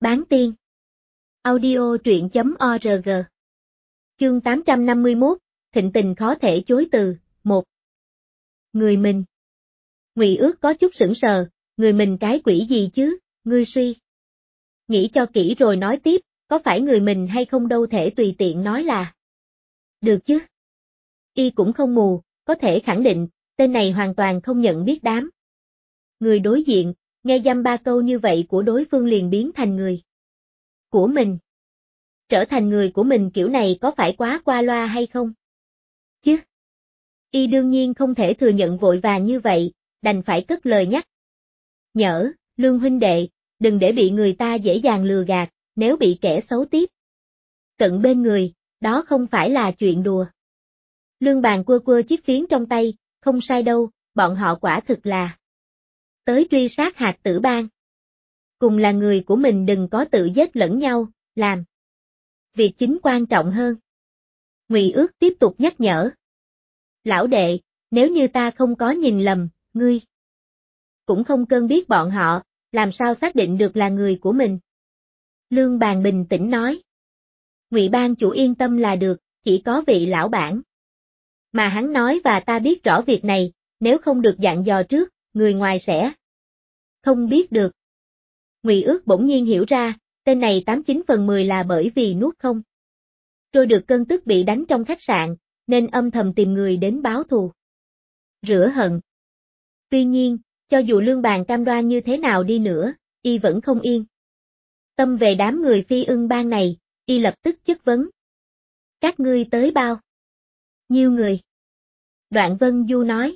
Bán tiên. Audio truyện.org. Chương 851, thịnh tình khó thể chối từ, 1. Người mình. Ngụy Ước có chút sững sờ, người mình cái quỷ gì chứ, ngươi suy. Nghĩ cho kỹ rồi nói tiếp, có phải người mình hay không đâu thể tùy tiện nói là. Được chứ. Y cũng không mù, có thể khẳng định, tên này hoàn toàn không nhận biết đám. Người đối diện, nghe dăm ba câu như vậy của đối phương liền biến thành người của mình. Trở thành người của mình kiểu này có phải quá qua loa hay không? Chứ. Y đương nhiên không thể thừa nhận vội vàng như vậy, đành phải cất lời nhắc. Nhỡ, Lương huynh đệ, đừng để bị người ta dễ dàng lừa gạt, nếu bị kẻ xấu tiếp cận bên người, đó không phải là chuyện đùa. Lương Bàn quơ quơ chiếc phiến trong tay, không sai đâu, bọn họ quả thực là tới truy sát Hạt Tử Bang. Cùng là người của mình đừng có tự giết lẫn nhau, làm việc chính quan trọng hơn. Ngụy Ước tiếp tục nhắc nhở. Lão đệ, nếu như ta không có nhìn lầm, ngươi cũng không cần biết bọn họ, làm sao xác định được là người của mình. Lương Bàn bình tĩnh nói. Ngụy Ban chủ yên tâm là được, chỉ có vị lão bản mà hắn nói và ta biết rõ việc này, nếu không được dặn dò trước, người ngoài sẽ không biết được. Ngụy Ước bỗng nhiên hiểu ra, tên này 89 phần 10 là bởi vì nuốt không rồi được cơn tức bị đánh trong khách sạn, nên âm thầm tìm người đến báo thù rửa hận. Tuy nhiên, cho dù Lương Bàn cam đoan như thế nào đi nữa, y vẫn không yên tâm về đám người Phi Ưng Bang này, y lập tức chất vấn. Các ngươi tới bao nhiêu người? Đoạn Vân Du nói.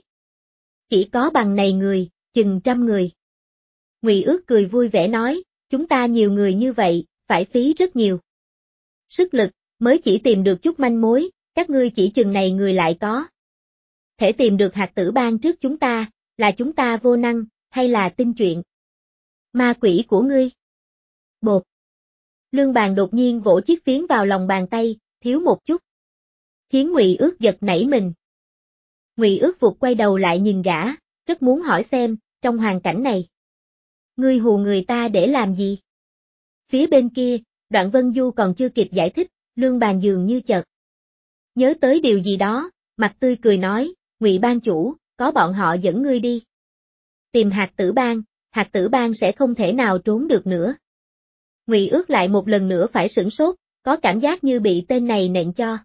Chỉ có bằng này người, chừng 100 người. Ngụy Ước cười vui vẻ nói, chúng ta nhiều người như vậy, phải phí rất nhiều sức lực, mới chỉ tìm được chút manh mối, các ngươi chỉ chừng này người lại có thể tìm được Hạt Tử Bang trước chúng ta, là chúng ta vô năng, hay là tin chuyện ma quỷ của ngươi? Bột. Lương Bàn đột nhiên vỗ chiếc phiến vào lòng bàn tay, thiếu một chút khiến Ngụy Ước giật nảy mình. Ngụy Ước vụt quay đầu lại nhìn gã, rất muốn hỏi xem, trong hoàn cảnh này, ngươi hù người ta để làm gì? Phía bên kia, Đoạn Vân Du còn chưa kịp giải thích, Lương Bàn dường như chợt nhớ tới điều gì đó, mặt tươi cười nói, Ngụy Ban chủ, có bọn họ dẫn ngươi đi tìm Hạt Tử Bang sẽ không thể nào trốn được nữa. Ngụy Ước lại một lần nữa phải sửng sốt, có cảm giác như bị tên này nện cho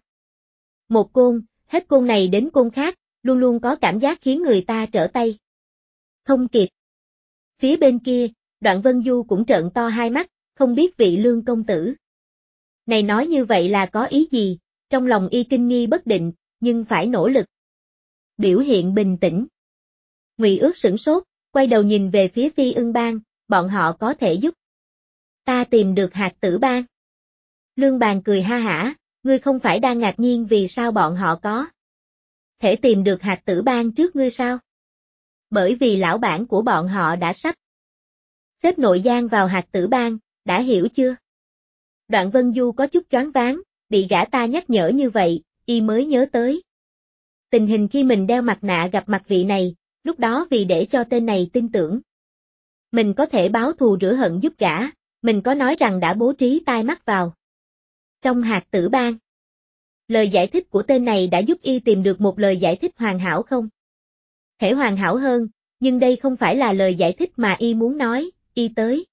một côn, hết côn này đến côn khác, luôn luôn có cảm giác khiến người ta trở tay không kịp. Phía bên kia, Đoạn Vân Du cũng trợn to hai mắt, không biết vị Lương công tử này nói như vậy là có ý gì, trong lòng y kinh nghi bất định, nhưng phải nỗ lực biểu hiện bình tĩnh. Ngụy Ước sửng sốt, quay đầu nhìn về phía Phi Ưng Bang, bọn họ có thể giúp ta tìm được Hạt Tử Bang. Lương Bàn cười ha hả, ngươi không phải đang ngạc nhiên vì sao bọn họ có thể tìm được Hạt Tử Bang trước ngươi sao? Bởi vì lão bản của bọn họ đã sắp xếp nội gián vào Hạt Tử Bang, đã hiểu chưa? Đoạn Vân Du có chút choáng váng, bị gã ta nhắc nhở như vậy, y mới nhớ tới tình hình khi mình đeo mặt nạ gặp mặt vị này, lúc đó vì để cho tên này tin tưởng mình có thể báo thù rửa hận giúp gã, mình có nói rằng đã bố trí tai mắt vào trong Hạt Tử Bang. Lời giải thích của tên này đã giúp y tìm được một lời giải thích hoàn hảo không? Thể hoàn hảo hơn, nhưng đây không phải là lời giải thích mà y muốn nói, y tới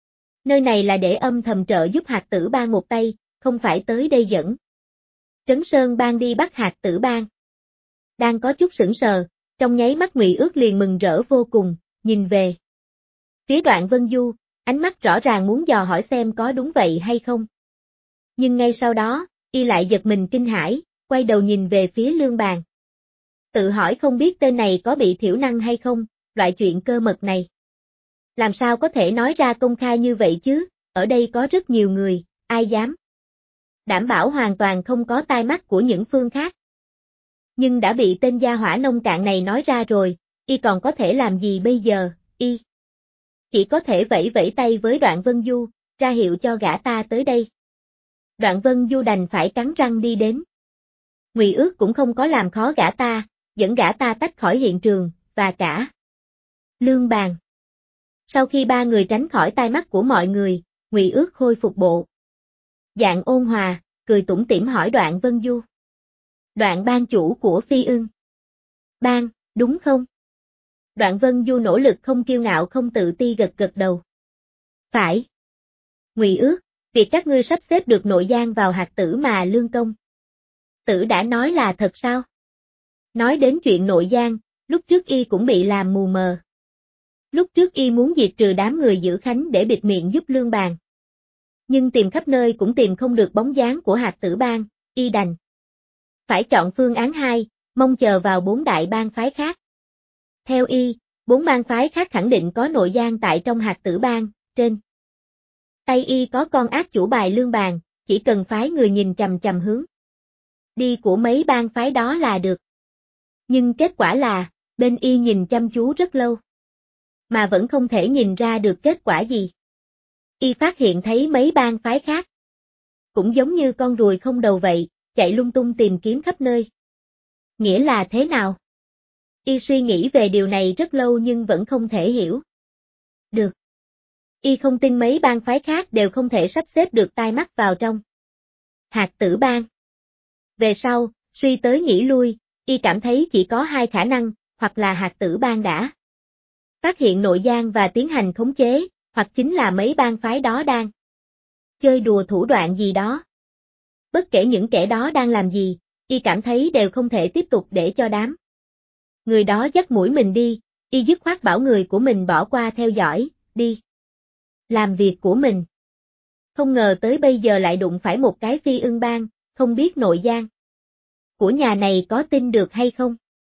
nơi này là để âm thầm trợ giúp Hạt Tử Bang một tay, không phải tới đây dẫn Trấn Sơn Bang đi bắt Hạt Tử Bang. Đang có chút sững sờ, trong nháy mắt Ngụy Ước liền mừng rỡ vô cùng, nhìn về phía Đoạn Vân Du, ánh mắt rõ ràng muốn dò hỏi xem có đúng vậy hay không. Nhưng ngay sau đó, y lại giật mình kinh hãi, quay đầu nhìn về phía Lương Bàn. Tự hỏi không biết tên này có bị thiểu năng hay không, loại chuyện cơ mật này. Làm sao có thể nói ra công khai như vậy chứ, ở đây có rất nhiều người, ai dám đảm bảo hoàn toàn không có tai mắt của những phương khác. Nhưng đã bị tên gia hỏa nông cạn này nói ra rồi, y còn có thể làm gì bây giờ, y chỉ có thể vẫy vẫy tay với Đoạn Vân Du, ra hiệu cho gã ta tới đây. Đoạn Vân Du đành phải cắn răng đi đến. Ngụy Ước cũng không có làm khó gã ta, dẫn gã ta tách khỏi hiện trường, và cả Lương Bàn. Sau khi ba người tránh khỏi tai mắt của mọi người, Ngụy Ước khôi phục bộ dạng ôn hòa, cười tủm tỉm hỏi Đoạn Vân Du. Đoạn ban chủ của Phi Ưng. Ban, đúng không? Đoạn Vân Du nỗ lực không kiêu ngạo không tự ti gật gật đầu. Phải. Ngụy Ước, việc các ngươi sắp xếp được nội gián vào hạt tử mà lương công. Tử đã nói là thật sao? Nói đến chuyện nội gián, lúc trước y cũng bị làm mù mờ. Lúc trước y muốn diệt trừ đám người giữ Khánh để bịt miệng giúp Lương Bàn. Nhưng tìm khắp nơi cũng tìm không được bóng dáng của hạt tử bang, y đành phải chọn phương án 2, mong chờ vào 4 đại bang phái khác. Theo y, 4 bang phái khác khẳng định có nội gián tại trong hạt tử bang, trên tay y có con ác chủ bài Lương Bàn, chỉ cần phái người nhìn chằm chằm hướng đi của mấy bang phái đó là được. Nhưng kết quả là, bên y nhìn chăm chú rất lâu, mà vẫn không thể nhìn ra được kết quả gì. Y phát hiện thấy mấy bang phái khác cũng giống như con ruồi không đầu vậy, chạy lung tung tìm kiếm khắp nơi. Nghĩa là thế nào? Y suy nghĩ về điều này rất lâu nhưng vẫn không thể hiểu được. Y không tin mấy bang phái khác đều không thể sắp xếp được tai mắt vào trong hạt tử bang. Về sau, suy tới nghĩ lui, y cảm thấy chỉ có 2 khả năng, hoặc là hạt tử bang đã phát hiện nội gián và tiến hành khống chế, hoặc chính là mấy bang phái đó đang chơi đùa thủ đoạn gì đó. Bất kể những kẻ đó đang làm gì, y cảm thấy đều không thể tiếp tục để cho đám người đó dắt mũi mình đi, y dứt khoát bảo người của mình bỏ qua theo dõi, đi làm việc của mình. Không ngờ tới bây giờ lại đụng phải một cái Phi Ưng bang, không biết nội gián của nhà này có tin được hay không.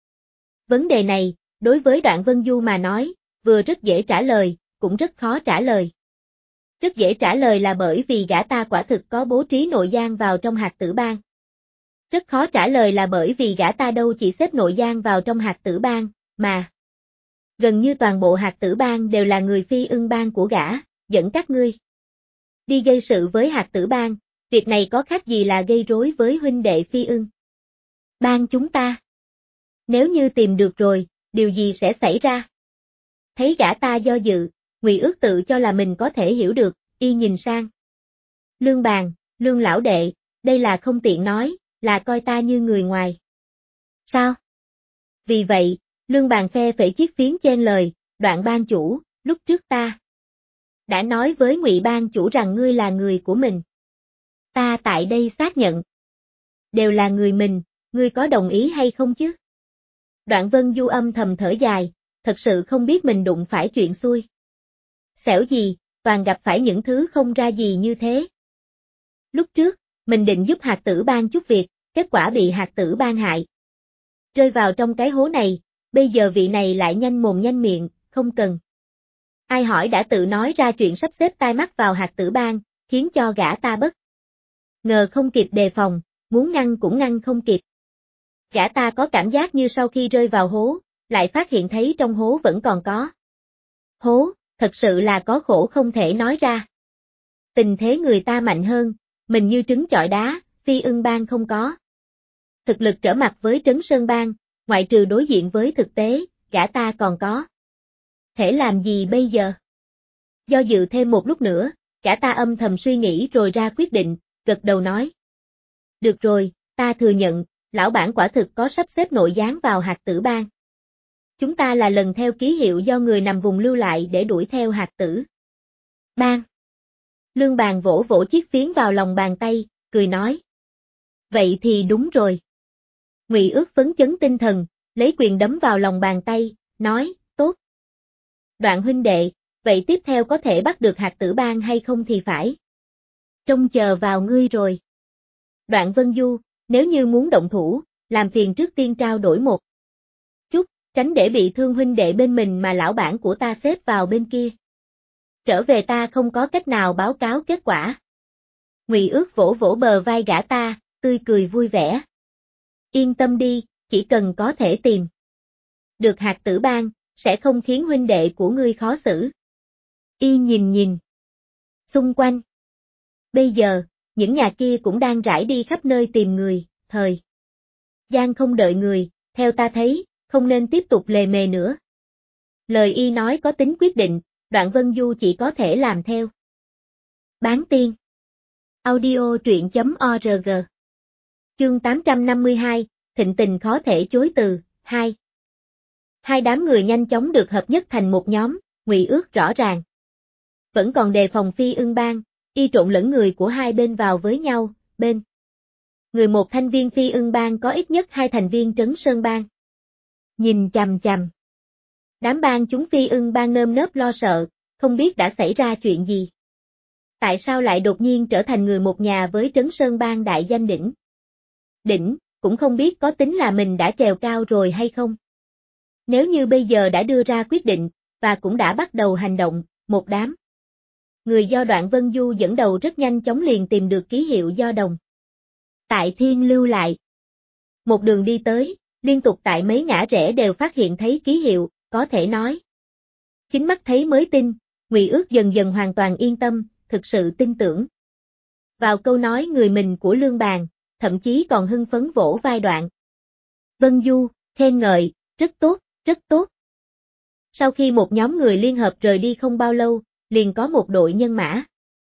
Vấn đề này, đối với Đoạn Vân Du mà nói, vừa rất dễ trả lời, cũng rất khó trả lời. Rất dễ trả lời là bởi vì gã ta quả thực có bố trí nội gián vào trong hạt tử bang. Rất khó trả lời là bởi vì gã ta đâu chỉ xếp nội gián vào trong hạt tử bang, mà gần như toàn bộ hạt tử bang đều là người Phi Ưng bang của gã, dẫn các ngươi đi gây sự với hạt tử bang, việc này có khác gì là gây rối với huynh đệ Phi Ưng bang chúng ta. Nếu như tìm được rồi, điều gì sẽ xảy ra? Thấy gã ta do dự, Ngụy Ước tự cho là mình có thể hiểu được, y nhìn sang Lương Bàn, Lương lão đệ, đây là không tiện nói, là coi ta như người ngoài. Sao? Vì vậy, Lương Bàn phe phẩy chiếc phiến chen lời, Đoạn ban chủ, lúc trước ta đã nói với Ngụy ban chủ rằng ngươi là người của mình. Ta tại đây xác nhận. Đều là người mình, ngươi có đồng ý hay không chứ? Đoạn Vân Du âm thầm thở dài, thật sự không biết mình đụng phải chuyện xui xẻo gì, toàn gặp phải những thứ không ra gì như thế. Lúc trước, mình định giúp hạt tử bang chút việc, kết quả bị hạt tử bang hại. Rơi vào trong cái hố này, bây giờ vị này lại nhanh mồm nhanh miệng, không cần ai hỏi đã tự nói ra chuyện sắp xếp tai mắt vào hạt tử bang, khiến cho gã ta bất ngờ không kịp đề phòng, muốn ngăn cũng ngăn không kịp. Gã ta có cảm giác như sau khi rơi vào hố, lại phát hiện thấy trong hố vẫn còn có hố, thật sự là có khổ không thể nói ra. Tình thế người ta mạnh hơn, mình như trứng chọi đá, Phi Ưng bang không có thực lực trở mặt với Trấn Sơn bang, ngoại trừ đối diện với thực tế, gã ta còn có thể làm gì bây giờ? Do dự thêm một lúc nữa, gã ta âm thầm suy nghĩ rồi ra quyết định, gật đầu nói. Được rồi, ta thừa nhận, lão bản quả thực có sắp xếp nội gián vào hạt tử bang. Chúng ta là lần theo ký hiệu do người nằm vùng lưu lại để đuổi theo hạt tử bang. Lương Bàn vỗ vỗ chiếc phiến vào lòng bàn tay, cười nói. Vậy thì đúng rồi. Ngụy Ước phấn chấn tinh thần, lấy quyền đấm vào lòng bàn tay, nói, tốt. Đoạn huynh đệ, vậy tiếp theo có thể bắt được hạt tử bang hay không thì phải trông chờ vào ngươi rồi. Đoạn Vân Du, nếu như muốn động thủ, làm phiền trước tiên trao đổi một chút, tránh để bị thương huynh đệ bên mình mà lão bản của ta xếp vào bên kia. Trở về ta không có cách nào báo cáo kết quả. Ngụy Ước vỗ vỗ bờ vai gã ta, tươi cười vui vẻ. Yên tâm đi, chỉ cần có thể tìm được hạt tử bang, sẽ không khiến huynh đệ của ngươi khó xử. Y nhìn xung quanh. Bây giờ, những nhà kia cũng đang rải đi khắp nơi tìm người, thời gian không đợi người, theo ta thấy, không nên tiếp tục lề mề nữa. Lời y nói có tính quyết định, Đoạn Vân Du chỉ có thể làm theo. Bán tiên. Audio truyện.org. Chương 852, thịnh tình khó thể chối từ, 2. Hai đám người nhanh chóng được hợp nhất thành một nhóm, ngụy ước rõ ràng. Vẫn còn đề phòng Phi Ưng Bang, y trộn lẫn người của hai bên vào với nhau, bên người một thành viên Phi Ưng Bang có ít nhất 2 thành viên Trấn Sơn Bang. Nhìn chằm chằm. Đám bang chúng Phi Ưng Bang nơm nớp lo sợ, không biết đã xảy ra chuyện gì. Tại sao lại đột nhiên trở thành người một nhà với Trấn Sơn Bang đại danh đỉnh? Đỉnh, cũng không biết có tính là mình đã trèo cao rồi hay không. Nếu như bây giờ đã đưa ra quyết định, và cũng đã bắt đầu hành động, một đám người do Đoạn Vân Du dẫn đầu rất nhanh chóng liền tìm được ký hiệu do đồng. Tại Thiên lưu lại. Một đường đi tới, liên tục tại mấy ngã rẽ đều phát hiện thấy ký hiệu, có thể nói. Chính mắt thấy mới tin, Ngụy Ước dần dần hoàn toàn yên tâm, thực sự tin tưởng vào câu nói người mình của Lương Bàn, thậm chí còn hưng phấn vỗ vai Đoạn Vân Du, khen ngợi, rất tốt, rất tốt. Sau khi một nhóm người liên hợp rời đi không bao lâu, liền có một đội nhân mã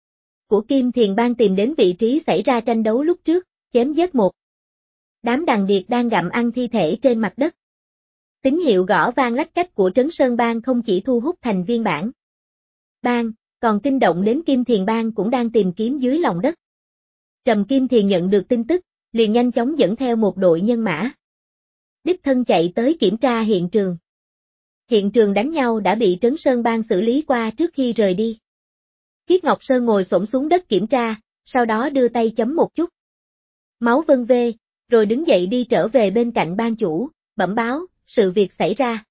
của Kim Thiền Bang tìm đến vị trí xảy ra tranh đấu lúc trước, chém giết một đám đằng điệt đang gặm ăn thi thể trên mặt đất. Tín hiệu gõ vang lách cách của Trấn Sơn Bang không chỉ thu hút thành viên bản bang, còn kinh động đến Kim Thiền Bang cũng đang tìm kiếm dưới lòng đất. Trầm Kim Thiền nhận được tin tức, liền nhanh chóng dẫn theo một đội nhân mã. Đích thân chạy tới kiểm tra hiện trường. Hiện trường đánh nhau đã bị Trấn Sơn Bang xử lý qua trước khi rời đi. Kiết Ngọc Sơn ngồi xổm xuống đất kiểm tra, sau đó đưa tay chấm một chút máu vân vê, rồi đứng dậy đi trở về bên cạnh ban chủ, bẩm báo, sự việc xảy ra.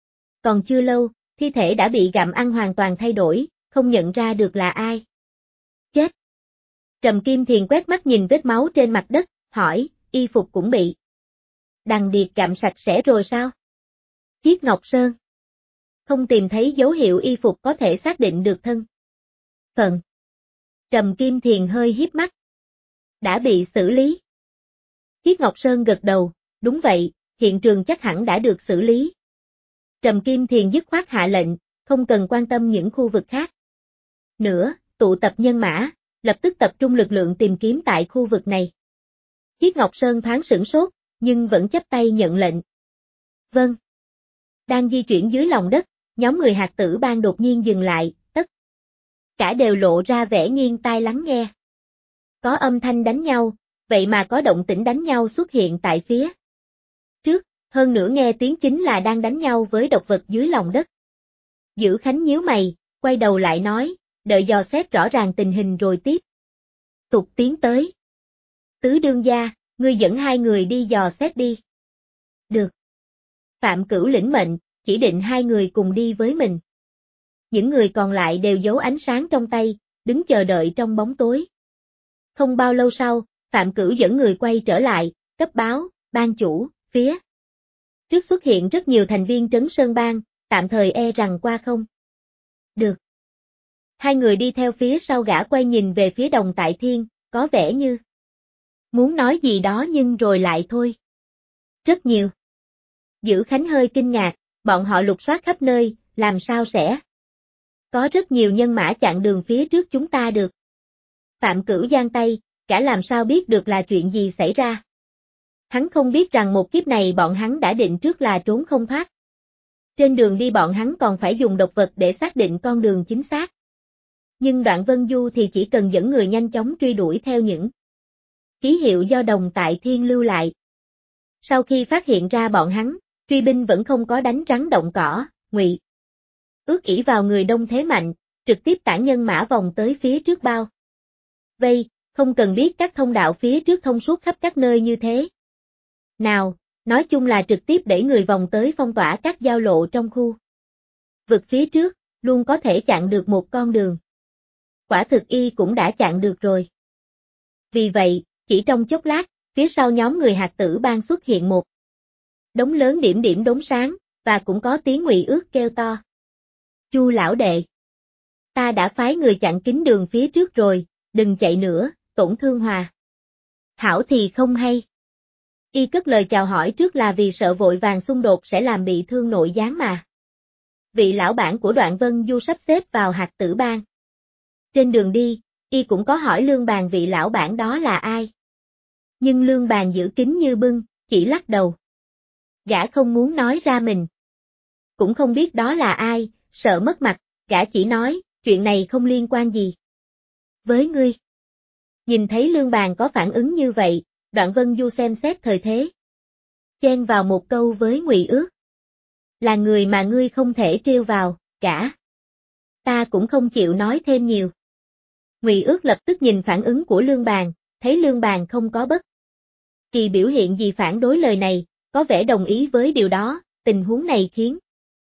Còn chưa lâu, thi thể đã bị gặm ăn hoàn toàn thay đổi, không nhận ra được là ai. Chết. Trầm Kim Thiền quét mắt nhìn vết máu trên mặt đất, hỏi, y phục cũng bị đằng điệt gặm sạch sẽ rồi sao? Kiết Ngọc Sơn. Không tìm thấy dấu hiệu y phục có thể xác định được thân phận. Trầm Kim Thiền hơi híp mắt. Đã bị xử lý. Kiết Ngọc Sơn gật đầu, đúng vậy, hiện trường chắc hẳn đã được xử lý. Trầm Kim Thiền dứt khoát hạ lệnh, không cần quan tâm những khu vực khác nữa, tụ tập nhân mã, lập tức tập trung lực lượng tìm kiếm tại khu vực này. Kiết Ngọc Sơn thoáng sửng sốt, nhưng vẫn chắp tay nhận lệnh. Vâng. Đang di chuyển dưới lòng đất, nhóm người Hạt Tử Bang đột nhiên dừng lại, tất cả đều lộ ra vẻ nghiêng tai lắng nghe. Có âm thanh đánh nhau, vậy mà có động tĩnh đánh nhau xuất hiện tại phía trước, hơn nữa nghe tiếng chính là đang đánh nhau với độc vật dưới lòng đất. Dữ Khánh nhíu mày, quay đầu lại nói, đợi dò xét rõ ràng tình hình rồi tiếp tục tiến tới. Tứ đương gia, ngươi dẫn 2 người đi dò xét đi. Được. Phạm Cửu lĩnh mệnh, chỉ định 2 người cùng đi với mình. Những người còn lại đều giấu ánh sáng trong tay, đứng chờ đợi trong bóng tối. Không bao lâu sau, Phạm Cửu dẫn người quay trở lại, cấp báo, ban chủ, phía trước xuất hiện rất nhiều thành viên Trấn Sơn Bang, tạm thời e rằng qua không được. 2 người đi theo phía sau gã quay nhìn về phía Đồng Tại Thiên, có vẻ như muốn nói gì đó nhưng rồi lại thôi. Rất nhiều. Dữ Khánh hơi kinh ngạc, bọn họ lục soát khắp nơi, làm sao sẽ có rất nhiều nhân mã chặn đường phía trước chúng ta được. Phạm Cửu giang tay, cả làm sao biết được là chuyện gì xảy ra. Hắn không biết rằng một kiếp này bọn hắn đã định trước là trốn không thoát. Trên đường đi bọn hắn còn phải dùng độc vật để xác định con đường chính xác. Nhưng Đoạn Vân Du thì chỉ cần dẫn người nhanh chóng truy đuổi theo những ký hiệu do Đồng Tại Thiên lưu lại. Sau khi phát hiện ra bọn hắn, truy binh vẫn không có đánh rắn động cỏ, Ngụy Ước ỷ vào người đông thế mạnh, trực tiếp tản nhân mã vòng tới phía trước bao vây, không cần biết các thông đạo phía trước thông suốt khắp các nơi như thế. Nào, nói chung là trực tiếp đẩy người vòng tới phong tỏa các giao lộ trong khu vực phía trước, luôn có thể chặn được một con đường. Quả thực y cũng đã chặn được rồi. Vì vậy, chỉ trong chốc lát, phía sau nhóm người Hạt Tử Bang xuất hiện một đống lớn điểm điểm đốm sáng, và cũng có tiếng Ngụy Ước kêu to. Chu lão đệ, ta đã phái người chặn kín đường phía trước rồi, đừng chạy nữa, tổn thương Hòa hảo thì không hay. Y cất lời chào hỏi trước là vì sợ vội vàng xung đột sẽ làm bị thương nội gián mà. Vị lão bản của Đoạn Vân Du sắp xếp vào Hạt Tử Bang. Trên đường đi, y cũng có hỏi Lương Bàn vị lão bản đó là ai. Nhưng Lương Bàn giữ kín như bưng, chỉ lắc đầu. Gã không muốn nói ra mình. Cũng không biết đó là ai, sợ mất mặt, gã chỉ nói, chuyện này không liên quan gì với ngươi. Nhìn thấy Lương Bàn có phản ứng như vậy, Đoạn Vân Du xem xét thời thế. Chen vào một câu với Ngụy Ước. Là người mà ngươi không thể trêu vào, cả. Ta cũng không chịu nói thêm nhiều. Ngụy Ước lập tức nhìn phản ứng của Lương Bàn, thấy Lương Bàn không có bất kỳ biểu hiện gì phản đối lời này, có vẻ đồng ý với điều đó, tình huống này khiến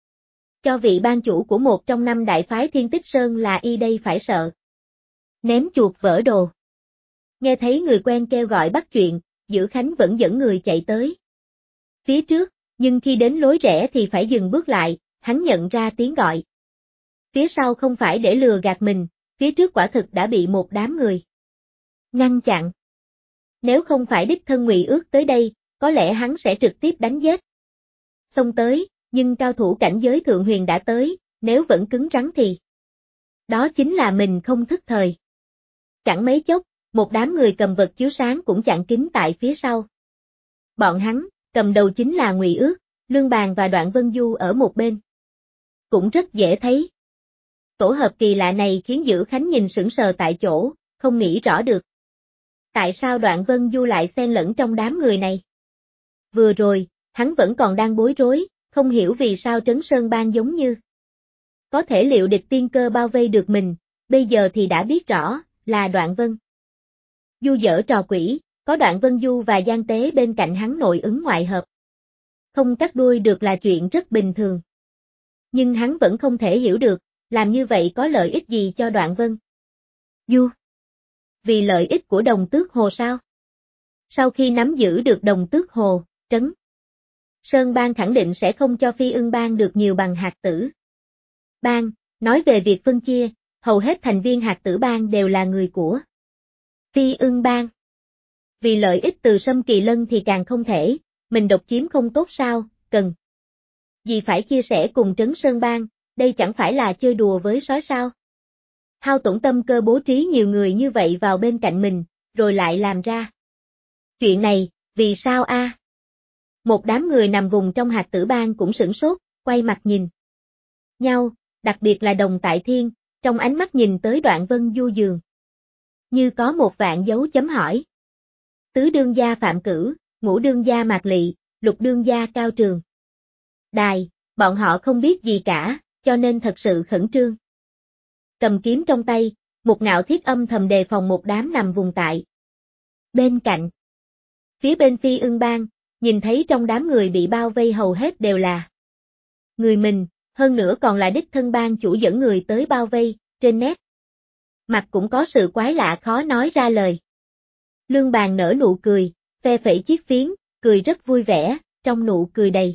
cho vị ban chủ của một trong 5 đại phái Thiên Tích Sơn là y đây phải sợ. Ném chuột vỡ đồ. Nghe thấy người quen kêu gọi bắt chuyện, Dữ Khánh vẫn dẫn người chạy tới phía trước, nhưng khi đến lối rẽ thì phải dừng bước lại, hắn nhận ra tiếng gọi. Phía sau không phải để lừa gạt mình, phía trước quả thực đã bị một đám người ngăn chặn. Nếu không phải đích thân Ngụy Ước tới đây, có lẽ hắn sẽ trực tiếp đánh giết. Xông tới, nhưng cao thủ cảnh giới thượng huyền đã tới, nếu vẫn cứng rắn thì đó chính là mình không thức thời. Chẳng mấy chốc, một đám người cầm vật chiếu sáng cũng chặn kín tại phía sau. Bọn hắn, cầm đầu chính là Ngụy Ước, Lương Bàn và Đoạn Vân Du ở một bên. Cũng rất dễ thấy. Tổ hợp kỳ lạ này khiến Dữ Khánh nhìn sững sờ tại chỗ, không nghĩ rõ được. Tại sao Đoạn Vân Du lại xen lẫn trong đám người này? Vừa rồi, hắn vẫn còn đang bối rối, không hiểu vì sao Trấn Sơn Bang giống như có thể liệu địch tiên cơ bao vây được mình, bây giờ thì đã biết rõ, là Đoạn Vân Du dở trò quỷ, có Đoạn Vân Du và Giang Tế bên cạnh hắn nội ứng ngoại hợp. Không cắt đuôi được là chuyện rất bình thường. Nhưng hắn vẫn không thể hiểu được, làm như vậy có lợi ích gì cho Đoạn Vân Du? Vì lợi ích của Đồng Tước Hồ sao? Sau khi nắm giữ được Đồng Tước Hồ, Trấn Sơn Bang khẳng định sẽ không cho Phi Ưng Bang được nhiều bằng Hạt Tử Bang. Nói về việc phân chia, hầu hết thành viên Hạt Tử Bang đều là người của Phi Ưng Bang. Vì lợi ích từ Sâm Kỳ Lân thì càng không thể, mình độc chiếm không tốt sao, cần gì phải chia sẻ cùng Trấn Sơn Bang, đây chẳng phải là chơi đùa với sói sao. Hao tổn tâm cơ bố trí nhiều người như vậy vào bên cạnh mình, rồi lại làm ra chuyện này, vì sao a? Một đám người nằm vùng trong Hạt Tử Bang cũng sửng sốt, quay mặt nhìn nhau, đặc biệt là Đồng Tại Thiên, trong ánh mắt nhìn tới Đoạn Vân Du dường như có một vạn dấu chấm hỏi. Tứ đương gia Phạm Cử, ngũ đương gia Mạc Lị, lục đương gia Cao Trường Đài, bọn họ không biết gì cả, cho nên thật sự khẩn trương. Cầm kiếm trong tay, Mục Ngạo Thiết âm thầm đề phòng một đám nằm vùng tại bên cạnh. Phía bên Phi Ưng Bang, nhìn thấy trong đám người bị bao vây hầu hết đều là người mình, hơn nữa còn là đích thân bang chủ dẫn người tới bao vây, trên nét mặt cũng có sự quái lạ khó nói ra lời. Lương Bàn nở nụ cười, phe phẩy chiếc phiến, cười rất vui vẻ, trong nụ cười đầy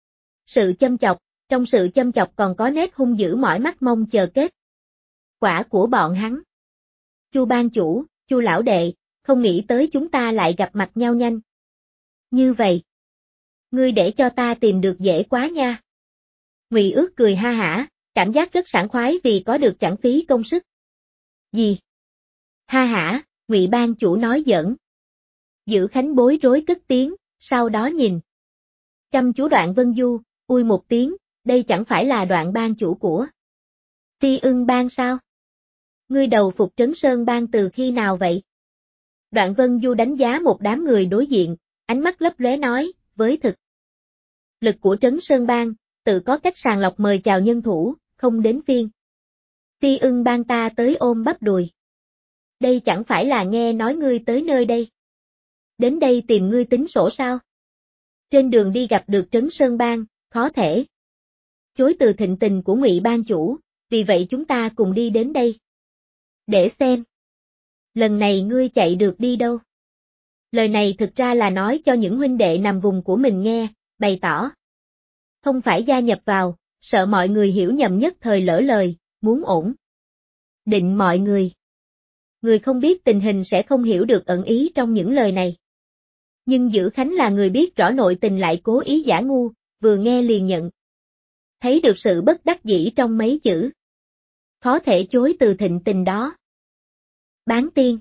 sự châm chọc, trong sự châm chọc còn có nét hung dữ mỏi mắt mong chờ kết quả của bọn hắn. Chu ban chủ, Chu lão đệ, không nghĩ tới chúng ta lại gặp mặt nhau nhanh như vậy. Ngươi để cho ta tìm được dễ quá nha. Ngụy Ước cười ha hả, cảm giác rất sảng khoái vì có được chẳng phí công sức gì. Ha hả, Ngụy ban chủ nói giỡn. Dữ Khánh bối rối cất tiếng, sau đó nhìn chăm chú Đoạn Vân Du, ui một tiếng, đây chẳng phải là Đoạn ban chủ của Phi Ưng Bang sao? Ngươi đầu phục Trấn Sơn Bang từ khi nào vậy? Đoạn Vân Du đánh giá một đám người đối diện, ánh mắt lấp lóe nói, với thực lực của Trấn Sơn Bang, tự có cách sàng lọc mời chào nhân thủ, không đến phiên Phi Ưng Bang ta tới ôm bắp đùi. Đây chẳng phải là nghe nói ngươi tới nơi đây. Đến đây tìm ngươi tính sổ sao? Trên đường đi gặp được Trấn Sơn Bang, khó thể chối từ thịnh tình của Ngụy ban chủ, vì vậy chúng ta cùng đi đến đây. Để xem. Lần này ngươi chạy được đi đâu? Lời này thực ra là nói cho những huynh đệ nằm vùng của mình nghe, bày tỏ. Không phải gia nhập vào, sợ mọi người hiểu nhầm nhất thời lỡ lời, muốn ổn định mọi người. Người không biết tình hình sẽ không hiểu được ẩn ý trong những lời này. Nhưng Dữ Khánh là người biết rõ nội tình lại cố ý giả ngu, vừa nghe liền nhận. Thấy được sự bất đắc dĩ trong mấy chữ. Khó thể chối từ thịnh tình đó. Bán tiên.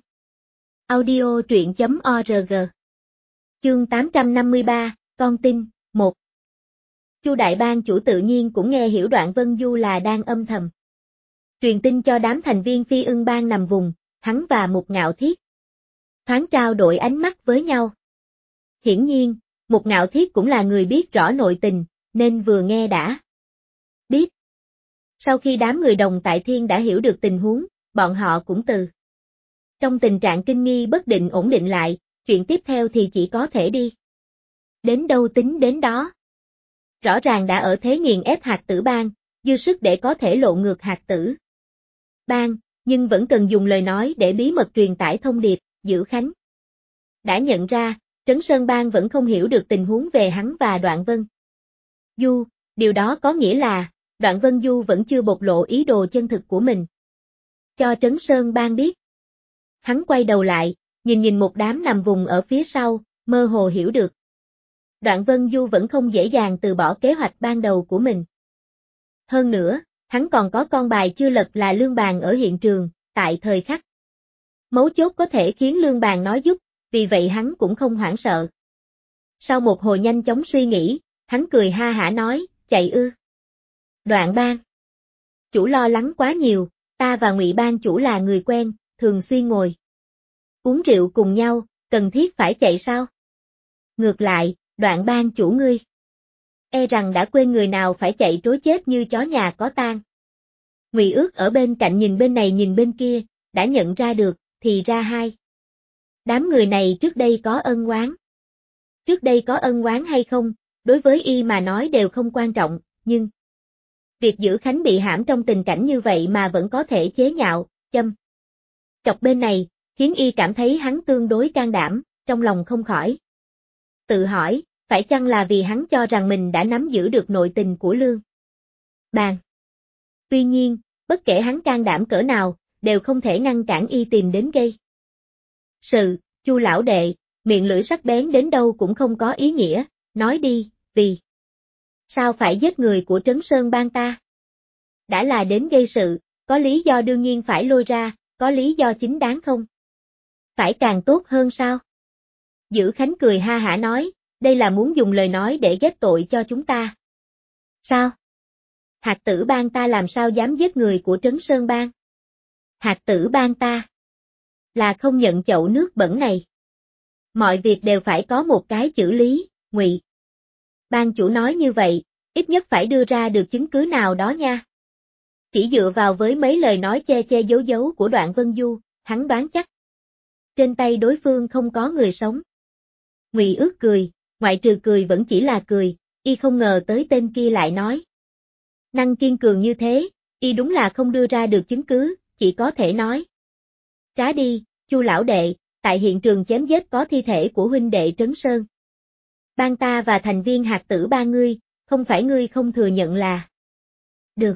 Audio truyện.org. Chương 853, con tin, 1. Chu đại bang chủ tự nhiên cũng nghe hiểu Đoạn Vân Du là đang âm thầm truyền tin cho đám thành viên Phi Ưng bang nằm vùng, hắn và Mục Ngạo Thiết thoáng trao đổi ánh mắt với nhau. Hiển nhiên, Mục Ngạo Thiết cũng là người biết rõ nội tình, nên vừa nghe đã biết. Sau khi đám người Đồng Tại Thiên đã hiểu được tình huống, bọn họ cũng từ trong tình trạng kinh nghi bất định ổn định lại, chuyện tiếp theo thì chỉ có thể đi đến đâu tính đến đó. Rõ ràng đã ở thế nghiền ép Hạt Tử bang, dư sức để có thể lộ ngược Hạt Tử bang, nhưng vẫn cần dùng lời nói để bí mật truyền tải thông điệp. Dữ Khánh đã nhận ra, Trấn Sơn bang vẫn không hiểu được tình huống về hắn và Đoạn Vân Du, điều đó có nghĩa là, Đoạn Vân Du vẫn chưa bộc lộ ý đồ chân thực của mình cho Trấn Sơn bang biết. Hắn quay đầu lại, nhìn một đám nằm vùng ở phía sau, mơ hồ hiểu được. Đoạn Vân Du vẫn không dễ dàng từ bỏ kế hoạch ban đầu của mình. Hơn nữa, hắn còn có con bài chưa lật là Lương Bàn ở hiện trường, tại thời khắc mấu chốt có thể khiến Lương Bàn nói giúp, vì vậy hắn cũng không hoảng sợ. Sau một hồi nhanh chóng suy nghĩ, hắn cười ha hả nói, chạy ư? Đoạn bang chủ lo lắng quá nhiều, ta và Ngụy bang chủ là người quen, thường xuyên ngồi uống rượu cùng nhau, cần thiết phải chạy sao? Ngược lại, Đoạn bang chủ ngươi e rằng đã quên người nào phải chạy trối chết như chó nhà có tang. Ngụy Ước ở bên cạnh nhìn bên này nhìn bên kia, đã nhận ra được, thì ra hai đám người này trước đây có ân oán. Trước đây có ân oán hay không, đối với y mà nói đều không quan trọng, nhưng việc Dữ Khánh bị hãm trong tình cảnh như vậy mà vẫn có thể chế nhạo, châm chọc bên này, khiến y cảm thấy hắn tương đối can đảm, trong lòng không khỏi tự hỏi, phải chăng là vì hắn cho rằng mình đã nắm giữ được nội tình của Lương Bàn. Tuy nhiên, bất kể hắn can đảm cỡ nào, đều không thể ngăn cản y tìm đến gây sự. Chu lão đệ, miệng lưỡi sắc bén đến đâu cũng không có ý nghĩa, nói đi, vì sao phải giết người của Trấn Sơn bang ta? Đã là đến gây sự, có lý do đương nhiên phải lôi ra, có lý do chính đáng không? Phải càng tốt hơn sao? Dữ Khánh cười ha hả nói, đây là muốn dùng lời nói để ghép tội cho chúng ta. Sao? Hạt Tử bang ta làm sao dám giết người của Trấn Sơn bang? Hạt Tử bang ta là không nhận chậu nước bẩn này. Mọi việc đều phải có một cái chữ lý, Ngụy bang chủ nói như vậy, ít nhất phải đưa ra được chứng cứ nào đó nha. Chỉ dựa vào với mấy lời nói che che giấu giấu của Đoạn Vân Du, hắn đoán chắc trên tay đối phương không có người sống. Ngụy Ước cười, ngoại trừ cười vẫn chỉ là cười, y không ngờ tới tên kia lại nói năng kiên cường như thế, y đúng là không đưa ra được chứng cứ, chỉ có thể nói trá đi, Chu lão đệ, tại hiện trường chém giết có thi thể của huynh đệ Trấn Sơn bang ta và thành viên Hạt Tử ba ngươi, không phải ngươi không thừa nhận là được.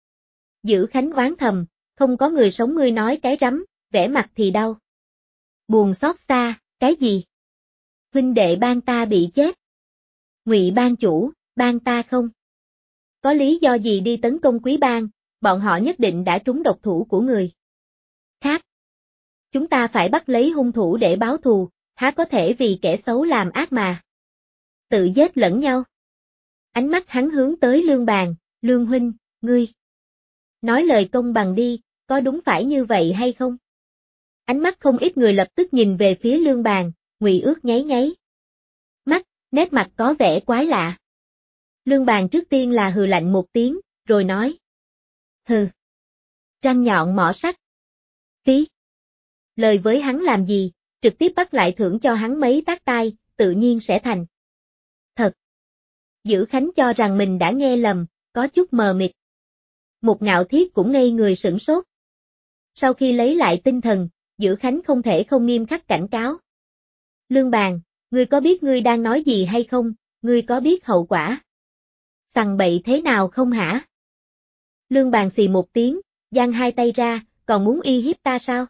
Dữ Khánh oán thầm, không có người sống ngươi nói cái rắm, vẻ mặt thì đau buồn xót xa, cái gì? Huynh đệ bang ta bị chết. Ngụy bang chủ, bang ta không có lý do gì đi tấn công Quý bang, bọn họ nhất định đã trúng độc thủ của người khác. Chúng ta phải bắt lấy hung thủ để báo thù, há có thể vì kẻ xấu làm ác mà tự giết lẫn nhau. Ánh mắt hắn hướng tới Lương Bàn, Lương huynh, ngươi nói lời công bằng đi, có đúng phải như vậy hay không? Ánh mắt không ít người lập tức nhìn về phía Lương Bàn, Ngụy Ước nháy nháy mắt, nét mặt có vẻ quái lạ. Lương Bàn trước tiên là hừ lạnh một tiếng, rồi nói. Hừ. Răng nhọn mỏ sắt. Tí. Lời với hắn làm gì, trực tiếp bắt lại thưởng cho hắn mấy tát tai, tự nhiên sẽ thành thật. Dữ Khánh cho rằng mình đã nghe lầm, có chút mờ mịt. Một Ngạo Thiết cũng ngây người sửng sốt. Sau khi lấy lại tinh thần, Dữ Khánh không thể không nghiêm khắc cảnh cáo. Lương Bàn, ngươi có biết ngươi đang nói gì hay không, ngươi có biết hậu quả sằng bậy thế nào không hả? Lương Bàn xì một tiếng, giang hai tay ra, còn muốn uy hiếp ta sao?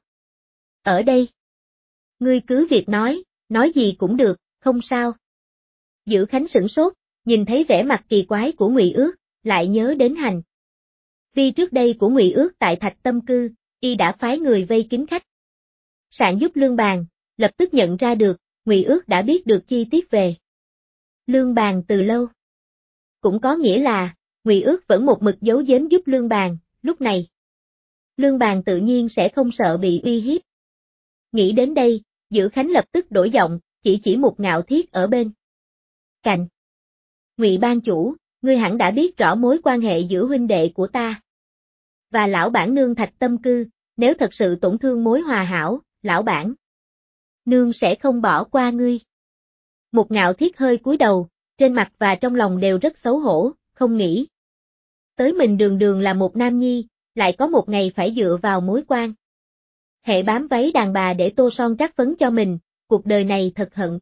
Ở đây, ngươi cứ việc nói gì cũng được, không sao. Dữ Khánh sửng sốt, nhìn thấy vẻ mặt kỳ quái của Ngụy Ước, lại nhớ đến hành vi trước đây của Ngụy Ước tại Thạch Tâm Cư, y đã phái người vây kín khách Sạn giúp Lương Bàn, lập tức nhận ra được, Ngụy Ước đã biết được chi tiết về Lương Bàn từ lâu. Cũng có nghĩa là, Ngụy Ước vẫn một mực giấu giếm giúp Lương Bàn, lúc này. Lương Bàn tự nhiên sẽ không sợ bị uy hiếp. Nghĩ đến đây, Dữ Khánh lập tức đổi giọng, chỉ một Ngạo Thiết ở bên cạnh. Ngụy ban chủ, ngươi hẳn đã biết rõ mối quan hệ giữa huynh đệ của ta và lão bản nương Thạch Tâm Cư, nếu thật sự tổn thương mối hòa hảo, lão bản nương sẽ không bỏ qua ngươi. Một Ngạo Thiết hơi cúi đầu, trên mặt và trong lòng đều rất xấu hổ, không nghĩ tới mình đường đường là một nam nhi, lại có một ngày phải dựa vào mối quan hệ bám váy đàn bà để tô son trát phấn cho mình, cuộc đời này thật hận.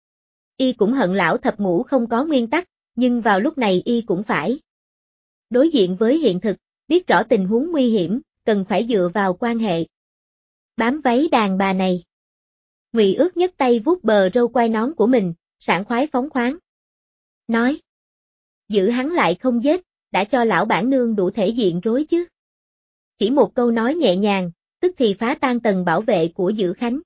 Y cũng hận lão thập ngũ không có nguyên tắc, nhưng vào lúc này Y cũng phải đối diện với hiện thực, biết rõ tình huống nguy hiểm, cần phải dựa vào quan hệ bám váy đàn bà này. Ngụy Ước nhấc tay vuốt bờ râu quai nón của mình, sảng khoái phóng khoáng. Nói, giữ hắn lại không giết, đã cho lão bản nương đủ thể diện rối chứ. Chỉ một câu nói nhẹ nhàng, tức thì phá tan tầng bảo vệ của Dữ Khánh.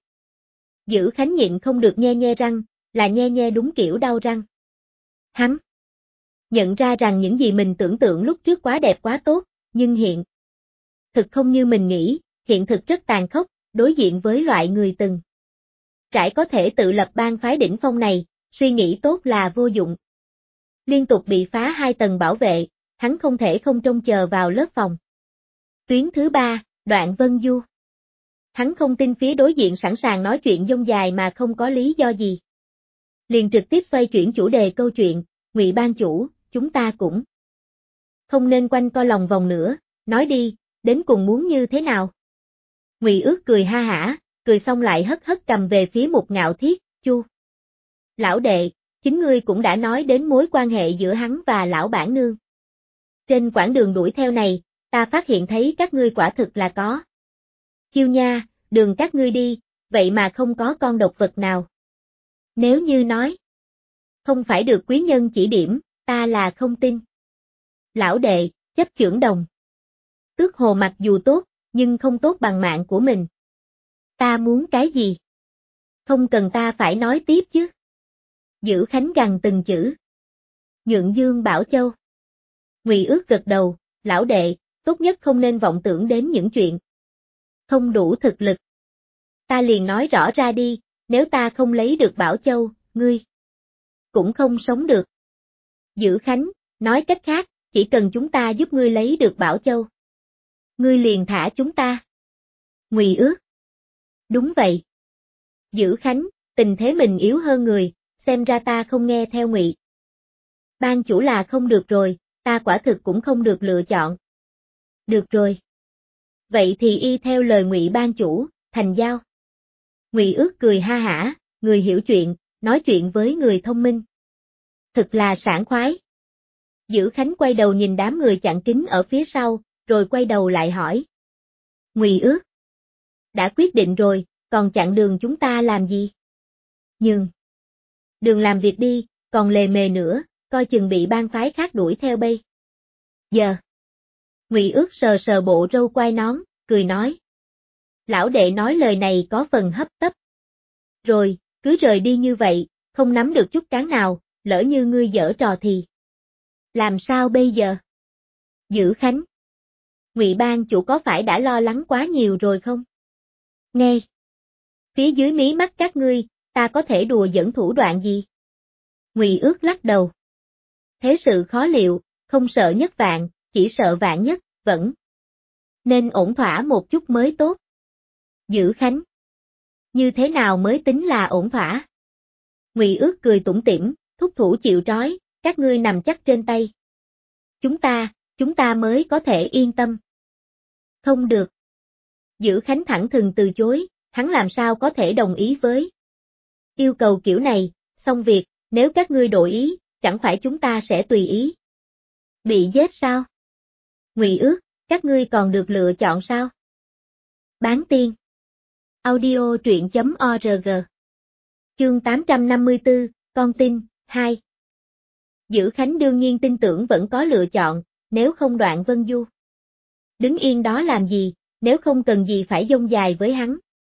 Dữ Khánh nhịn không được nhe nhe răng, là nhe đúng kiểu đau răng. Hắn nhận ra rằng những gì mình tưởng tượng lúc trước quá đẹp quá tốt, nhưng hiện thực không như mình nghĩ, hiện thực rất tàn khốc, đối diện với loại người từng trải có thể tự lập bang phái đỉnh phong này, suy nghĩ tốt là vô dụng. Liên tục bị phá 2 tầng bảo vệ, hắn không thể không trông chờ vào lớp phòng tuyến thứ 3, Đoạn Vân Du. Hắn không tin phía đối diện sẵn sàng nói chuyện dông dài mà không có lý do gì. Liền trực tiếp xoay chuyển chủ đề câu chuyện, Ngụy ban chủ, chúng ta cũng không nên quanh co lòng vòng nữa, nói đi, đến cùng muốn như thế nào? Ngụy Ước cười ha hả, cười xong lại hất cầm về phía một Ngạo Thiết, chu. Lão đệ, chính ngươi cũng đã nói đến mối quan hệ giữa hắn và lão bản nương. Trên quãng đường đuổi theo này, ta phát hiện thấy các ngươi quả thực là có chiêu nha, đường các ngươi đi, vậy mà không có con độc vật nào. Nếu như nói không phải được quý nhân chỉ điểm, ta là không tin. Lão đệ, chấp chưởng đồng. Tước hồ mặc dù tốt, nhưng không tốt bằng mạng của mình. Ta muốn cái gì? Không cần ta phải nói tiếp chứ. Dữ Khánh gằn từng chữ. Nhượng Dương Bảo Châu. Ngụy Ước gật đầu, lão đệ, tốt nhất không nên vọng tưởng đến những chuyện không đủ thực lực. Ta liền nói rõ ra đi, nếu ta không lấy được Bảo Châu, ngươi cũng không sống được. Dữ Khánh, nói cách khác, chỉ cần chúng ta giúp ngươi lấy được Bảo Châu, ngươi liền thả chúng ta. Ngụy Ước. Đúng vậy. Dữ Khánh, tình thế mình yếu hơn người, xem ra ta không nghe theo Ngụy ban chủ là không được rồi, ta quả thực cũng không được lựa chọn. Được rồi. Vậy thì y theo lời Ngụy ban chủ, thành giao. Ngụy Ước cười ha hả, người hiểu chuyện, nói chuyện với người thông minh. Thực là sảng khoái. Dữ Khánh quay đầu nhìn đám người chặn kín ở phía sau, rồi quay đầu lại hỏi. Ngụy Ước. Đã quyết định rồi, còn chặn đường chúng ta làm gì? Nhưng đường làm việc đi, còn lề mề nữa, coi chừng bị bang phái khác đuổi theo bây giờ. Ngụy Ước sờ bộ râu quai nón, cười nói. Lão đệ nói lời này có phần hấp tấp. Rồi, cứ rời đi như vậy, không nắm được chút cán nào, lỡ như ngươi giở trò thì làm sao bây giờ? Dữ Khánh. Ngụy ban chủ có phải đã lo lắng quá nhiều rồi không? Nghe. Phía dưới mí mắt các ngươi, ta có thể đùa giỡn thủ đoạn gì? Ngụy Ước lắc đầu. Thế sự khó liệu, không sợ nhất vạn, chỉ sợ vạn nhất, vẫn nên ổn thỏa một chút mới tốt. Dữ Khánh. Như thế nào mới tính là ổn thỏa? Ngụy Ước cười tủm tỉm, thúc thủ chịu trói, các ngươi nằm chắc trên tay. Chúng ta mới có thể yên tâm. Không được. Dữ Khánh thẳng thừng từ chối, hắn làm sao có thể đồng ý với yêu cầu kiểu này, xong việc, nếu các ngươi đổi ý, chẳng phải chúng ta sẽ tùy ý bị giết sao? Ngụy Ước, các ngươi còn được lựa chọn sao? Bán tiên. Audio truyện.org. Chương 854, con tin, 2. Dữ Khánh đương nhiên tin tưởng vẫn có lựa chọn, nếu không Đoạn Vân Du đứng yên đó làm gì, nếu không cần gì phải dông dài với hắn.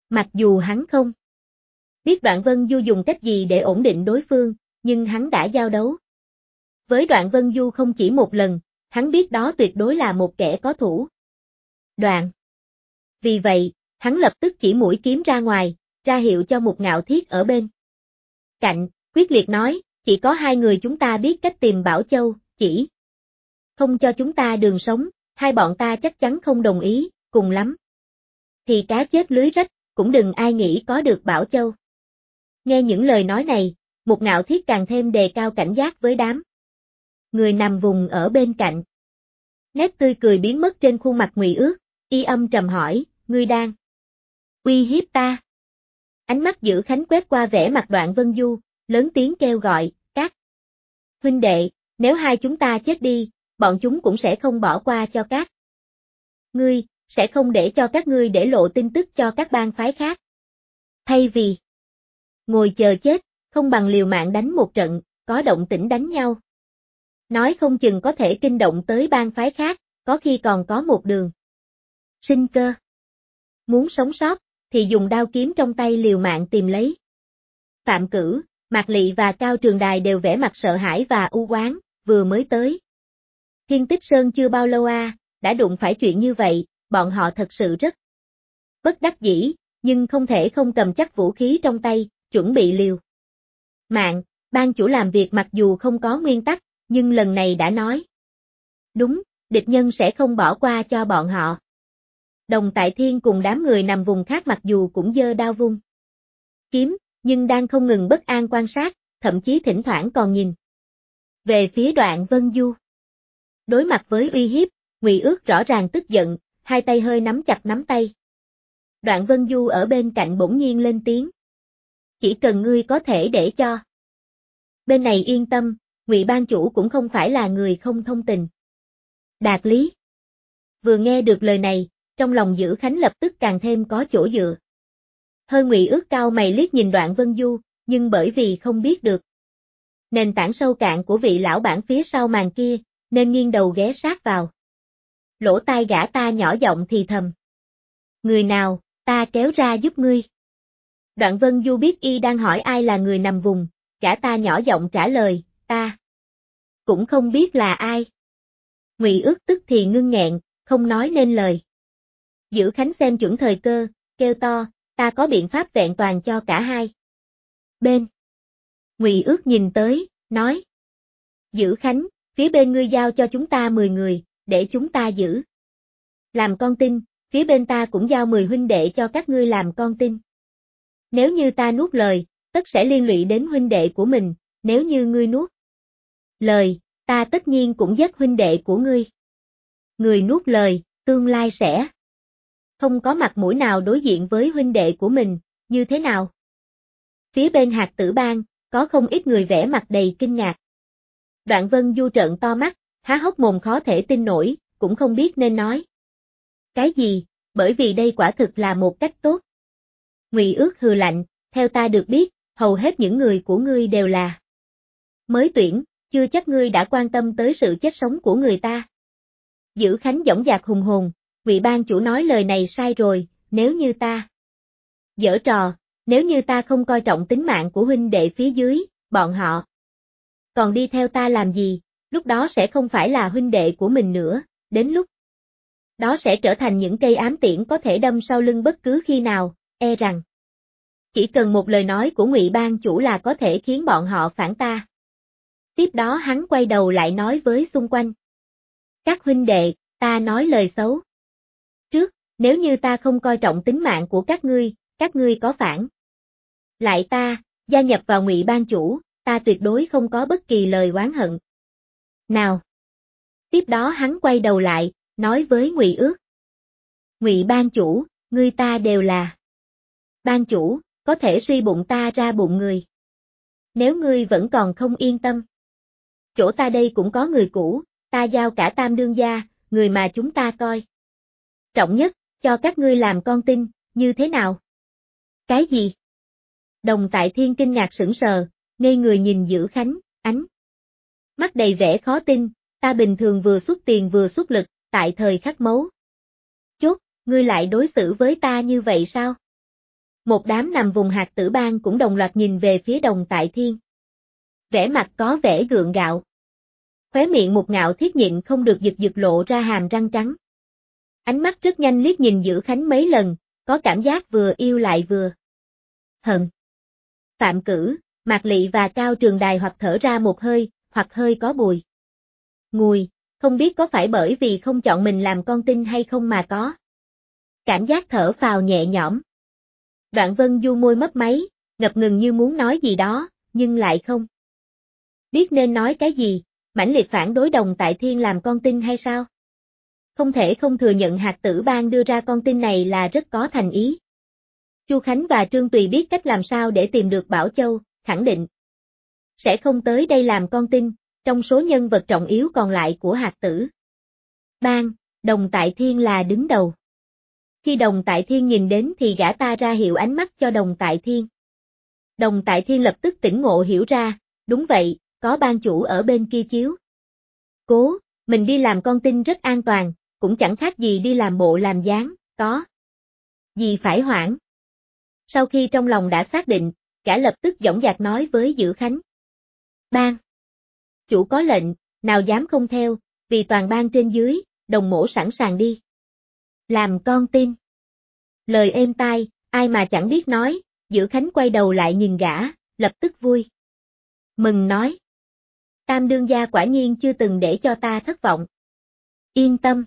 Mặc dù hắn không biết Đoạn Vân Du dùng cách gì để ổn định đối phương, nhưng hắn đã giao đấu với Đoạn Vân Du không chỉ một lần, hắn biết đó tuyệt đối là một kẻ có thủ đoạn. Vì vậy, hắn lập tức chỉ mũi kiếm ra ngoài, ra hiệu cho một Ngạo Thiết ở bên cạnh, quyết liệt nói, chỉ có hai người chúng ta biết cách tìm Bảo Châu, chỉ không cho chúng ta đường sống, hai bọn ta chắc chắn không đồng ý, cùng lắm thì cá chết lưới rách, cũng đừng ai nghĩ có được Bảo Châu. Nghe những lời nói này, một Ngạo Thiết càng thêm đề cao cảnh giác với đám người nằm vùng ở bên cạnh. Nét tươi cười biến mất trên khuôn mặt Ngụy Ước, y âm trầm hỏi, ngươi đang uy hiếp ta? Ánh mắt Dữ Khánh quét qua vẻ mặt Đoạn Vân Du, lớn tiếng kêu gọi, các huynh đệ, nếu hai chúng ta chết đi, bọn chúng cũng sẽ không bỏ qua cho các ngươi, sẽ không để cho các ngươi để lộ tin tức cho các bang phái khác. Thay vì ngồi chờ chết, không bằng liều mạng đánh một trận, có động tĩnh đánh nhau. Nói không chừng có thể kinh động tới bang phái khác, có khi còn có một đường sinh cơ. Muốn sống sót, thì dùng đao kiếm trong tay liều mạng tìm lấy. Phạm Cử, Mạc Lị và Cao Trường Đài đều vẻ mặt sợ hãi và u oán, vừa mới tới Thiên Tích Sơn chưa bao lâu đã đụng phải chuyện như vậy, bọn họ thật sự rất bất đắc dĩ, nhưng không thể không cầm chắc vũ khí trong tay, chuẩn bị liều mạng. Ban chủ làm việc mặc dù không có nguyên tắc, nhưng lần này đã nói đúng, địch nhân sẽ không bỏ qua cho bọn họ. Đồng Tại Thiên cùng đám người nằm vùng khác mặc dù cũng giơ đao vung kiếm, nhưng đang không ngừng bất an quan sát, thậm chí thỉnh thoảng còn nhìn về phía Đoạn Vân Du. Đối mặt với uy hiếp, Ngụy Ước rõ ràng tức giận, hai tay hơi nắm chặt nắm tay. Đoạn Vân Du ở bên cạnh bỗng nhiên lên tiếng. Chỉ cần ngươi có thể để cho bên này yên tâm, Ngụy ban chủ cũng không phải là người không thông tình đạt lý. Vừa nghe được lời này, trong lòng Dữ Khánh lập tức càng thêm có chỗ dựa. Hơi Ngụy Ước cao mày liếc nhìn Đoạn Vân Du, nhưng bởi vì không biết được nền tảng sâu cạn của vị lão bản phía sau màn kia, nên nghiêng đầu ghé sát vào lỗ tai gã ta nhỏ giọng thì thầm. Người nào, ta kéo ra giúp ngươi. Đoạn Vân Du biết y đang hỏi ai là người nằm vùng, gã ta nhỏ giọng trả lời, ta cũng không biết là ai. Ngụy Ước tức thì ngưng nghẹn, không nói nên lời. Dữ Khánh xem chuẩn thời cơ, kêu to, ta có biện pháp vẹn toàn cho cả hai bên. Ngụy Ước nhìn tới, nói. Dữ Khánh, phía bên ngươi giao cho chúng ta 10 người, để chúng ta giữ làm con tin, phía bên ta cũng giao 10 huynh đệ cho các ngươi làm con tin. Nếu như ta nuốt lời, tất sẽ liên lụy đến huynh đệ của mình, nếu như ngươi nuốt lời, ta tất nhiên cũng giết huynh đệ của ngươi. Người nuốt lời, tương lai sẽ không có mặt mũi nào đối diện với huynh đệ của mình, như thế nào? Phía bên Hạt Tử Bang, có không ít người vẻ mặt đầy kinh ngạc. Đoạn Vân Du trợn to mắt, há hốc mồm khó thể tin nổi, cũng không biết nên nói cái gì, bởi vì đây quả thực là một cách tốt. Ngụy Ước hừ lạnh, theo ta được biết, hầu hết những người của ngươi đều là mới tuyển, chưa chắc ngươi đã quan tâm tới sự chết sống của người ta. Dữ Khánh dõng dạc hùng hồn, Ngụy ban chủ nói lời này sai rồi, nếu như ta giở trò, nếu như ta không coi trọng tính mạng của huynh đệ phía dưới, bọn họ còn đi theo ta làm gì, lúc đó sẽ không phải là huynh đệ của mình nữa, đến lúc đó sẽ trở thành những cây ám tiễn có thể đâm sau lưng bất cứ khi nào, e rằng chỉ cần một lời nói của Ngụy ban chủ là có thể khiến bọn họ phản ta. Tiếp đó hắn quay đầu lại nói với xung quanh. Các huynh đệ, ta nói lời xấu trước, nếu như ta không coi trọng tính mạng của các ngươi có phản lại ta, gia nhập vào Ngụy ban chủ, ta tuyệt đối không có bất kỳ lời oán hận nào. Tiếp đó hắn quay đầu lại, nói với Ngụy Ước. Ngụy ban chủ, ngươi ta đều là ban chủ, có thể suy bụng ta ra bụng người. Nếu ngươi vẫn còn không yên tâm, chỗ ta đây cũng có người cũ, ta giao cả Tam đương gia, người mà chúng ta coi trọng nhất, cho các ngươi làm con tin, như thế nào? Cái gì? Đồng Tại Thiên kinh ngạc sững sờ, ngây người nhìn Dữ Khánh, ánh mắt đầy vẻ khó tin, ta bình thường vừa xuất tiền vừa xuất lực, tại thời khắc mấu chốt, ngươi lại đối xử với ta như vậy sao? Một đám nằm vùng hạt tử bang cũng đồng loạt nhìn về phía Đồng Tại Thiên. Vẻ mặt có vẻ gượng gạo. Khóe miệng một ngạo thiết nhịn không được giật giật lộ ra hàm răng trắng. Ánh mắt rất nhanh liếc nhìn Dữ Khánh mấy lần, có cảm giác vừa yêu lại vừa hận. Phạm Cử, Mạc Lị và Cao Trường Đài hoặc thở ra một hơi, hoặc hơi có bùi ngùi, không biết có phải bởi vì không chọn mình làm con tin hay không mà có cảm giác thở phào nhẹ nhõm. Đoạn Vân Du môi mấp máy, ngập ngừng như muốn nói gì đó, nhưng lại không biết nên nói cái gì, mãnh liệt phản đối Đồng Tại Thiên làm con tin hay sao? Không thể không thừa nhận hạt tử bang đưa ra con tin này là rất có thành ý. Chu Khánh và Trương Tùy biết cách làm sao để tìm được Bảo Châu, khẳng định sẽ không tới đây làm con tin, trong số nhân vật trọng yếu còn lại của hạt tử bang, Đồng Tại Thiên là đứng đầu. Khi Đồng Tại Thiên nhìn đến thì gã ta ra hiệu ánh mắt cho Đồng Tại Thiên. Đồng Tại Thiên lập tức tỉnh ngộ hiểu ra, đúng vậy, có ban chủ ở bên kia chiếu cố, mình đi làm con tin rất an toàn, cũng chẳng khác gì đi làm bộ làm dáng, có gì phải hoảng. Sau khi trong lòng đã xác định, gã lập tức dõng dạc nói với Dữ Khánh. Ban chủ có lệnh, nào dám không theo, vì toàn ban trên dưới, Đồng mỗ sẵn sàng đi làm con tin. Lời êm tai, ai mà chẳng biết nói, Dữ Khánh quay đầu lại nhìn gã, lập tức vui mừng nói. Tam đương gia quả nhiên chưa từng để cho ta thất vọng. Yên tâm.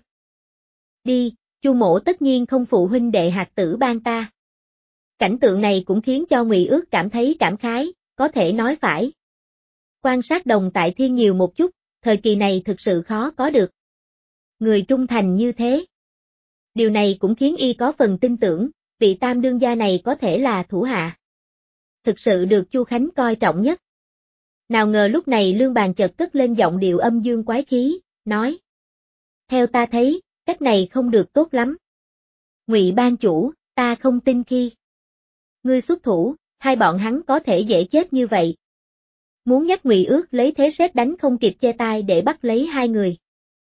Đi, Chu mỗ tất nhiên không phụ huynh đệ hạt tử bang ta. Cảnh tượng này cũng khiến cho Ngụy Ước cảm thấy cảm khái, có thể nói phải. Quan sát Đồng Tại Thiên nhiều một chút, thời kỳ này thực sự khó có được người trung thành như thế. Điều này cũng khiến y có phần tin tưởng, vị tam đương gia này có thể là thủ hạ thực sự được Chu Khánh coi trọng nhất. Nào ngờ lúc này Lương Bàn chợt cất lên giọng điệu âm dương quái khí, nói. Theo ta thấy, cách này không được tốt lắm. Ngụy ban chủ, ta không tin khi ngươi xuất thủ, hai bọn hắn có thể dễ chết như vậy. Muốn nhắc Ngụy Ước lấy thế sét đánh không kịp che tai để bắt lấy hai người.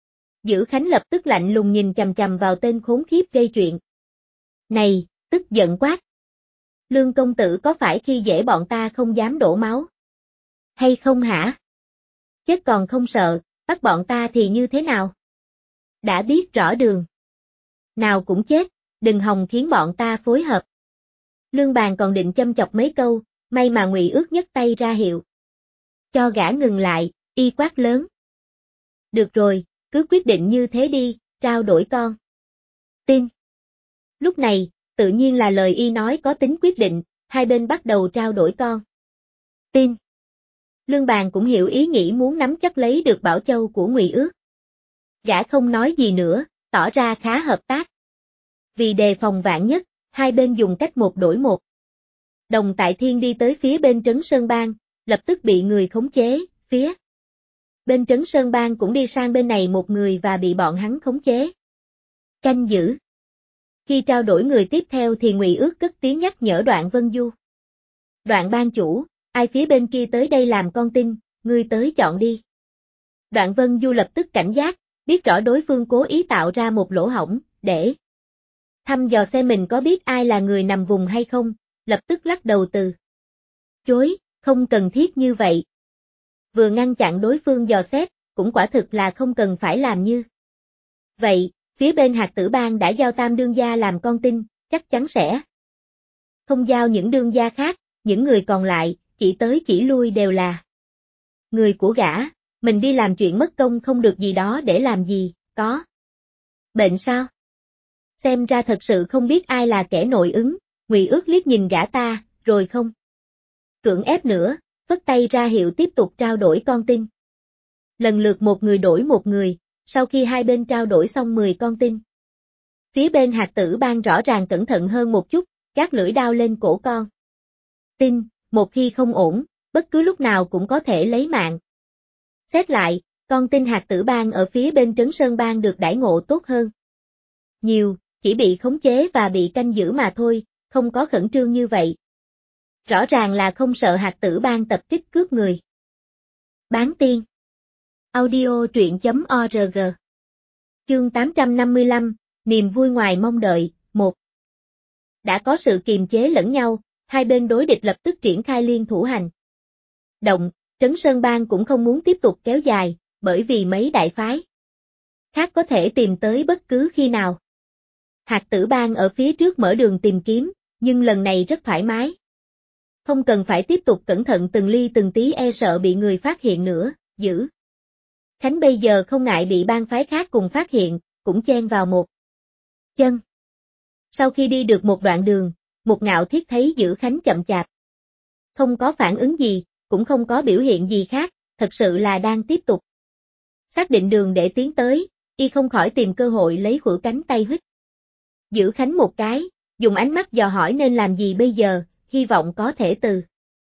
Dữ Khánh lập tức lạnh lùng nhìn chằm chằm vào tên khốn khiếp gây chuyện. Này, tức giận quát. Lương công tử có phải khi dễ bọn ta không dám đổ máu? Hay không hả? Chết còn không sợ, bắt bọn ta thì như thế nào? Đã biết rõ đường. Nào cũng chết, đừng hòng khiến bọn ta phối hợp. Lương Bàn còn định châm chọc mấy câu, may mà Ngụy Ước nhấc tay ra hiệu. Cho gã ngừng lại, y quát lớn. Được rồi, cứ quyết định như thế đi, trao đổi con tin. Lúc này, tự nhiên là lời y nói có tính quyết định, hai bên bắt đầu trao đổi con tin. Lương Bàn cũng hiểu ý nghĩ muốn nắm chắc lấy được Bảo Châu của Ngụy Ước. Gã không nói gì nữa, tỏ ra khá hợp tác. Vì đề phòng vạn nhất, hai bên dùng cách một đổi một. Đồng Tại Thiên đi tới phía bên Trấn Sơn Bang, lập tức bị người khống chế, phía bên Trấn Sơn Bang cũng đi sang bên này một người và bị bọn hắn khống chế. Canh giữ. Khi trao đổi người tiếp theo thì Ngụy Ước cất tiếng nhắc nhở Đoạn Vân Du. Đoạn ban chủ, ai phía bên kia tới đây làm con tin, ngươi tới chọn đi. Đoạn Vân Du lập tức cảnh giác, biết rõ đối phương cố ý tạo ra một lỗ hổng, để thăm dò xem mình có biết ai là người nằm vùng hay không, lập tức lắc đầu từ chối, không cần thiết như vậy. Vừa ngăn chặn đối phương dò xét, cũng quả thực là không cần phải làm như vậy, phía bên hạt tử bang đã giao tam đương gia làm con tin, chắc chắn sẽ không giao những đương gia khác, những người còn lại, chỉ tới chỉ lui đều là người của gã, mình đi làm chuyện mất công không được gì đó để làm gì, có bệnh sao? Xem ra thật sự không biết ai là kẻ nội ứng, Ngụy Ước liếc nhìn gã ta, rồi không cưỡng ép nữa, phất tay ra hiệu tiếp tục trao đổi con tin. Lần lượt một người đổi một người, sau khi hai bên trao đổi xong 10 con tin. Phía bên hạt tử bang rõ ràng cẩn thận hơn một chút, gác lưỡi đao lên cổ con tin, một khi không ổn, bất cứ lúc nào cũng có thể lấy mạng. Xét lại, con tin hạt tử bang ở phía bên Trấn Sơn Bang được đãi ngộ tốt hơn nhiều, chỉ bị khống chế và bị canh giữ mà thôi, không có khẩn trương như vậy. Rõ ràng là không sợ hạt tử bang tập kích cướp người. Bán tiên. Audio truyện.org. Chương 855, niềm vui ngoài mong đợi, 1. Đã có sự kiềm chế lẫn nhau, hai bên đối địch lập tức triển khai liên thủ hành động, Trấn Sơn Bang cũng không muốn tiếp tục kéo dài, bởi vì mấy đại phái khác có thể tìm tới bất cứ khi nào. Hạt Tử Bang ở phía trước mở đường tìm kiếm, nhưng lần này rất thoải mái. Không cần phải tiếp tục cẩn thận từng ly từng tí e sợ bị người phát hiện nữa, Dữ Khánh bây giờ không ngại bị bang phái khác cùng phát hiện, cũng chen vào một chân. Sau khi đi được một đoạn đường, Mục Ngạo Thiết thấy Dữ Khánh chậm chạp. Không có phản ứng gì, cũng không có biểu hiện gì khác, thật sự là đang tiếp tục. Xác định đường để tiến tới, y không khỏi tìm cơ hội lấy khuỷu cánh tay huých Dữ Khánh một cái, dùng ánh mắt dò hỏi nên làm gì bây giờ, hy vọng có thể từ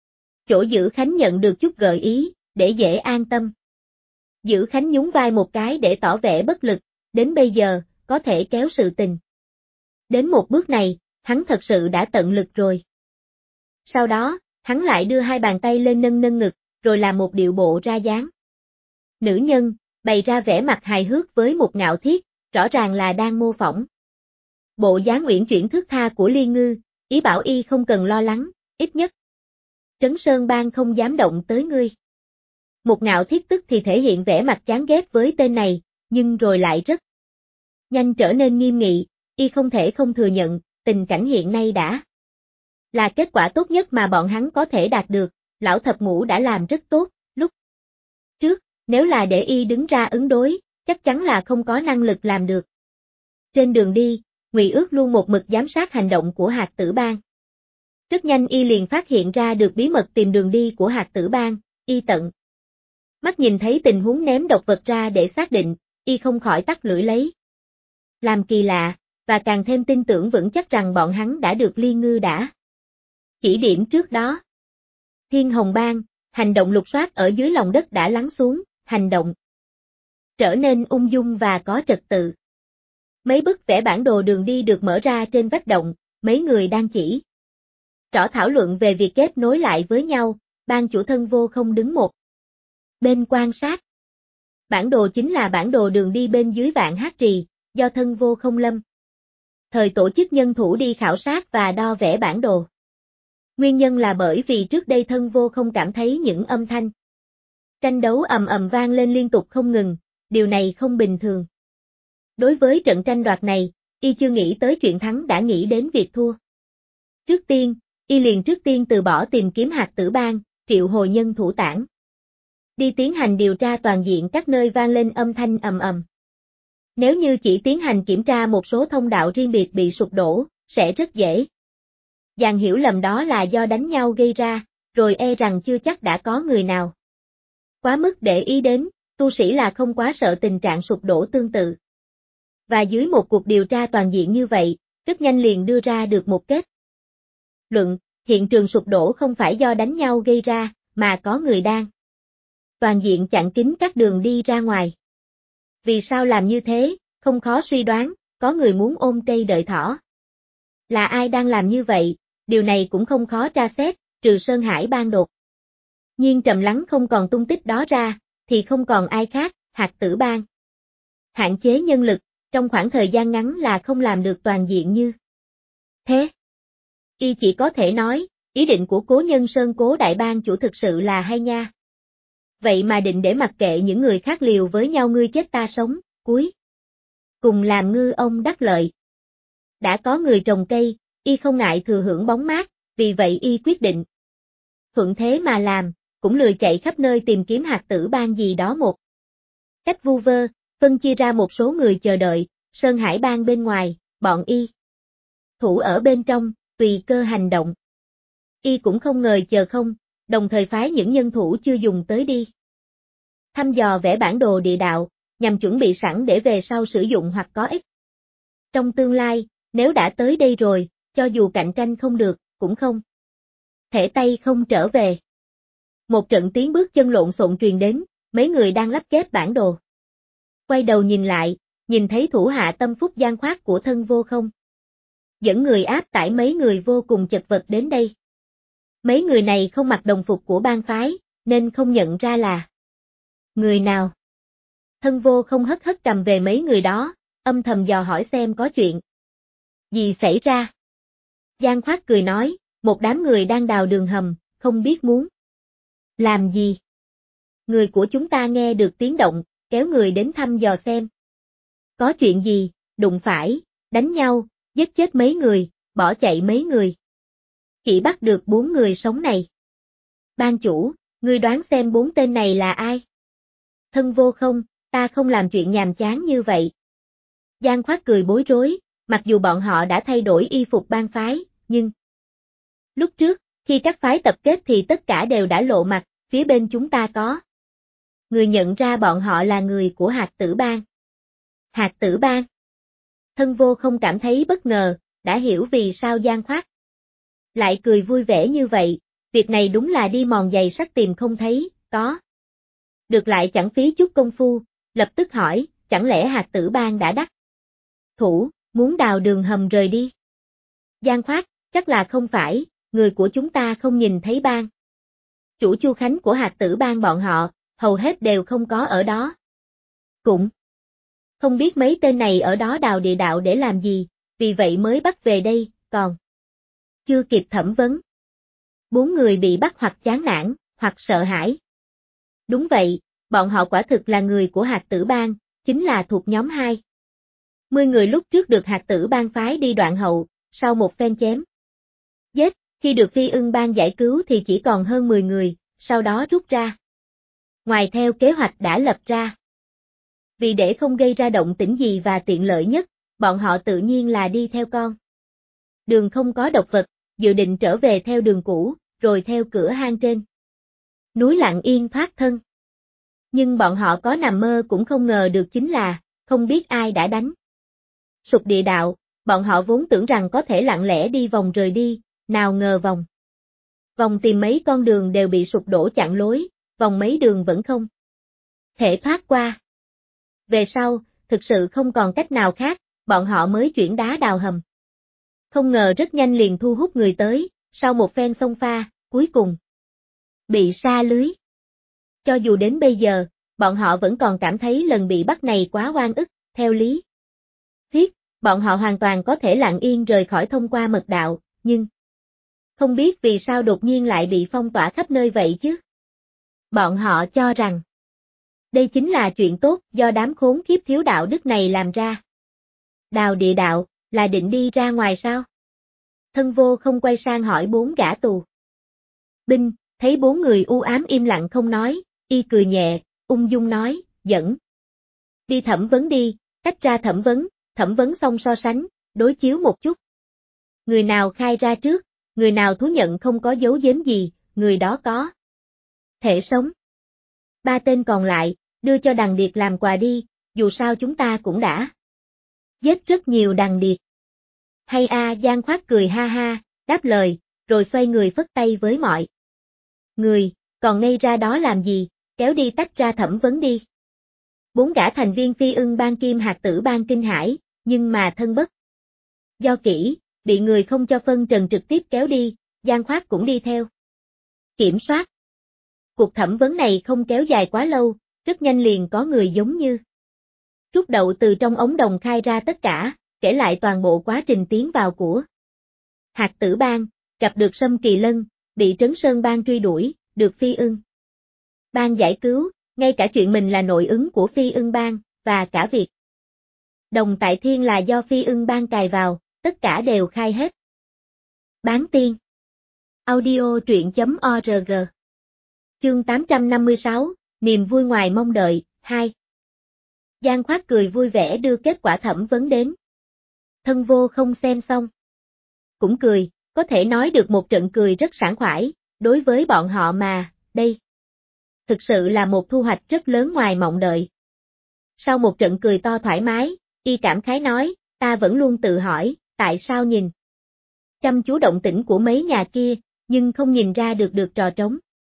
chỗ Dữ Khánh nhận được chút gợi ý, để dễ an tâm. Dữ Khánh nhún vai một cái để tỏ vẻ bất lực, đến bây giờ, có thể kéo sự tình. Đến một bước này, hắn thật sự đã tận lực rồi. Sau đó, hắn lại đưa hai bàn tay lên nâng nâng ngực, rồi làm một điệu bộ ra dáng. Nữ nhân, bày ra vẻ mặt hài hước với Mục Ngạo Thiết, rõ ràng là đang mô phỏng bộ dáng uyển chuyển thướt tha của Liên Ngư, ý bảo y không cần lo lắng, ít nhất Trấn Sơn Bang không dám động tới ngươi. Mục Ngạo Thiết tức thì thể hiện vẻ mặt chán ghét với tên này, nhưng rồi lại rất nhanh trở nên nghiêm nghị, y không thể không thừa nhận, tình cảnh hiện nay đã là kết quả tốt nhất mà bọn hắn có thể đạt được, lão thập ngũ đã làm rất tốt, lúc trước, nếu là để y đứng ra ứng đối, chắc chắn là không có năng lực làm được. Trên đường đi, Ngụy Ước luôn một mực giám sát hành động của Hạt Tử Bang. Rất nhanh y liền phát hiện ra được bí mật tìm đường đi của Hạt Tử Bang, y tận mắt nhìn thấy tình huống ném độc vật ra để xác định, y không khỏi tắt lưỡi lấy làm kỳ lạ, và càng thêm tin tưởng vững chắc rằng bọn hắn đã được Liên Ngư đã chỉ điểm trước đó. Thiên Hồng Bang, hành động lục soát ở dưới lòng đất đã lắng xuống, hành động trở nên ung dung và có trật tự. Mấy bức vẽ bản đồ đường đi được mở ra trên vách động, mấy người đang chỉ trỏ thảo luận về việc kết nối lại với nhau, ban chủ Thân Vô Không đứng một bên quan sát. Bản đồ chính là bản đồ đường đi bên dưới Vạn Hát Trì, do Thân Vô Không lâm thời tổ chức nhân thủ đi khảo sát và đo vẽ bản đồ. Nguyên nhân là bởi vì trước đây Thân Vô Không cảm thấy những âm thanh tranh đấu ầm ầm vang lên liên tục không ngừng, điều này không bình thường. Đối với trận tranh đoạt này, y chưa nghĩ tới chuyện thắng đã nghĩ đến việc thua. Trước tiên, y liền trước tiên từ bỏ tìm kiếm Hạt Tử Bang, triệu hồi nhân thủ tản đi tiến hành điều tra toàn diện các nơi vang lên âm thanh ầm ầm. Nếu như chỉ tiến hành kiểm tra một số thông đạo riêng biệt bị sụp đổ, sẽ rất dễ dàng hiểu lầm đó là do đánh nhau gây ra, rồi e rằng chưa chắc đã có người nào quá mức để ý đến, tu sĩ là không quá sợ tình trạng sụp đổ tương tự. Và dưới một cuộc điều tra toàn diện như vậy, rất nhanh liền đưa ra được một kết luận, hiện trường sụp đổ không phải do đánh nhau gây ra, mà có người đang toàn diện chặn kín các đường đi ra ngoài. Vì sao làm như thế, không khó suy đoán, có người muốn ôm cây đợi thỏ. Là ai đang làm như vậy, điều này cũng không khó tra xét, trừ Sơn Hải Bang đột nhiên trầm lắng không còn tung tích đó ra, thì không còn ai khác, Hạt Tử Bang. Hạn chế nhân lực, trong khoảng thời gian ngắn là không làm được toàn diện như thế. Y chỉ có thể nói, ý định của Cố Nhân Sơn Cố đại bang chủ thực sự là hay nha. Vậy mà định để mặc kệ những người khác liều với nhau ngươi chết ta sống, cuối cùng làm ngư ông đắc lợi. Đã có người trồng cây, y không ngại thừa hưởng bóng mát, vì vậy y quyết định thuận thế mà làm, cũng lười chạy khắp nơi tìm kiếm Hạt Tử Bang gì đó một cách vu vơ, phân chia ra một số người chờ đợi, Sơn Hải Bang bên ngoài, bọn y thủ ở bên trong, tùy cơ hành động. Y cũng không ngờ chờ không, đồng thời phái những nhân thủ chưa dùng tới đi thăm dò vẽ bản đồ địa đạo, nhằm chuẩn bị sẵn để về sau sử dụng hoặc có ích. Trong tương lai, nếu đã tới đây rồi, cho dù cạnh tranh không được, cũng không thể tay không trở về. Một trận tiếng bước chân lộn xộn truyền đến, mấy người đang lắp ghép bản đồ. Quay đầu nhìn lại, nhìn thấy thủ hạ tâm phúc gian khoát của Thân Vô Không. Dẫn người áp tải mấy người vô cùng chật vật đến đây. Mấy người này không mặc đồng phục của bang phái, nên không nhận ra là người nào. Thân Vô Không hất hất cầm về mấy người đó, âm thầm dò hỏi xem có chuyện gì xảy ra. Giang Khoát cười nói, một đám người đang đào đường hầm, không biết muốn làm gì. Người của chúng ta nghe được tiếng động, kéo người đến thăm dò xem. Có chuyện gì, đụng phải, đánh nhau, giết chết mấy người, bỏ chạy mấy người. Chỉ bắt được 4 người sống này. Ban chủ, ngươi đoán xem 4 tên này là ai? Thân vô không, ta không làm chuyện nhàm chán như vậy. Giang Khoát cười bối rối, mặc dù bọn họ đã thay đổi y phục bang phái, nhưng lúc trước, khi các phái tập kết thì tất cả đều đã lộ mặt, phía bên chúng ta có người nhận ra bọn họ là người của Hạt Tử Bang. Hạt Tử Bang. Thân vô không cảm thấy bất ngờ, đã hiểu vì sao Giang Khoát lại cười vui vẻ như vậy, việc này đúng là đi mòn giày sắt tìm không thấy, có. Được lại chẳng phí chút công phu, lập tức hỏi, chẳng lẽ Hạt Tử Bang đã đắc thủ, muốn đào đường hầm rời đi? Giang Khoát, chắc là không phải, người của chúng ta không nhìn thấy bang chủ Chu Khánh của Hạt Tử Bang bọn họ, hầu hết đều không có ở đó. Cũng không biết mấy tên này ở đó đào địa đạo để làm gì, vì vậy mới bắt về đây, còn chưa kịp thẩm vấn. 4 người bị bắt hoặc chán nản, hoặc sợ hãi. Đúng vậy, bọn họ quả thực là người của Hạt Tử Bang, chính là thuộc nhóm 2. 10 người lúc trước được Hạt Tử Bang phái đi Đoạn Hậu, sau một phen chém giết, khi được Phi Ưng Bang giải cứu thì chỉ còn hơn 10 người, sau đó rút ra. Ngoài theo kế hoạch đã lập ra. Vì để không gây ra động tĩnh gì và tiện lợi nhất, bọn họ tự nhiên là đi theo con đường không có độc vật, dự định trở về theo đường cũ, rồi theo cửa hang trên núi lặng yên thoát thân. Nhưng bọn họ có nằm mơ cũng không ngờ được chính là, không biết ai đã đánh sụp địa đạo, bọn họ vốn tưởng rằng có thể lặng lẽ đi vòng rời đi, nào ngờ vòng tìm mấy con đường đều bị sụp đổ chặn lối, vòng mấy đường vẫn không thể thoát qua. Về sau, thực sự không còn cách nào khác, bọn họ mới chuyển đá đào hầm. Không ngờ rất nhanh liền thu hút người tới, sau một phen xông pha, cuối cùng bị sa lưới. Cho dù đến bây giờ, bọn họ vẫn còn cảm thấy lần bị bắt này quá oan ức, theo lý thuyết, bọn họ hoàn toàn có thể lặng yên rời khỏi thông qua mật đạo, nhưng không biết vì sao đột nhiên lại bị phong tỏa khắp nơi vậy chứ. Bọn họ cho rằng đây chính là chuyện tốt do đám khốn kiếp thiếu đạo đức này làm ra. Đào địa đạo, là định đi ra ngoài sao? Thân vô không quay sang hỏi 4 gã tù binh, thấy 4 người u ám im lặng không nói, y cười nhẹ, ung dung nói, dẫn đi thẩm vấn đi, tách ra thẩm vấn xong so sánh, đối chiếu một chút. Người nào khai ra trước, người nào thú nhận không có dấu giếm gì, người đó có thể sống. 3 tên còn lại, đưa cho Đằng Điệt làm quà đi, dù sao chúng ta cũng đã giết rất nhiều Đằng Điệt. Hay a, Giang Khoát cười ha ha, đáp lời, rồi xoay người phất tay với mọi người, còn ngây ra đó làm gì, kéo đi tách ra thẩm vấn đi. 4 gã thành viên Phi Ưng Bang Kim Hạt Tử Bang kinh hãi, nhưng mà thân bất do kỹ, bị người không cho phân trần trực tiếp kéo đi, Giang Khoát cũng đi theo. Kiểm soát. Cuộc thẩm vấn này không kéo dài quá lâu, rất nhanh liền có người giống như rút đậu từ trong ống đồng khai ra tất cả, kể lại toàn bộ quá trình tiến vào của Hạt Tử Bang, gặp được Sâm Kỳ Lân, bị Trấn Sơn Bang truy đuổi, được Phi Ưng Bang giải cứu, ngay cả chuyện mình là nội ứng của Phi Ưng Bang, và cả việc Đồng Tại Thiên là do Phi Ưng Bang cài vào, tất cả đều khai hết. Bán tiên. Audio truyện.org. Chương 856, niềm vui ngoài mong đợi, 2. Giang Khoát cười vui vẻ đưa kết quả thẩm vấn đến. Thân vô không xem xong. Cũng cười, có thể nói được một trận cười rất sảng khoái, đối với bọn họ mà, đây thực sự là một thu hoạch rất lớn ngoài mộng đợi. Sau một trận cười to thoải mái, y cảm khái nói, ta vẫn luôn tự hỏi, tại sao nhìn chăm chú động tĩnh của mấy nhà kia, nhưng không nhìn ra được trò trống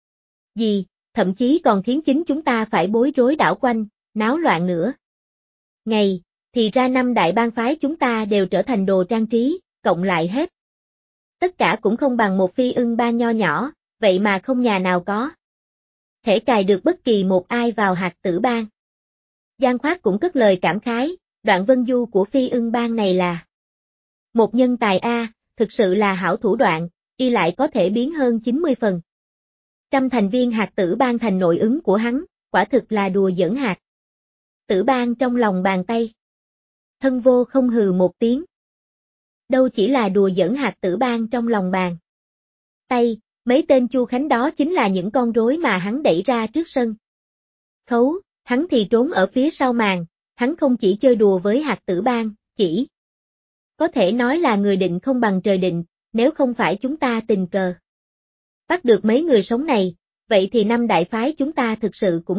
gì, thậm chí còn khiến chính chúng ta phải bối rối đảo quanh, náo loạn nữa. Ngày, thì ra 5 đại bang phái chúng ta đều trở thành đồ trang trí, cộng lại hết. Tất cả cũng không bằng một Phi Ưng Bang nho nhỏ, vậy mà không nhà nào có thể cài được bất kỳ một ai vào Hạt Tử Bang. Giang Khoát cũng cất lời cảm khái, Đoạn Vân Du của Phi Ưng Bang này là một nhân tài a, thực sự là hảo thủ đoạn, y lại có thể biến hơn 90 phần. Trăm thành viên hạt tử ban thành nội ứng của hắn, quả thực là đùa giỡn hạt. Tử ban trong lòng bàn tay. Thân vô không hừ một tiếng. Đâu chỉ là đùa giỡn hạt tử ban trong lòng bàn tay, mấy tên Chu Khánh đó chính là những con rối mà hắn đẩy ra trước sân. Khấu, hắn thì trốn ở phía sau màn, hắn không chỉ chơi đùa với hạt tử ban, chỉ có thể nói là người định không bằng trời định, nếu không phải chúng ta tình cờ bắt được mấy người sống này, vậy thì năm đại phái chúng ta thực sự cũng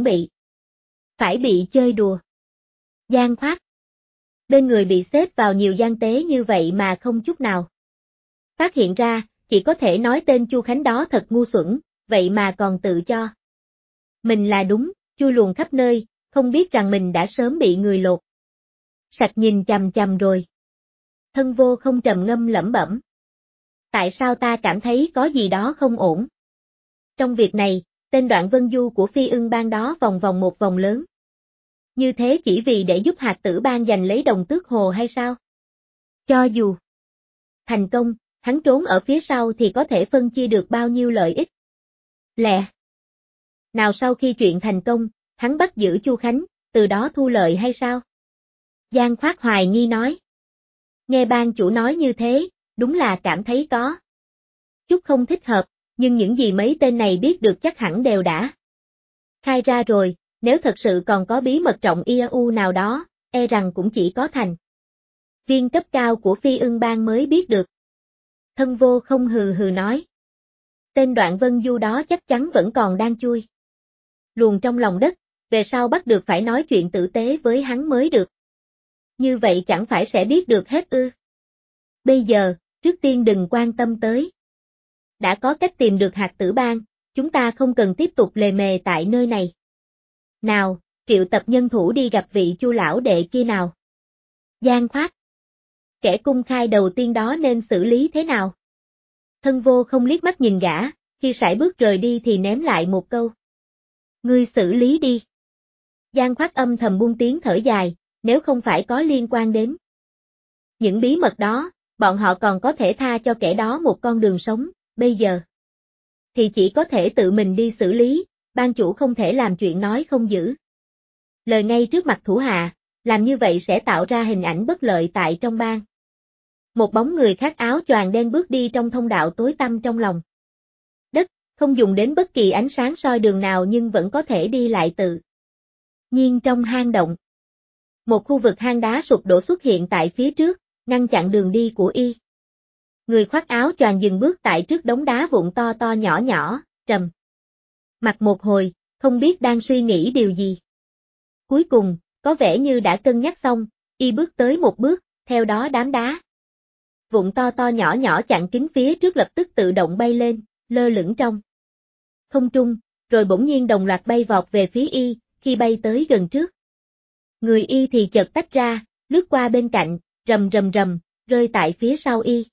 phải bị chơi đùa. Giang Khoát. Bên người bị xếp vào nhiều gian tế như vậy mà không chút nào phát hiện ra, chỉ có thể nói tên Chu Khánh đó thật ngu xuẩn, vậy mà còn tự cho mình là đúng, chui luồn khắp nơi, không biết rằng mình đã sớm bị người lột sạch nhìn chằm chằm rồi. Thân vô không trầm ngâm lẩm bẩm. Tại sao ta cảm thấy có gì đó không ổn? Trong việc này, tên Đoạn Vân Du của Phi Ưng Bang đó vòng vòng một vòng lớn. Như thế chỉ vì để giúp hạt tử bang giành lấy Đồng Tước Hồ hay sao? Cho dù thành công, hắn trốn ở phía sau thì có thể phân chia được bao nhiêu lợi ích? Lẹ. Nào sau khi chuyện thành công, hắn bắt giữ Chu Khánh, từ đó thu lợi hay sao? Giang Khoát hoài nghi nói. Nghe ban chủ nói như thế, đúng là cảm thấy có chút không thích hợp, nhưng những gì mấy tên này biết được chắc hẳn đều đã khai ra rồi, nếu thật sự còn có bí mật trọng IAU nào đó, e rằng cũng chỉ có thành viên cấp cao của Phi Ưng Bang mới biết được. Thân vô không hừ hừ nói. Tên Đoạn Vân Du đó chắc chắn vẫn còn đang chui luồn trong lòng đất, về sau bắt được phải nói chuyện tử tế với hắn mới được. Như vậy chẳng phải sẽ biết được hết ư? Bây giờ, trước tiên đừng quan tâm tới. Đã có cách tìm được hạt tử bang, chúng ta không cần tiếp tục lề mề tại nơi này. Nào, triệu tập nhân thủ đi gặp vị Chu lão đệ kia nào. Giang Khoát. Kẻ cung khai đầu tiên đó nên xử lý thế nào? Thân vô không liếc mắt nhìn gã, khi sải bước rời đi thì ném lại một câu. Ngươi xử lý đi. Giang Khoát âm thầm buông tiếng thở dài, nếu không phải có liên quan đến những bí mật đó, bọn họ còn có thể tha cho kẻ đó một con đường sống, bây giờ thì chỉ có thể tự mình đi xử lý, ban chủ không thể làm chuyện nói không giữ lời ngay trước mặt thủ hạ, làm như vậy sẽ tạo ra hình ảnh bất lợi tại trong bang. Một bóng người khác áo choàng đen bước đi trong thông đạo tối tăm trong lòng đất, không dùng đến bất kỳ ánh sáng soi đường nào nhưng vẫn có thể đi lại tự nhiên trong hang động. Một khu vực hang đá sụp đổ xuất hiện tại phía trước, ngăn chặn đường đi của y. Người khoác áo choàng dừng bước tại trước đống đá vụn to to nhỏ nhỏ, trầm mặt một hồi, không biết đang suy nghĩ điều gì. Cuối cùng, có vẻ như đã cân nhắc xong, y bước tới một bước, theo đó đám đá vụn to to nhỏ nhỏ chặn kín phía trước lập tức tự động bay lên, lơ lửng trong không trung, rồi bỗng nhiên đồng loạt bay vọt về phía y, khi bay tới gần trước. Người y thì chợt tách ra, lướt qua bên cạnh, rầm rầm rầm, rơi tại phía sau y.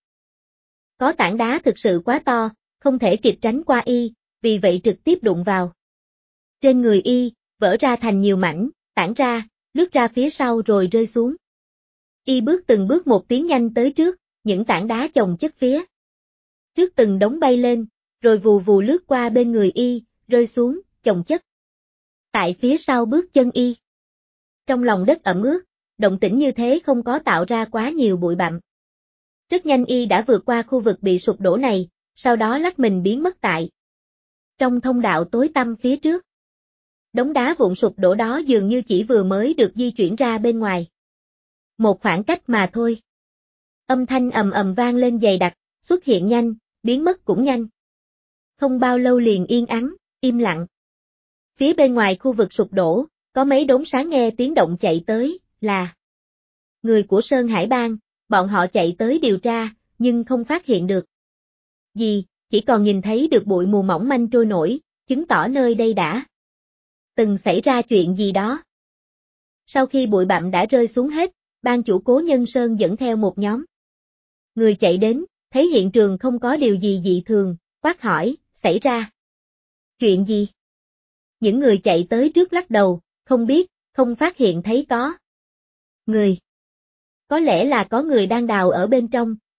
Có tảng đá thực sự quá to, không thể kịp tránh qua y, vì vậy trực tiếp đụng vào trên người y, vỡ ra thành nhiều mảnh, tản ra, lướt ra phía sau rồi rơi xuống. Y bước từng bước một tiến nhanh tới trước, những tảng đá chồng chất phía trước từng đống bay lên, rồi vù vù lướt qua bên người y, rơi xuống, chồng chất tại phía sau bước chân y. Trong lòng đất ẩm ướt, động tĩnh như thế không có tạo ra quá nhiều bụi bặm. Rất nhanh y đã vượt qua khu vực bị sụp đổ này, sau đó lách mình biến mất tại trong thông đạo tối tăm phía trước. Đống đá vụn sụp đổ đó dường như chỉ vừa mới được di chuyển ra bên ngoài một khoảng cách mà thôi. Âm thanh ầm ầm vang lên dày đặc, xuất hiện nhanh, biến mất cũng nhanh. Không bao lâu liền yên ắng, im lặng. Phía bên ngoài khu vực sụp đổ, có mấy đốm sáng nghe tiếng động chạy tới, là người của Sơn Hải Bang, bọn họ chạy tới điều tra, nhưng không phát hiện được gì, chỉ còn nhìn thấy được bụi mù mỏng manh trôi nổi, chứng tỏ nơi đây đã từng xảy ra chuyện gì đó. Sau khi bụi bặm đã rơi xuống hết, ban chủ Cố Nhân Sơn dẫn theo một nhóm người chạy đến, thấy hiện trường không có điều gì dị thường, quát hỏi, xảy ra chuyện gì? Những người chạy tới trước lắc đầu, không biết, không phát hiện thấy có người. Có lẽ là có người đang đào ở bên trong,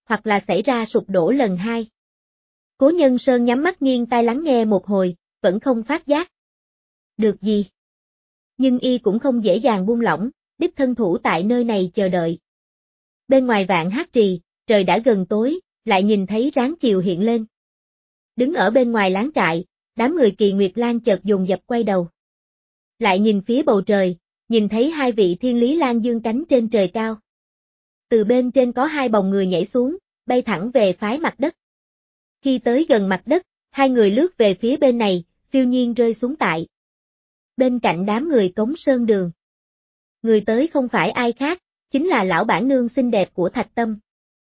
hoặc là xảy ra sụp đổ lần hai. Cố Nhân Sơn nhắm mắt nghiêng tai lắng nghe một hồi, vẫn không phát giác được gì. Nhưng y cũng không dễ dàng buông lỏng, đích thân thủ tại nơi này chờ đợi. Bên ngoài Vạn Hát Trì, trời đã gần tối, lại nhìn thấy ráng chiều hiện lên. Đứng ở bên ngoài láng trại, đám người Kỳ Nguyệt Lan chợt dồn dập quay đầu. Lại nhìn phía bầu trời, nhìn thấy hai vị Thiên Lý Lan dương cánh trên trời cao. Từ bên trên có hai bóng người nhảy xuống, bay thẳng về phái mặt đất. Khi tới gần mặt đất, hai người lướt về phía bên này, phiêu nhiên rơi xuống tại bên cạnh đám người Cống Sơn Đường. Người tới không phải ai khác, chính là lão bản nương xinh đẹp của Thạch Tâm.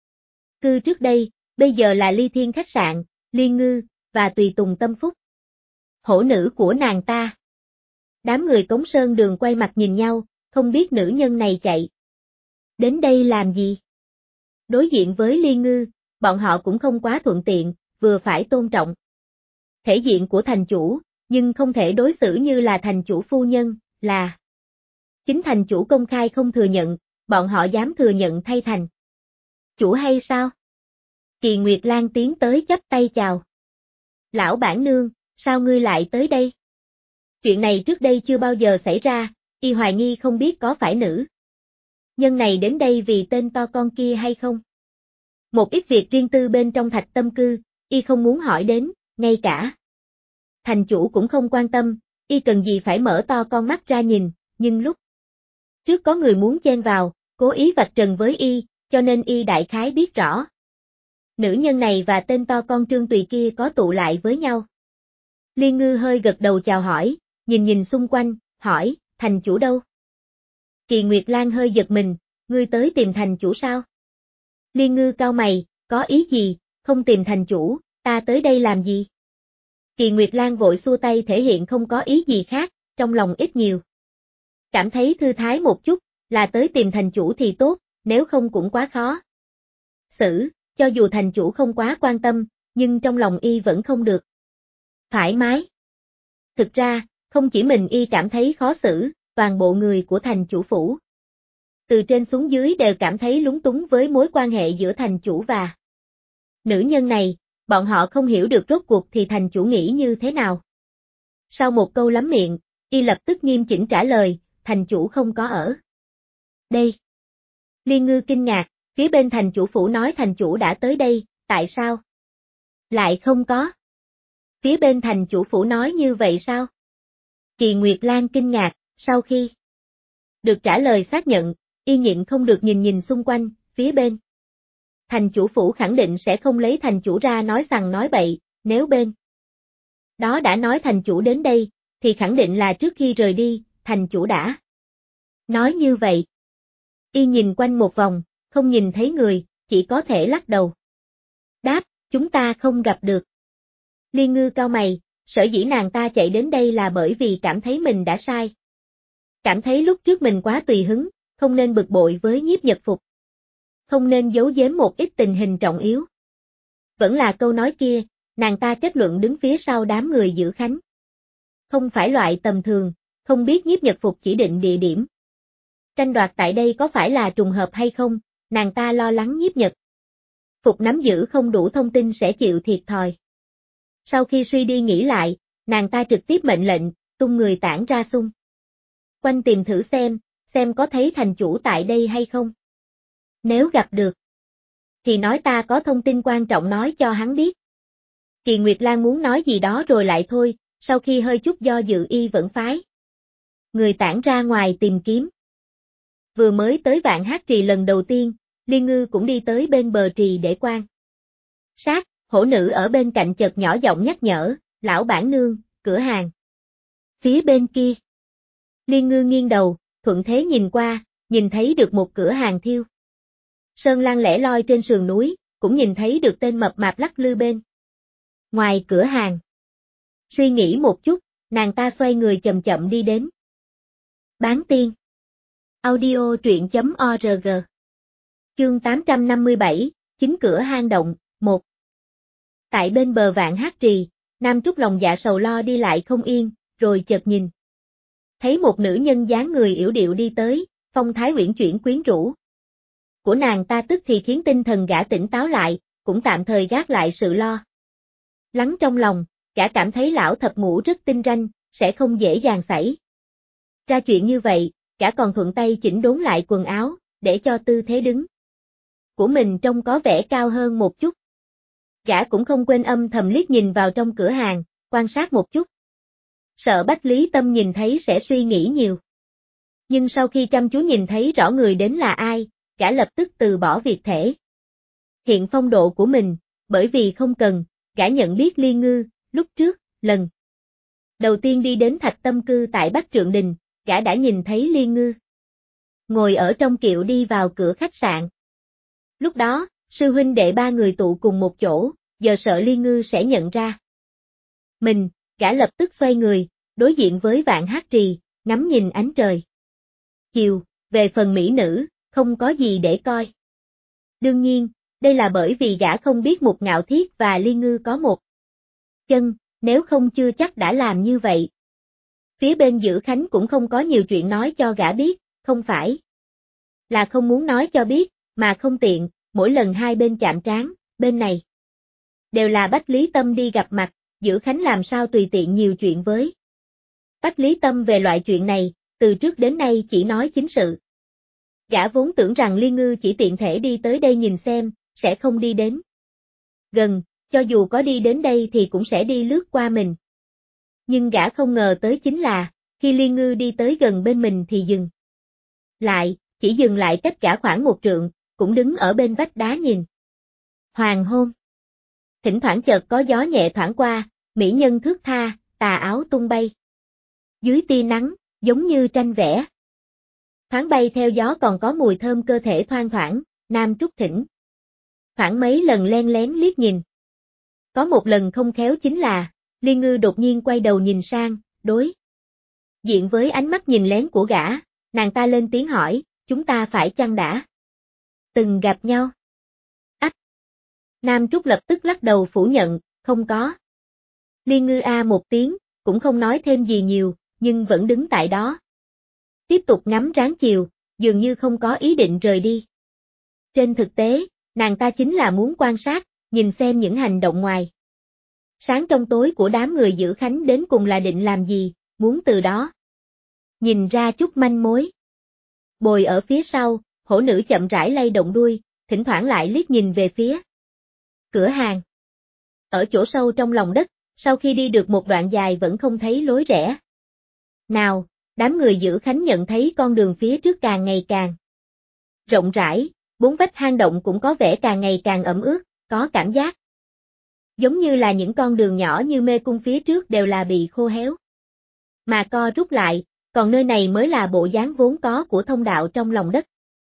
Cư trước đây, bây giờ là Ly Thiên khách sạn, Liên Ngư, và Tùy Tùng Tâm Phúc. Hổ nữ của nàng ta. Đám người Cống Sơn Đường quay mặt nhìn nhau, không biết nữ nhân này chạy đến đây làm gì. Đối diện với Liên Ngư, bọn họ cũng không quá thuận tiện, vừa phải tôn trọng thể diện của thành chủ, nhưng không thể đối xử như là thành chủ phu nhân, là chính thành chủ công khai không thừa nhận, bọn họ dám thừa nhận thay thành chủ hay sao? Kỳ Nguyệt Lan tiến tới chắp tay chào. Lão bản nương, sao ngươi lại tới đây? Chuyện này trước đây chưa bao giờ xảy ra, y hoài nghi không biết có phải nữ nhân này đến đây vì tên to con kia hay không? Một ít việc riêng tư bên trong Thạch Tâm cư, y không muốn hỏi đến, ngay cả thành chủ cũng không quan tâm, y cần gì phải mở to con mắt ra nhìn, nhưng lúc trước có người muốn chen vào, cố ý vạch trần với y, cho nên y đại khái biết rõ. Nữ nhân này và tên to con Trương Tùy kia có tụ lại với nhau. Liên Ngư hơi gật đầu chào hỏi, nhìn xung quanh, hỏi, thành chủ đâu? Kỳ Nguyệt Lan hơi giật mình, ngươi tới tìm thành chủ sao? Liên Ngư cau mày, có ý gì, không tìm thành chủ, ta tới đây làm gì? Kỳ Nguyệt Lan vội xua tay thể hiện không có ý gì khác, trong lòng ít nhiều cảm thấy thư thái một chút, là tới tìm thành chủ thì tốt, nếu không cũng quá khó xử, cho dù thành chủ không quá quan tâm, nhưng trong lòng y vẫn không được thoải mái. Thực ra, không chỉ mình y cảm thấy khó xử, toàn bộ người của thành chủ phủ từ trên xuống dưới đều cảm thấy lúng túng với mối quan hệ giữa thành chủ và nữ nhân này, bọn họ không hiểu được rốt cuộc thì thành chủ nghĩ như thế nào. Sau một câu lắm miệng, y lập tức nghiêm chỉnh trả lời, thành chủ không có ở đây. Liên Ngư kinh ngạc, phía bên thành chủ phủ nói thành chủ đã tới đây, tại sao lại không có? Phía bên thành chủ phủ nói như vậy sao? Kỳ Nguyệt Lan kinh ngạc, sau khi được trả lời xác nhận, y nhịn không được nhìn xung quanh, phía bên thành chủ phủ khẳng định sẽ không lấy thành chủ ra nói sằng nói bậy, nếu bên đó đã nói thành chủ đến đây, thì khẳng định là trước khi rời đi, thành chủ đã nói như vậy. Y nhìn quanh một vòng, không nhìn thấy người, chỉ có thể lắc đầu. Đáp, chúng ta không gặp được. Liên Ngư cau mày, sở dĩ nàng ta chạy đến đây là bởi vì cảm thấy mình đã sai. Cảm thấy lúc trước mình quá tùy hứng, không nên bực bội với Nhiếp Nhật Phục. Không nên giấu giếm một ít tình hình trọng yếu. Vẫn là câu nói kia, nàng ta kết luận đứng phía sau đám người giữ khánh. Không phải loại tầm thường, không biết Nhiếp Nhật Phục chỉ định địa điểm. Tranh đoạt tại đây có phải là trùng hợp hay không, nàng ta lo lắng Nhiếp Nhật Phục nắm giữ không đủ thông tin sẽ chịu thiệt thòi. Sau khi suy đi nghĩ lại, nàng ta trực tiếp mệnh lệnh, tung người tản ra xung quanh tìm thử xem có thấy thành chủ tại đây hay không. Nếu gặp được, thì nói ta có thông tin quan trọng nói cho hắn biết. Kỳ Nguyệt Lan muốn nói gì đó rồi lại thôi, sau khi hơi chút do dự y vẫn phái người tản ra ngoài tìm kiếm. Vừa mới tới Vạn Hát Trì lần đầu tiên, Liên Ngư cũng đi tới bên bờ trì để quan sát, hổ nữ ở bên cạnh chợt nhỏ giọng nhắc nhở, lão bản nương, cửa hàng phía bên kia. Liên Ngư nghiêng đầu, thuận thế nhìn qua, nhìn thấy được một cửa hàng thiêu sơn lan lẻ loi trên sườn núi, cũng nhìn thấy được tên mập mạp lắc lư bên ngoài cửa hàng. Suy nghĩ một chút, nàng ta xoay người chậm chậm đi đến. Bán tiên. Audio truyện.org. Chương 857, chính cửa hang động, 1. Tại bên bờ Vạn Hát Trì, Nam Trúc lòng dạ sầu lo đi lại không yên, rồi chợt nhìn thấy một nữ nhân dáng người yểu điệu đi tới, phong thái uyển chuyển quyến rũ. của nàng ta tức thì khiến tinh thần gã tỉnh táo lại, cũng tạm thời gác lại sự lo lắng trong lòng, gã cảm thấy lão thập ngũ rất tinh ranh, sẽ không dễ dàng xảy ra chuyện như vậy, gã còn thuận tay chỉnh đốn lại quần áo, để cho tư thế đứng của mình trông có vẻ cao hơn một chút. Gã cũng không quên âm thầm liếc nhìn vào trong cửa hàng, quan sát một chút. Sợ Bách Lý Tâm nhìn thấy sẽ suy nghĩ nhiều. Nhưng sau khi chăm chú nhìn thấy rõ người đến là ai, gã lập tức từ bỏ việc thể hiện phong độ của mình, bởi vì không cần, gã nhận biết Liên Ngư, lúc trước, lần đầu tiên đi đến Thạch Tâm Cư tại Bắc Trượng Đình, gã đã nhìn thấy Liên Ngư ngồi ở trong kiệu đi vào cửa khách sạn. Lúc đó, sư huynh đệ ba người tụ cùng một chỗ, giờ sợ Liên Ngư sẽ nhận ra mình, gã lập tức xoay người, đối diện với Vạn Hát Trì, ngắm nhìn ánh trời chiều, về phần mỹ nữ, không có gì để coi. Đương nhiên, đây là bởi vì gã không biết Mục Ngạo Thiết và Liên Ngư có một chân, nếu không chưa chắc đã làm như vậy. Phía bên Dữ Khánh cũng không có nhiều chuyện nói cho gã biết, không phải là không muốn nói cho biết, mà không tiện, mỗi lần hai bên chạm trán, bên này đều là Bách Lý Tâm đi gặp mặt, Dữ Khánh làm sao tùy tiện nhiều chuyện với Bách Lý Tâm về loại chuyện này, từ trước đến nay chỉ nói chính sự. Gã vốn tưởng rằng Liên Ngư chỉ tiện thể đi tới đây nhìn xem, sẽ không đi đến gần, cho dù có đi đến đây thì cũng sẽ đi lướt qua mình. Nhưng gã không ngờ tới chính là, khi Liên Ngư đi tới gần bên mình thì dừng lại, chỉ dừng lại cách gã khoảng một trượng, cũng đứng ở bên vách đá nhìn. Hoàng hôn. Thỉnh thoảng chợt có gió nhẹ thoảng qua, mỹ nhân thướt tha, tà áo tung bay. Dưới tia nắng, giống như tranh vẽ. Thoáng bay theo gió còn có mùi thơm cơ thể thoang thoảng, Nam Trúc thỉnh thoảng mấy lần len lén liếc nhìn. Có một lần không khéo chính là, Liên Ngư đột nhiên quay đầu nhìn sang, đối diện với ánh mắt nhìn lén của gã, nàng ta lên tiếng hỏi, chúng ta phải chăng đã từng gặp nhau? Ách! Nam Trúc lập tức lắc đầu phủ nhận, không có. Liên Ngư một tiếng, cũng không nói thêm gì nhiều, nhưng vẫn đứng tại đó. Tiếp tục ngắm ráng chiều, dường như không có ý định rời đi. Trên thực tế, nàng ta chính là muốn quan sát, nhìn xem những hành động ngoài sáng trong tối của đám người Dữ Khánh đến cùng là định làm gì, muốn từ đó nhìn ra chút manh mối. Bồi ở phía sau, hổ nữ chậm rãi lay động đuôi, thỉnh thoảng lại liếc nhìn về phía cửa hàng. Ở chỗ sâu trong lòng đất, sau khi đi được một đoạn dài vẫn không thấy lối rẽ nào, đám người Dữ Khánh nhận thấy con đường phía trước càng ngày càng rộng rãi, bốn vách hang động cũng có vẻ càng ngày càng ẩm ướt, có cảm giác giống như là những con đường nhỏ như mê cung phía trước đều là bị khô héo mà co rút lại, còn nơi này mới là bộ dáng vốn có của thông đạo trong lòng đất.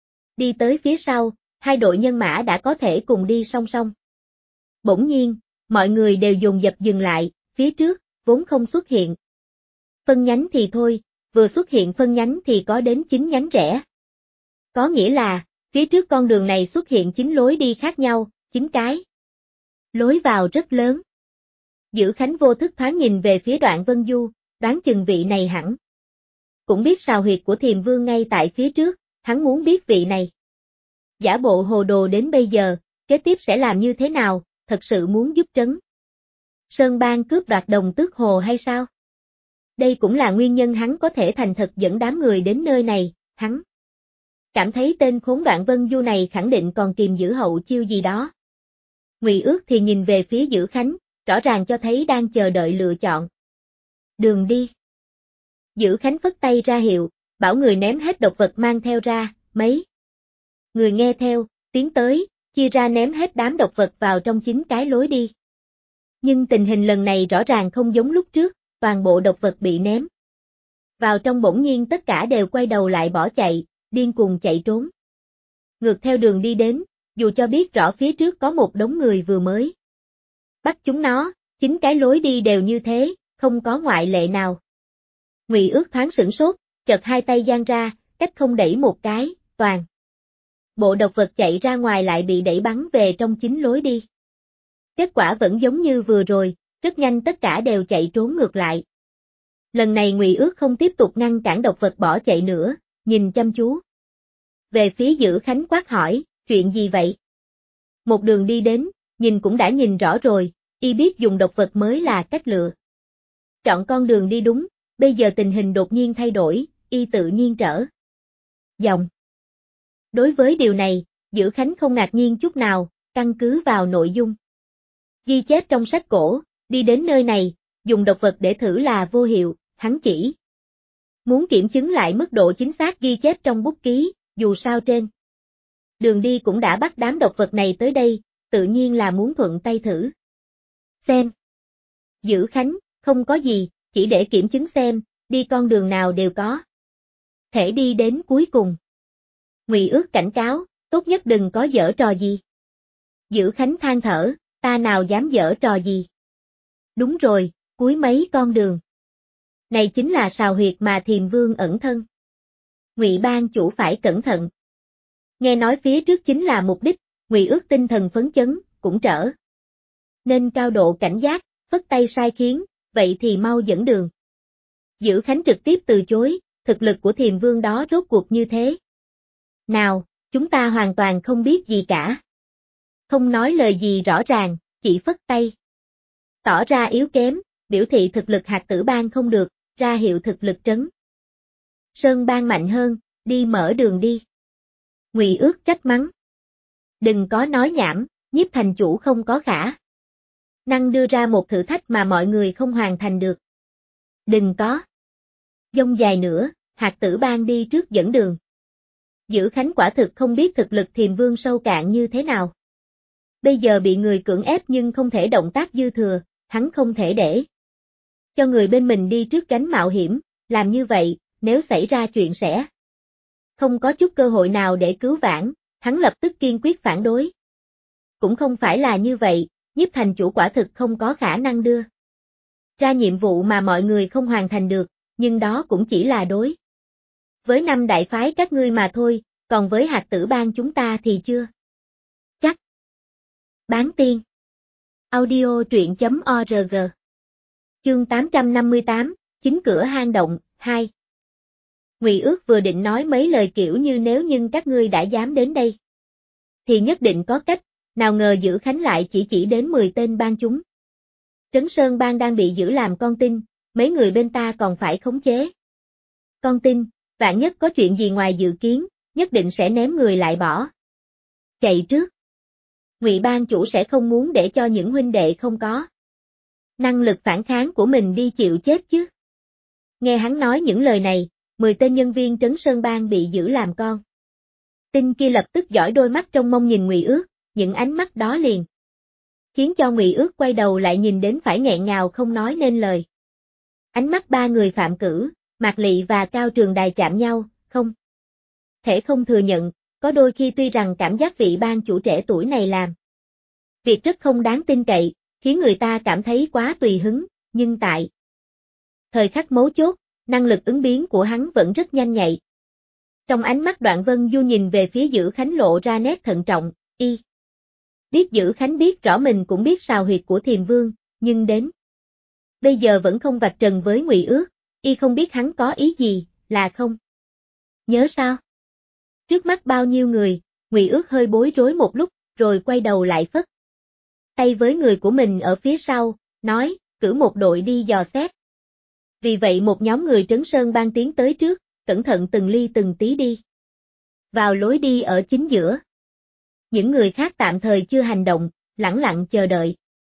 Đi tới phía sau, hai đội nhân mã đã có thể cùng đi song song. Bỗng nhiên, mọi người đều dồn dập dừng lại, phía trước, vốn không xuất hiện phân nhánh thì thôi, vừa xuất hiện phân nhánh thì có đến 9 nhánh rẽ. Có nghĩa là, phía trước con đường này xuất hiện 9 lối đi khác nhau, 9 cái lối vào rất lớn. Dữ Khánh vô thức thoáng nhìn về phía Đoạn Vân Du, đoán chừng vị này hẳn cũng biết sào huyệt của Thiềm Vương ngay tại phía trước, hắn muốn biết vị này giả bộ hồ đồ đến bây giờ, kế tiếp sẽ làm như thế nào, thật sự muốn giúp Trấn Sơn Bang cướp đoạt Đồng Tước Hồ hay sao? Đây cũng là nguyên nhân hắn có thể thành thật dẫn đám người đến nơi này, hắn cảm thấy tên khốn Đoạn Vân Du này khẳng định còn kìm giữ hậu chiêu gì đó. Ngụy Ước thì nhìn về phía Dữ Khánh, rõ ràng cho thấy đang chờ đợi lựa chọn đường đi. Dữ Khánh phất tay ra hiệu, bảo người ném hết độc vật mang theo ra, mấy người nghe theo, tiến tới, chia ra ném hết đám độc vật vào trong 9 cái lối đi. Nhưng tình hình lần này rõ ràng không giống lúc trước, toàn bộ độc vật bị ném vào trong bỗng nhiên tất cả đều quay đầu lại bỏ chạy, điên cuồng chạy trốn. Ngược theo đường đi đến, dù cho biết rõ phía trước có một đống người vừa mới bắt chúng nó, 9 cái lối đi đều như thế, không có ngoại lệ nào. Ngụy Ước thoáng sửng sốt, chợt hai tay giang ra, cách không đẩy một cái, toàn bộ độc vật chạy ra ngoài lại bị đẩy bắn về trong 9 lối đi. Kết quả vẫn giống như vừa rồi, rất nhanh tất cả đều chạy trốn ngược lại. Lần này Ngụy Ước không tiếp tục ngăn cản độc vật bỏ chạy nữa, nhìn chăm chú Về phía Dữ Khánh quát hỏi, chuyện gì vậy? Một đường đi đến, nhìn cũng đã nhìn rõ rồi, y biết dùng độc vật mới là cách lựa. Chọn con đường đi đúng, bây giờ tình hình đột nhiên thay đổi, y tự nhiên trở dòng. Đối với điều này, Dữ Khánh không ngạc nhiên chút nào, căn cứ vào nội dung ghi chép trong sách cổ, đi đến nơi này, dùng độc vật để thử là vô hiệu, hắn chỉ muốn kiểm chứng lại mức độ chính xác ghi chép trong bút ký, dù sao trên đường đi cũng đã bắt đám độc vật này tới đây, tự nhiên là muốn thuận tay thử xem. Dữ Khánh, không có gì, chỉ để kiểm chứng xem, đi con đường nào đều có thể đi đến cuối cùng. Ngụy Ước cảnh cáo, tốt nhất đừng có giở trò gì. Dữ Khánh than thở, ta nào dám giở trò gì. Đúng rồi, cuối mấy con đường này chính là sào huyệt mà Thiềm Vương ẩn thân. Ngụy Bang chủ phải cẩn thận. Nghe nói phía trước chính là mục đích, Ngụy Ước tinh thần phấn chấn, cũng trở nên cao độ cảnh giác, phất tay sai khiến, vậy thì mau dẫn đường. Dữ Khánh trực tiếp từ chối, thực lực của Thiềm Vương đó rốt cuộc như thế nào, chúng ta hoàn toàn không biết gì cả. Không nói lời gì rõ ràng, chỉ phất tay. Tỏ ra yếu kém, biểu thị thực lực Hạt Tử Bang không được, ra hiệu thực lực Trấn Sơn Bang mạnh hơn, đi mở đường đi. Ngụy Ước trách mắng. Đừng có nói nhảm, Nhiếp thành chủ không có khả năng đưa ra một thử thách mà mọi người không hoàn thành được. Đừng có dông dài nữa, Hạt Tử Bang đi trước dẫn đường. Dữ Khánh quả thực không biết thực lực Thiềm Vương sâu cạn như thế nào. Bây giờ bị người cưỡng ép nhưng không thể động tác dư thừa, hắn không thể để cho người bên mình đi trước gánh mạo hiểm, làm như vậy, nếu xảy ra chuyện sẽ không có chút cơ hội nào để cứu vãn, hắn lập tức kiên quyết phản đối. Cũng không phải là như vậy, Nhiếp thành chủ quả thực không có khả năng đưa ra nhiệm vụ mà mọi người không hoàn thành được, nhưng đó cũng chỉ là đối với 5 đại phái các ngươi mà thôi, còn với Hạt Tử Bang chúng ta thì chưa chắc. Bán tiên. Audio truyện.org. Chương 858, chính cửa hang động, 2. Ngụy Ước vừa định nói mấy lời kiểu như nếu nhưng các ngươi đã dám đến đây thì nhất định có cách, nào ngờ Dữ Khánh lại chỉ đến 10 tên bang chúng. Trấn Sơn Bang đang bị giữ làm con tin, mấy người bên ta còn phải khống chế con tin, vạn nhất có chuyện gì ngoài dự kiến, nhất định sẽ ném người lại bỏ chạy trước. Ngụy Bang chủ sẽ không muốn để cho những huynh đệ không có năng lực phản kháng của mình đi chịu chết chứ. Nghe hắn nói những lời này, 10 tên nhân viên Trấn Sơn Bang bị giữ làm con tin kia lập tức dõi đôi mắt trong mong nhìn Ngụy Ước, những ánh mắt đó liền khiến cho Ngụy Ước quay đầu lại nhìn đến phải nghẹn ngào không nói nên lời. Ánh mắt ba người Phạm Cử, Mạc Lị và Cao Trường Đài chạm nhau, không thể không thừa nhận, có đôi khi tuy rằng cảm giác vị bang chủ trẻ tuổi này làm việc rất không đáng tin cậy, khiến người ta cảm thấy quá tùy hứng, nhưng tại thời khắc mấu chốt, năng lực ứng biến của hắn vẫn rất nhanh nhạy. Trong ánh mắt Đoạn Vân Du nhìn về phía Dữ Khánh lộ ra nét thận trọng, y biết Dữ Khánh biết rõ mình cũng biết sào huyệt của Thiềm Vương, nhưng đến bây giờ vẫn không vạch trần với Ngụy Ước, y không biết hắn có ý gì, là không nhớ sao? Trước mắt bao nhiêu người, Ngụy Ước hơi bối rối một lúc, rồi quay đầu lại phất tay với người của mình ở phía sau, nói, cử một đội đi dò xét. Vì vậy một nhóm người Trấn Sơn Bang tiến tới trước, cẩn thận từng ly từng tí đi vào lối đi ở chính giữa. Những người khác tạm thời chưa hành động, lẳng lặng chờ đợi.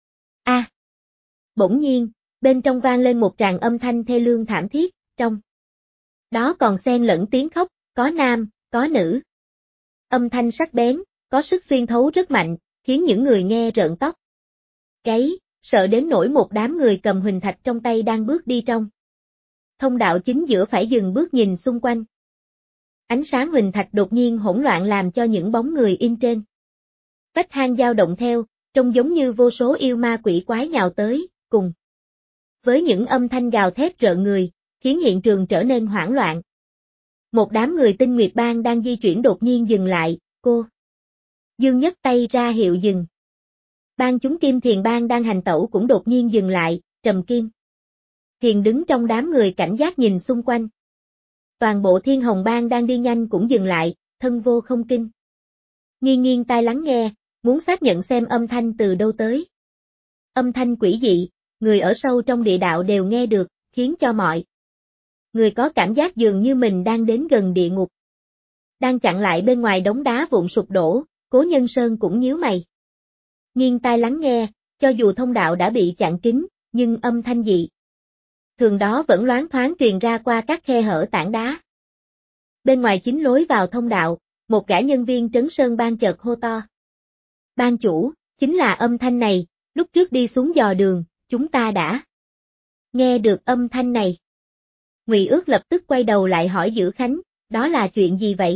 Bỗng nhiên, bên trong vang lên một tràng âm thanh thê lương thảm thiết, trong đó còn xen lẫn tiếng khóc, có nam, có nữ. Âm thanh sắc bén, có sức xuyên thấu rất mạnh, khiến những người nghe rợn tóc gáy, sợ đến nỗi một đám người cầm huỳnh thạch trong tay đang bước đi trong thông đạo chính giữa phải dừng bước nhìn xung quanh. Ánh sáng huỳnh thạch đột nhiên hỗn loạn làm cho những bóng người in trên vách hang dao động theo, trông giống như vô số yêu ma quỷ quái nhào tới, cùng với những âm thanh gào thét rợn người, khiến hiện trường trở nên hoảng loạn. Một đám người Tinh Nguyệt Bang đang di chuyển đột nhiên dừng lại, cô Dương nhấc tay ra hiệu dừng. Bang chúng Kim Thiền Bang đang hành tẩu cũng đột nhiên dừng lại, Trầm Kim Thiền đứng trong đám người cảnh giác nhìn xung quanh. Toàn bộ Thiên Hồng Bang đang đi nhanh cũng dừng lại, thân vô không kinh. Nghiêng tai lắng nghe, muốn xác nhận xem âm thanh từ đâu tới. Âm thanh quỷ dị, người ở sâu trong địa đạo đều nghe được, khiến cho mọi người có cảm giác dường như mình đang đến gần địa ngục. Đang chặn lại bên ngoài đống đá vụn sụp đổ, Cố Nhân Sơn cũng nhíu mày. Nghiêng tai lắng nghe, cho dù thông đạo đã bị chặn kín, nhưng âm thanh dị thường đó vẫn loáng thoáng truyền ra qua các khe hở tảng đá. Bên ngoài chính lối vào thông đạo, một gã nhân viên Trấn Sơn Bang chợt hô to. Ban chủ, chính là âm thanh này, lúc trước đi xuống dò đường, chúng ta đã nghe được âm thanh này. Ngụy Ước lập tức quay đầu lại hỏi Dữ Khánh, đó là chuyện gì vậy?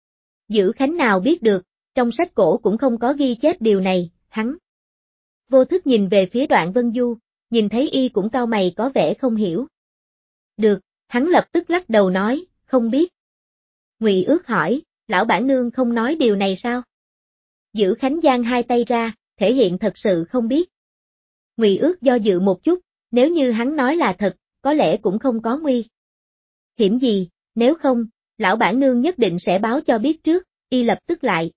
Dữ Khánh nào biết được, trong sách cổ cũng không có ghi chép điều này, hắn vô thức nhìn về phía Đoạn Vân Du, nhìn thấy y cũng cau mày có vẻ không hiểu. Được, hắn lập tức lắc đầu nói, không biết. Ngụy Ước hỏi, lão bản nương không nói điều này sao? Dữ Khánh giang hai tay ra, thể hiện thật sự không biết. Ngụy Ước do dự một chút, nếu như hắn nói là thật, có lẽ cũng không có nguy hiểm gì, nếu không, lão bản nương nhất định sẽ báo cho biết trước, y lập tức lại.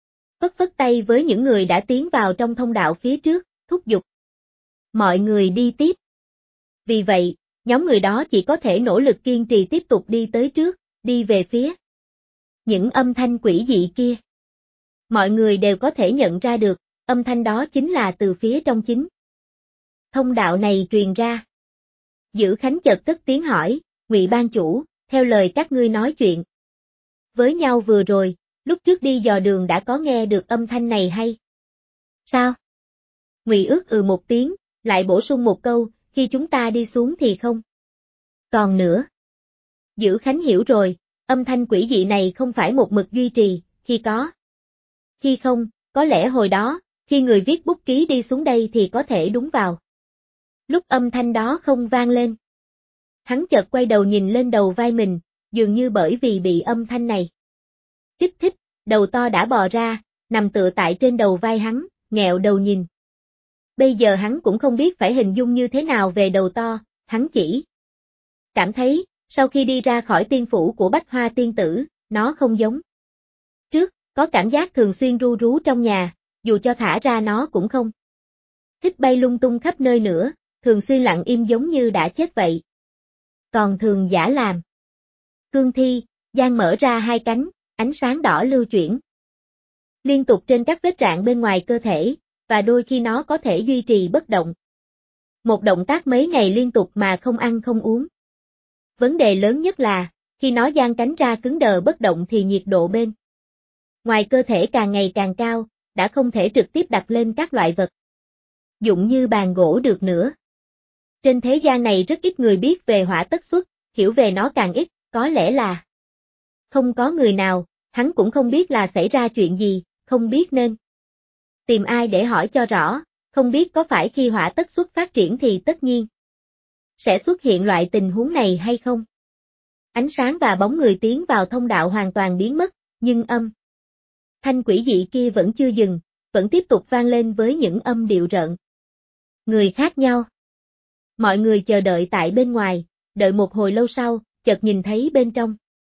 Phất tay với những người đã tiến vào trong thông đạo phía trước, thúc giục mọi người đi tiếp. Vì vậy, nhóm người đó chỉ có thể nỗ lực kiên trì tiếp tục đi tới trước, đi về phía những âm thanh quỷ dị kia. Mọi người đều có thể nhận ra được, âm thanh đó chính là từ phía trong chính thông đạo này truyền ra. Dữ Khánh chợt cất tiếng hỏi, Ngụy ban chủ, theo lời các ngươi nói chuyện với nhau vừa rồi, lúc trước đi dò đường đã có nghe được âm thanh này hay sao? Ngụy Ước một tiếng, lại bổ sung một câu, khi chúng ta đi xuống thì không còn nữa. Dữ Khánh hiểu rồi, âm thanh quỷ dị này không phải một mực duy trì, khi có, khi không, có lẽ hồi đó, khi người viết bút ký đi xuống đây thì có thể đúng vào lúc âm thanh đó không vang lên. Hắn chợt quay đầu nhìn lên đầu vai mình, dường như bởi vì bị âm thanh này kích thích, đầu to đã bò ra, nằm tựa tại trên đầu vai hắn, nghẹo đầu nhìn. Bây giờ hắn cũng không biết phải hình dung như thế nào về đầu to, hắn chỉ cảm thấy, sau khi đi ra khỏi tiên phủ của Bách Hoa tiên tử, nó không giống trước, có cảm giác thường xuyên ru rú trong nhà, dù cho thả ra nó cũng không thích bay lung tung khắp nơi nữa, thường xuyên lặng im giống như đã chết vậy. Còn thường giả làm cương thi, giang mở ra hai cánh, ánh sáng đỏ lưu chuyển liên tục trên các vết rạn bên ngoài cơ thể, và đôi khi nó có thể duy trì bất động một động tác mấy ngày liên tục mà không ăn không uống. Vấn đề lớn nhất là, khi nó giang cánh ra cứng đờ bất động thì nhiệt độ bên ngoài cơ thể càng ngày càng cao, đã không thể trực tiếp đặt lên các loại vật dụng như bàn gỗ được nữa. Trên thế gian này rất ít người biết về hỏa tất xuất, hiểu về nó càng ít, có lẽ là không có người nào, hắn cũng không biết là xảy ra chuyện gì, không biết nên tìm ai để hỏi cho rõ, không biết có phải khi hỏa tất xuất phát triển thì tất nhiên sẽ xuất hiện loại tình huống này hay không. Ánh sáng và bóng người tiến vào thông đạo hoàn toàn biến mất, nhưng âm thanh quỷ dị kia vẫn chưa dừng, vẫn tiếp tục vang lên với những âm điệu rợn người khác nhau. Mọi người chờ đợi tại bên ngoài, đợi một hồi lâu sau, chợt nhìn thấy bên trong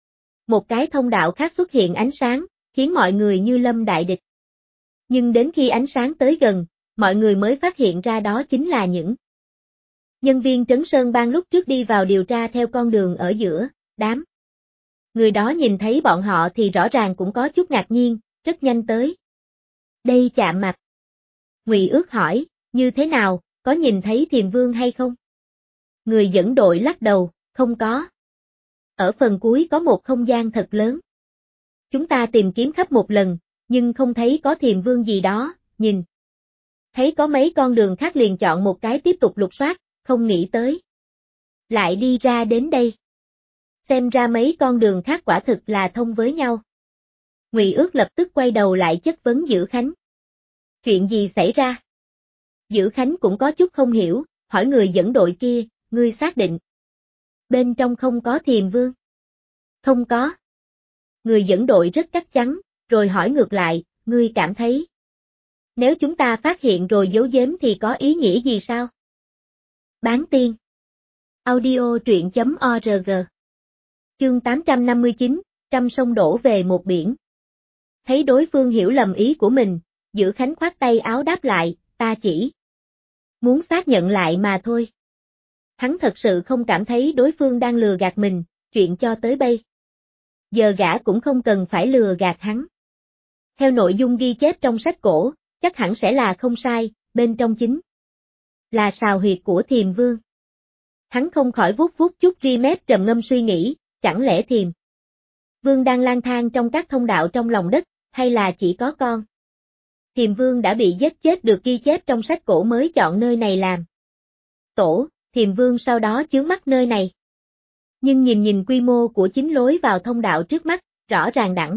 một cái thông đạo khác xuất hiện ánh sáng, khiến mọi người như lâm đại địch. Nhưng đến khi ánh sáng tới gần, mọi người mới phát hiện ra đó chính là những nhân viên Trấn Sơn Bang lúc trước đi vào điều tra theo con đường ở giữa, đám người đó nhìn thấy bọn họ thì rõ ràng cũng có chút ngạc nhiên, rất nhanh tới đây chạm mặt. Ngụy Ước hỏi, như thế nào, có nhìn thấy Thiềm Vương hay không? Người dẫn đội lắc đầu, không có. Ở phần cuối có một không gian thật lớn. Chúng ta tìm kiếm khắp một lần, nhưng không thấy có Thiềm Vương gì đó, nhìn thấy có mấy con đường khác liền chọn một cái tiếp tục lục soát, không nghĩ tới lại đi ra đến đây. Xem ra mấy con đường khác quả thực là thông với nhau. Ngụy Ước lập tức quay đầu lại chất vấn Dữ Khánh. Chuyện gì xảy ra? Dữ Khánh cũng có chút không hiểu, hỏi người dẫn đội kia, ngươi xác định bên trong không có Thiềm Vương? Không có. Người dẫn đội rất chắc chắn, rồi hỏi ngược lại, ngươi cảm thấy nếu chúng ta phát hiện rồi giấu giếm thì có ý nghĩa gì sao? Bán tiên. Audio truyện.org. Chương 859, trăm sông đổ về một biển. Thấy đối phương hiểu lầm ý của mình, Dữ Khánh khoát tay áo đáp lại, ta chỉ muốn xác nhận lại mà thôi. Hắn thật sự không cảm thấy đối phương đang lừa gạt mình, chuyện cho tới bây giờ gã cũng không cần phải lừa gạt hắn. Theo nội dung ghi chép trong sách cổ, chắc hẳn sẽ là không sai, bên trong chính là sào huyệt của Thiềm Vương. Hắn không khỏi vuốt vuốt chút ri mép trầm ngâm suy nghĩ, chẳng lẽ Thiềm Vương đang lang thang trong các thông đạo trong lòng đất, hay là chỉ có con Thiềm Vương đã bị giết chết được ghi chép trong sách cổ mới chọn nơi này làm tổ, Thiềm Vương sau đó chướng mắt nơi này. Nhưng nhìn quy mô của chính lối vào thông đạo trước mắt, rõ ràng đẳng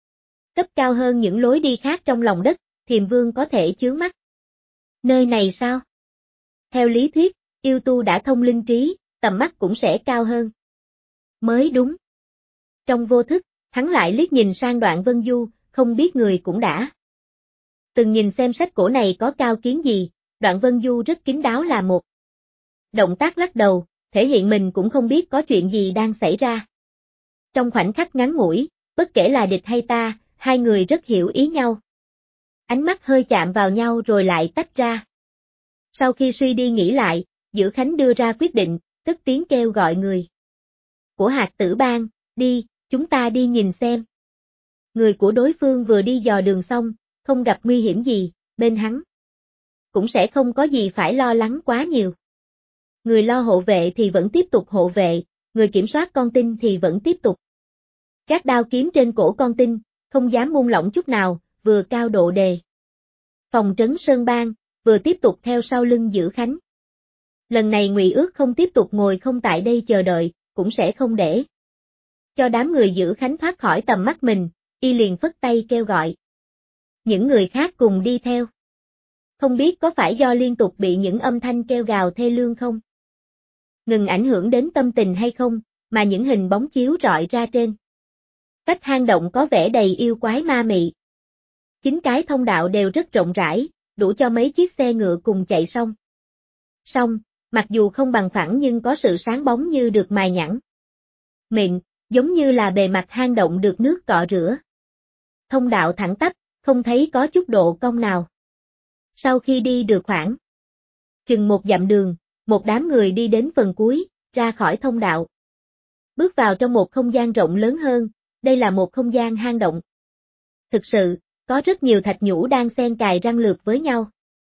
cấp cao hơn những lối đi khác trong lòng đất, Thiềm Vương có thể chướng mắt nơi này sao? Theo lý thuyết, yêu tu đã thông linh trí, tầm mắt cũng sẽ cao hơn mới đúng. Trong vô thức, hắn lại liếc nhìn sang Đoạn Vân Du, không biết người cũng đã từng nhìn xem sách cổ này có cao kiến gì. Đoạn Vân Du rất kín đáo là một động tác lắc đầu, thể hiện mình cũng không biết có chuyện gì đang xảy ra. Trong khoảnh khắc ngắn ngủi, bất kể là địch hay ta, hai người rất hiểu ý nhau. Ánh mắt hơi chạm vào nhau rồi lại tách ra. Sau khi suy đi nghĩ lại, Dữ Khánh đưa ra quyết định, cất tiếng kêu gọi người của Hạt Tử Bang, đi, chúng ta đi nhìn xem. Người của đối phương vừa đi dò đường xong, không gặp nguy hiểm gì, bên hắn cũng sẽ không có gì phải lo lắng quá nhiều. Người lo hộ vệ thì vẫn tiếp tục hộ vệ, người kiểm soát con tin thì vẫn tiếp tục gác đao kiếm trên cổ con tin, không dám buông lỏng chút nào, vừa cao độ đề phòng trấn Sơn Bang, vừa tiếp tục theo sau lưng Dữ Khánh. Lần này Ngụy Ước không tiếp tục ngồi không tại đây chờ đợi, cũng sẽ không để cho đám người Dữ Khánh thoát khỏi tầm mắt mình, y liền phất tay kêu gọi những người khác cùng đi theo. Không biết có phải do liên tục bị những âm thanh kêu gào thê lương không ngừng ảnh hưởng đến tâm tình hay không, mà những hình bóng chiếu rọi ra trên cách hang động có vẻ đầy yêu quái ma mị. Chính cái thông đạo đều rất rộng rãi, đủ cho mấy chiếc xe ngựa cùng chạy xong. Mặc dù không bằng phẳng nhưng có sự sáng bóng như được mài nhẵn mịn, giống như là bề mặt hang động được nước cọ rửa. Thông đạo thẳng tắp, không thấy có chút độ cong nào. Sau khi đi được khoảng chừng một dặm đường, một đám người đi đến phần cuối, ra khỏi thông đạo. Bước vào trong một không gian rộng lớn hơn, đây là một không gian hang động. Thực sự, có rất nhiều thạch nhũ đang xen cài răng lược với nhau.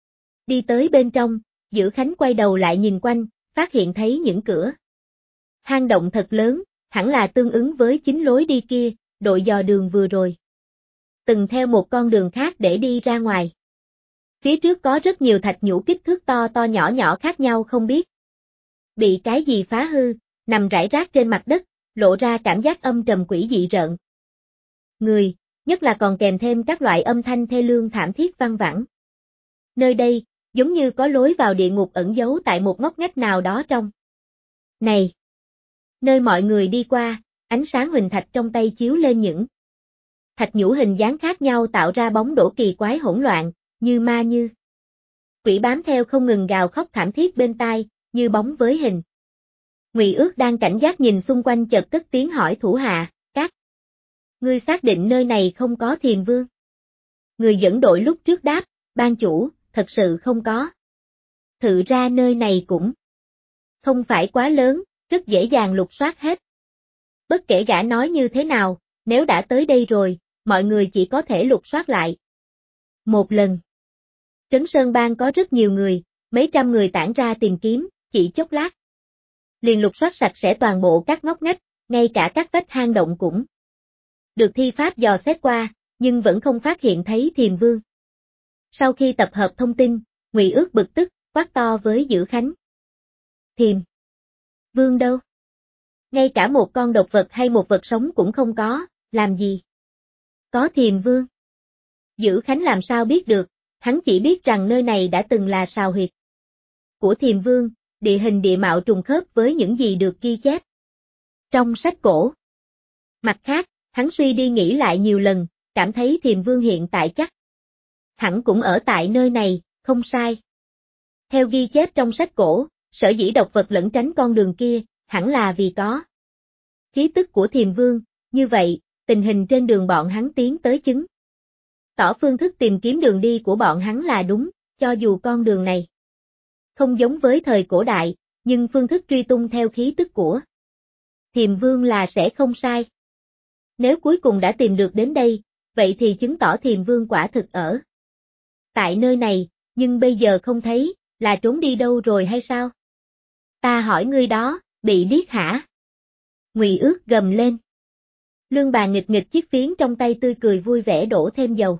Đi tới bên trong, Dữ Khánh quay đầu lại nhìn quanh, phát hiện thấy những cửa hang động thật lớn, hẳn là tương ứng với chính lối đi kia, đội dò đường vừa rồi từng theo một con đường khác để đi ra ngoài. Phía trước có rất nhiều thạch nhũ kích thước to to nhỏ nhỏ khác nhau không biết bị cái gì phá hư, nằm rải rác trên mặt đất, lộ ra cảm giác âm trầm quỷ dị rợn người, nhất là còn kèm thêm các loại âm thanh thê lương thảm thiết văng vẳng. Nơi đây, giống như có lối vào địa ngục ẩn giấu tại một ngóc ngách nào đó trong này. Nơi mọi người đi qua, ánh sáng huỳnh thạch trong tay chiếu lên những thạch nhũ hình dáng khác nhau tạo ra bóng đổ kỳ quái hỗn loạn, như ma như quỷ bám theo không ngừng gào khóc thảm thiết bên tai, như bóng với hình. Ngụy Ước đang cảnh giác nhìn xung quanh chợt cất tiếng hỏi thủ hạ, các ngươi xác định nơi này không có Thiềm Vương? Người dẫn đội lúc trước đáp, ban chủ, thật sự không có. Thực ra nơi này cũng không phải quá lớn, rất dễ dàng lục soát hết. Bất kể gã nói như thế nào, nếu đã tới đây rồi, mọi người chỉ có thể lục soát lại một lần. Trấn Sơn Bang có rất nhiều người, mấy trăm người tản ra tìm kiếm, chỉ chốc lát liền lục soát sạch sẽ toàn bộ các ngóc ngách, ngay cả các vách hang động cũng được thi pháp dò xét qua, nhưng vẫn không phát hiện thấy Thiềm Vương. Sau khi tập hợp thông tin, Ngụy Ước bực tức, quát to với Dữ Khánh. Thiềm Vương đâu? Ngay cả một con độc vật hay một vật sống cũng không có, làm gì có Thiềm Vương? Dữ Khánh làm sao biết được, hắn chỉ biết rằng nơi này đã từng là sào huyệt của Thiềm Vương, địa hình địa mạo trùng khớp với những gì được ghi chép trong sách cổ. Mặt khác, hắn suy đi nghĩ lại nhiều lần, cảm thấy Thiềm Vương hiện tại chắc hẳn cũng ở tại nơi này, không sai. Theo ghi chép trong sách cổ, sở dĩ độc vật lẩn tránh con đường kia, hẳn là vì có khí tức của Thiềm Vương, như vậy, tình hình trên đường bọn hắn tiến tới chứng tỏ phương thức tìm kiếm đường đi của bọn hắn là đúng, cho dù con đường này không giống với thời cổ đại, nhưng phương thức truy tung theo khí tức của Thiềm Vương là sẽ không sai. Nếu cuối cùng đã tìm được đến đây, vậy thì chứng tỏ Thiềm Vương quả thực ở tại nơi này, nhưng bây giờ không thấy, là trốn đi đâu rồi hay sao? Ta hỏi ngươi đó, bị điếc hả? Ngụy Ước gầm lên. Lương Bàn nghịch nghịch chiếc phiến trong tay tươi cười vui vẻ đổ thêm dầu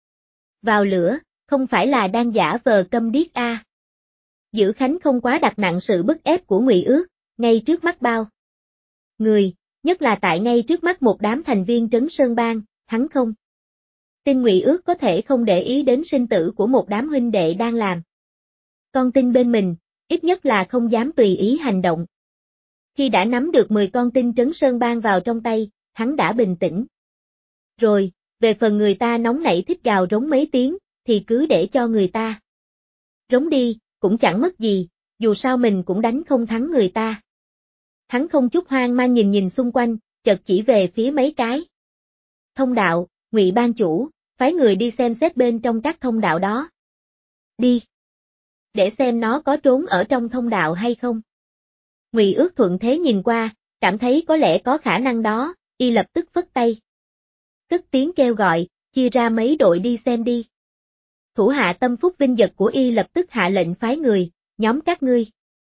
vào lửa, không phải là đang giả vờ câm điếc a. Dữ Khánh không quá đặt nặng sự bức ép của Ngụy Ước, ngay trước mắt bao người, nhất là tại ngay trước mắt một đám thành viên Trấn Sơn Bang, hắn không tin Ngụy Ước có thể không để ý đến sinh tử của một đám huynh đệ đang làm con tin bên mình, ít nhất là không dám tùy ý hành động. Khi đã nắm được 10 con tin Trấn Sơn Bang vào trong tay, hắn đã bình tĩnh. Rồi, về phần người ta nóng nảy thích gào rống mấy tiếng, thì cứ để cho người ta rống đi, cũng chẳng mất gì, dù sao mình cũng đánh không thắng người ta. Hắn không chút hoang mang nhìn nhìn xung quanh, chợt chỉ về phía mấy cái thông đạo, Ngụy ban chủ, phái người đi xem xét bên trong các thông đạo đó. Đi. Để xem nó có trốn ở trong thông đạo hay không. Ngụy Ước thuận thế nhìn qua, cảm thấy có lẽ có khả năng đó, y lập tức phất tay. Cất tiếng kêu gọi, chia ra mấy đội đi xem đi. Thủ hạ tâm phúc vinh vật của y lập tức hạ lệnh phái người, nhóm các ngươi.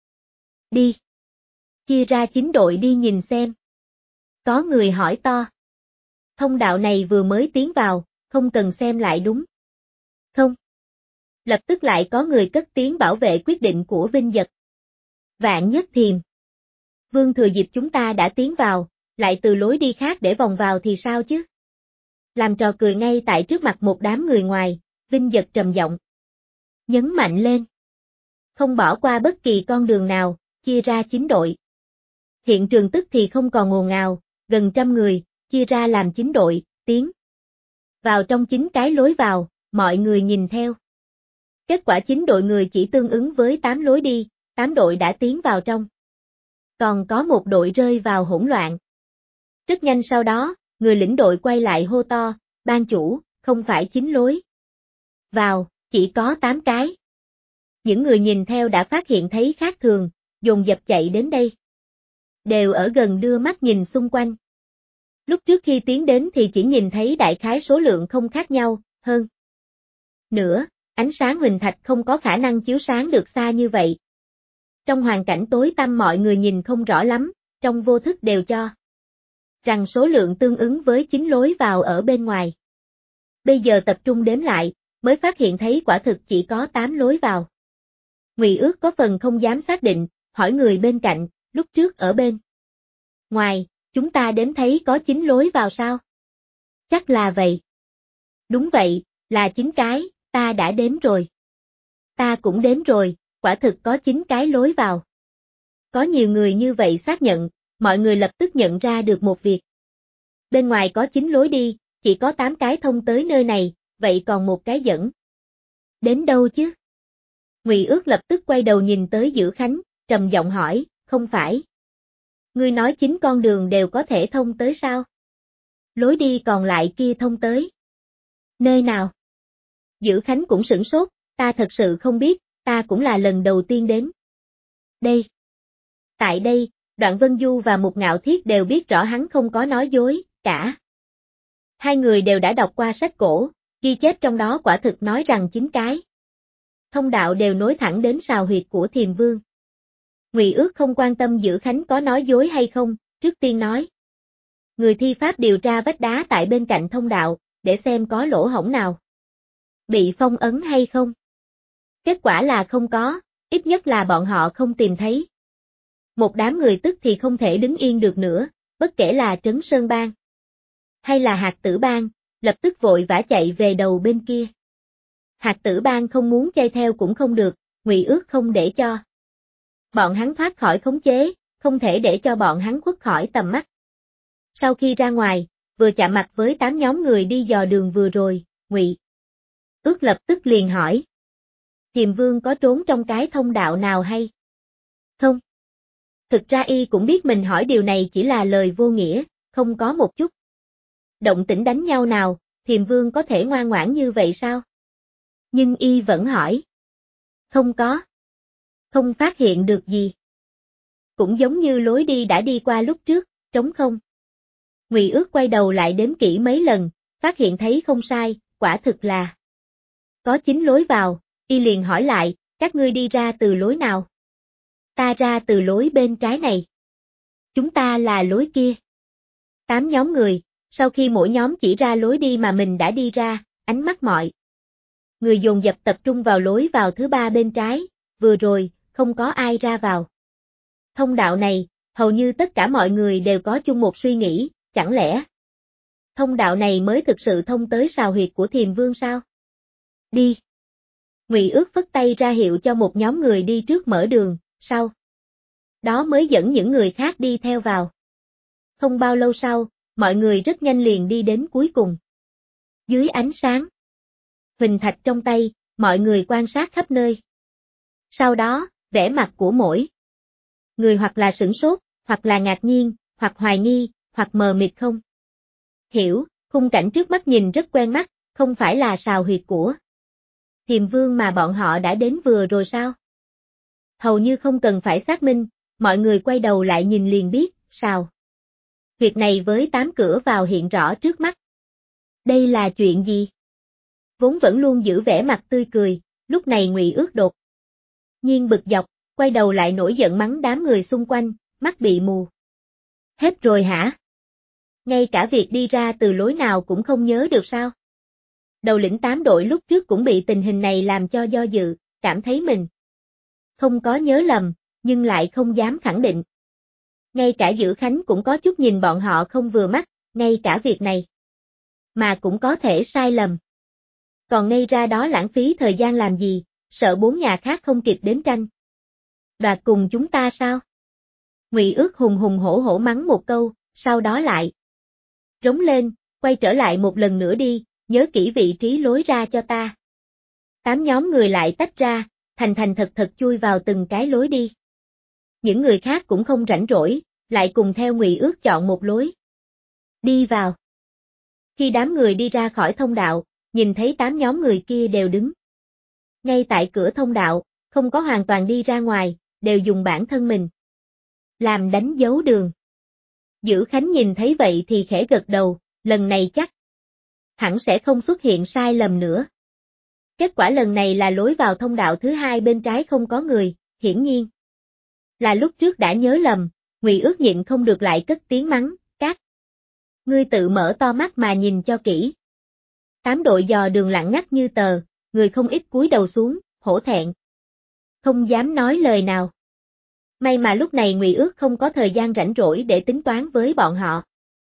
Đi. Chia ra 9 đội đi nhìn xem. Có người hỏi to. Thông đạo này vừa mới tiến vào, không cần xem lại đúng. Không. Lập tức lại có người cất tiếng bảo vệ quyết định của vinh vật. Vạn Nhất Thiềm. Vương thừa dịp chúng ta đã tiến vào, lại từ lối đi khác để vòng vào thì sao chứ? Làm trò cười ngay tại trước mặt một đám người ngoài, vinh vật trầm giọng. Nhấn mạnh lên. Không bỏ qua bất kỳ con đường nào, chia ra 9 đội. Hiện trường tức thì không còn ồn ào, gần 100 người, chia ra làm 9 đội, tiến vào trong 9 cái lối vào, mọi người nhìn theo. Kết quả 9 đội người chỉ tương ứng với 8 lối đi, 8 đội đã tiến vào trong. Còn có một đội rơi vào hỗn loạn. Rất nhanh sau đó, người lĩnh đội quay lại hô to, ban chủ, không phải 9 lối vào, chỉ có 8 cái. Những người nhìn theo đã phát hiện thấy khác thường, dồn dập chạy đến đây. Đều ở gần đưa mắt nhìn xung quanh. Lúc trước khi tiến đến thì chỉ nhìn thấy đại khái số lượng không khác nhau, hơn nữa, ánh sáng huỳnh thạch không có khả năng chiếu sáng được xa như vậy. Trong hoàn cảnh tối tăm mọi người nhìn không rõ lắm, trong vô thức đều cho rằng số lượng tương ứng với 9 lối vào ở bên ngoài. Bây giờ tập trung đếm lại, mới phát hiện thấy quả thực chỉ có 8 lối vào. Ngụy Ước có phần không dám xác định, hỏi người bên cạnh, lúc trước ở bên ngoài, chúng ta đếm thấy có 9 lối vào sao? Chắc là vậy. Đúng vậy, là 9 cái, ta đã đếm rồi. Ta cũng đếm rồi, quả thực có 9 cái lối vào. Có nhiều người như vậy xác nhận, mọi người lập tức nhận ra được một việc. Bên ngoài có 9 lối đi, chỉ có 8 cái thông tới nơi này, vậy còn một cái dẫn. Đến đâu chứ? Ngụy Ước lập tức quay đầu nhìn tới Dữ Khánh, trầm giọng hỏi, không phải. Ngươi nói 9 con đường đều có thể thông tới sao? Lối đi còn lại kia thông tới. Nơi nào? Dữ Khánh cũng sửng sốt, ta thật sự không biết, ta cũng là lần đầu tiên đến. Đây. Tại đây, Đoạn Vân Du và Mục Ngạo Thiết đều biết rõ hắn không có nói dối, cả. Hai người đều đã đọc qua sách cổ, ghi chép trong đó quả thực nói rằng 9 cái thông đạo đều nối thẳng đến sào huyệt của Thiềm Vương. Ngụy Ước không quan tâm Dữ Khánh có nói dối hay không, trước tiên nói. Người thi pháp điều tra vách đá tại bên cạnh thông đạo, để xem có lỗ hổng nào. Bị phong ấn hay không? Kết quả là không có, ít nhất là bọn họ không tìm thấy. Một đám người tức thì không thể đứng yên được nữa, bất kể là Trấn Sơn Bang hay là Hạt Tử Bang, lập tức vội vã chạy về đầu bên kia. Hạt Tử Bang không muốn chay theo cũng không được, Ngụy Ước không để cho bọn hắn thoát khỏi khống chế, không thể để cho bọn hắn khuất khỏi tầm mắt. Sau khi ra ngoài, vừa chạm mặt với 8 nhóm người đi dò đường vừa rồi, Ngụy Ước lập tức liền hỏi. Thiềm Vương có trốn trong cái thông đạo nào hay không? Thực ra y cũng biết mình hỏi điều này chỉ là lời vô nghĩa, không có một chút động tĩnh đánh nhau nào, Thiềm Vương có thể ngoan ngoãn như vậy sao? Nhưng y vẫn hỏi. Không có. Không phát hiện được gì. Cũng giống như lối đi đã đi qua lúc trước, trống không. Ngụy Ước quay đầu lại đếm kỹ mấy lần, phát hiện thấy không sai, quả thực là có 9 lối vào, y liền hỏi lại, các ngươi đi ra từ lối nào? Ta ra từ lối bên trái này. Chúng ta là lối kia. 8 nhóm người, sau khi mỗi nhóm chỉ ra lối đi mà mình đã đi ra, ánh mắt mọi người dồn dập tập trung vào lối vào thứ 3 bên trái, vừa rồi, không có ai ra vào. Thông đạo này, hầu như tất cả mọi người đều có chung một suy nghĩ, chẳng lẽ thông đạo này mới thực sự thông tới sào huyệt của Thiềm Vương sao? Đi. Ngụy Ước phất tay ra hiệu cho một nhóm người đi trước mở đường, sau đó mới dẫn những người khác đi theo vào. Không bao lâu sau, mọi người rất nhanh liền đi đến cuối cùng. Dưới ánh sáng huỳnh thạch trong tay, mọi người quan sát khắp nơi. Sau đó, vẻ mặt của mỗi người hoặc là sửng sốt, hoặc là ngạc nhiên, hoặc hoài nghi, hoặc mờ mịt không hiểu, khung cảnh trước mắt nhìn rất quen mắt, không phải là sào huyệt của Thiềm Vương mà bọn họ đã đến vừa rồi sao? Hầu như không cần phải xác minh, mọi người quay đầu lại nhìn liền biết, sào huyệt này với 8 cửa vào hiện rõ trước mắt. Đây là chuyện gì? Vốn vẫn luôn giữ vẻ mặt tươi cười, lúc này Ngụy Ước đột nhiên bực dọc, quay đầu lại nổi giận mắng đám người xung quanh, mắt bị mù. Hết rồi hả? Ngay cả việc đi ra từ lối nào cũng không nhớ được sao? Đầu lĩnh 8 đội lúc trước cũng bị tình hình này làm cho do dự, cảm thấy mình không có nhớ lầm, nhưng lại không dám khẳng định. Ngay cả Dữ Khánh cũng có chút nhìn bọn họ không vừa mắt, ngay cả việc này mà cũng có thể sai lầm. Còn ngay ra đó lãng phí thời gian làm gì, sợ 4 nhà khác không kịp đến tranh đoạt cùng chúng ta sao? Ngụy Ước hùng hùng hổ hổ mắng một câu, sau đó lại rống lên, quay trở lại một lần nữa đi, nhớ kỹ vị trí lối ra cho ta. 8 nhóm người lại tách ra, thành thành thật thật chui vào từng cái lối đi. Những người khác cũng không rảnh rỗi, lại cùng theo Ngụy Ước chọn một lối đi vào. Khi đám người đi ra khỏi thông đạo, nhìn thấy 8 nhóm người kia đều đứng ngay tại cửa thông đạo, không có hoàn toàn đi ra ngoài, đều dùng bản thân mình làm đánh dấu đường. Dữ Khánh nhìn thấy vậy thì khẽ gật đầu, lần này chắc hẳn sẽ không xuất hiện sai lầm nữa. Kết quả lần này là lối vào thông đạo thứ 2 bên trái không có người, hiển nhiên là lúc trước đã nhớ lầm, Ngụy Ước nhịn không được lại cất tiếng mắng, các ngươi tự mở to mắt mà nhìn cho kỹ. 8 đội dò đường lặng ngắt như tờ, người không ít cúi đầu xuống, hổ thẹn không dám nói lời nào. May mà lúc này Ngụy Ước không có thời gian rảnh rỗi để tính toán với bọn họ.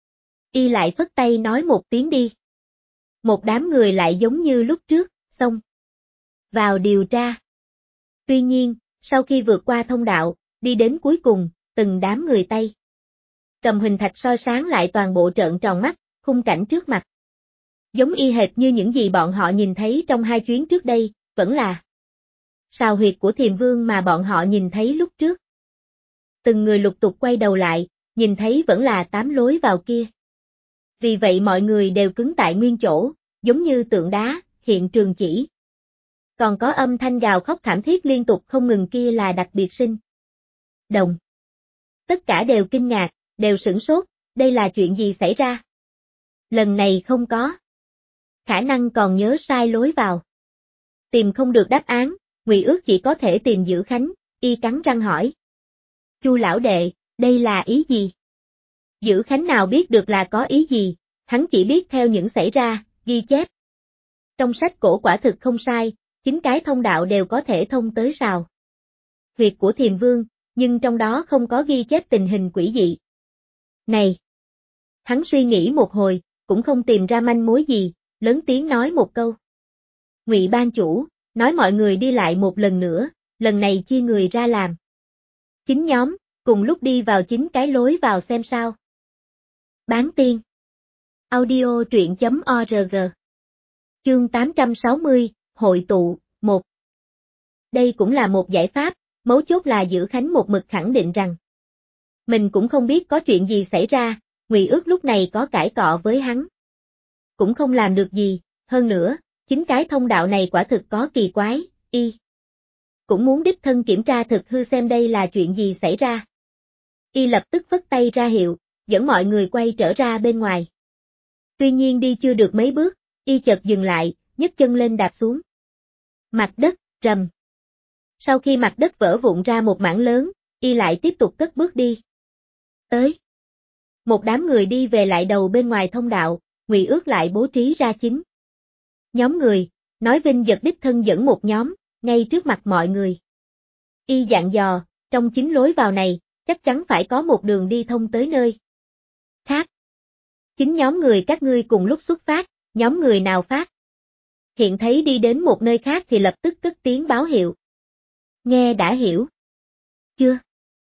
Y lại phất tay nói một tiếng đi. Một đám người lại giống như lúc trước, xông vào điều tra. Tuy nhiên, sau khi vượt qua thông đạo, đi đến cuối cùng, từng đám người tay cầm huỳnh thạch soi sáng lại toàn bộ trợn tròn mắt, khung cảnh trước mặt. Giống y hệt như những gì bọn họ nhìn thấy trong 2 chuyến trước đây, vẫn là sào huyệt của Thiềm Vương mà bọn họ nhìn thấy lúc trước. Từng người lục tục quay đầu lại, nhìn thấy vẫn là 8 lối vào kia. Vì vậy mọi người đều cứng tại nguyên chỗ, giống như tượng đá, hiện trường chỉ. Còn có âm thanh gào khóc thảm thiết liên tục không ngừng kia là đặc biệt sinh động. Tất cả đều kinh ngạc, đều sửng sốt, đây là chuyện gì xảy ra? Lần này không có khả năng còn nhớ sai lối vào. Tìm không được đáp án, Ngụy Ước chỉ có thể tìm Dữ Khánh, y cắn răng hỏi. Chu lão đệ, đây là ý gì? Dữ Khánh nào biết được là có ý gì, hắn chỉ biết theo những xảy ra, ghi chép. Trong sách cổ quả thực không sai, 9 cái thông đạo đều có thể thông tới sào huyệt của Thiềm Vương, nhưng trong đó không có ghi chép tình hình quỷ dị. Này! Hắn suy nghĩ một hồi, cũng không tìm ra manh mối gì, lớn tiếng nói một câu. Ngụy ban chủ, nói mọi người đi lại một lần nữa, lần này chia người ra làm 9 nhóm, cùng lúc đi vào 9 cái lối vào xem sao. Bán tiên. Audio truyện.org. Chương 860, Hội tụ, 1. Đây cũng là một giải pháp, mấu chốt là Dữ Khánh một mực khẳng định rằng mình cũng không biết có chuyện gì xảy ra, Ngụy Ước lúc này có cãi cọ với hắn. cũng không làm được gì, hơn nữa, chính cái thông đạo này quả thực có kỳ quái, y cũng muốn đích thân kiểm tra thực hư xem đây là chuyện gì xảy ra. Y lập tức phất tay ra hiệu, dẫn mọi người quay trở ra bên ngoài. Tuy nhiên đi chưa được mấy bước, y chợt dừng lại, nhấc chân lên đạp xuống. Mặt đất, rầm. Sau khi mặt đất vỡ vụn ra một mảng lớn, y lại tiếp tục cất bước đi. Tới. Một đám người đi về lại đầu bên ngoài thông đạo, Ngụy Ước lại bố trí ra chính nhóm người, nói Vinh Dật đích thân dẫn một nhóm, ngay trước mặt mọi người. Y dặn dò, trong chính lối vào này, chắc chắn phải có một đường đi thông tới nơi khác. Chính nhóm người các ngươi cùng lúc xuất phát, nhóm người nào phát hiện thấy đi đến một nơi khác thì lập tức cất tiếng báo hiệu. Nghe đã hiểu? Chưa?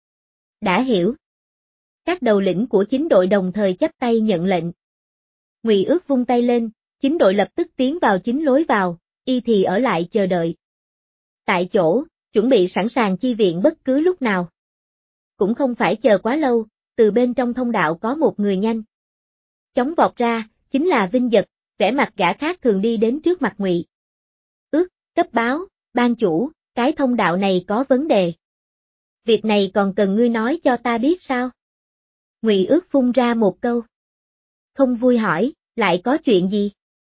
Đã hiểu. Các đầu lĩnh của chính đội đồng thời chắp tay nhận lệnh. Ngụy Ước vung tay lên, chính đội lập tức tiến vào chính lối vào, y thì ở lại chờ đợi. Tại chỗ, chuẩn bị sẵn sàng chi viện bất cứ lúc nào. Cũng không phải chờ quá lâu, từ bên trong thông đạo có một người nhanh chóng vọt ra, chính là Vinh Dật, vẻ mặt gã khác thường đi đến trước mặt Ngụy Ước, cấp báo, ban chủ, cái thông đạo này có vấn đề. Việc này còn cần ngươi nói cho ta biết sao? Ngụy Ước phun ra một câu. Không vui hỏi, lại có chuyện gì?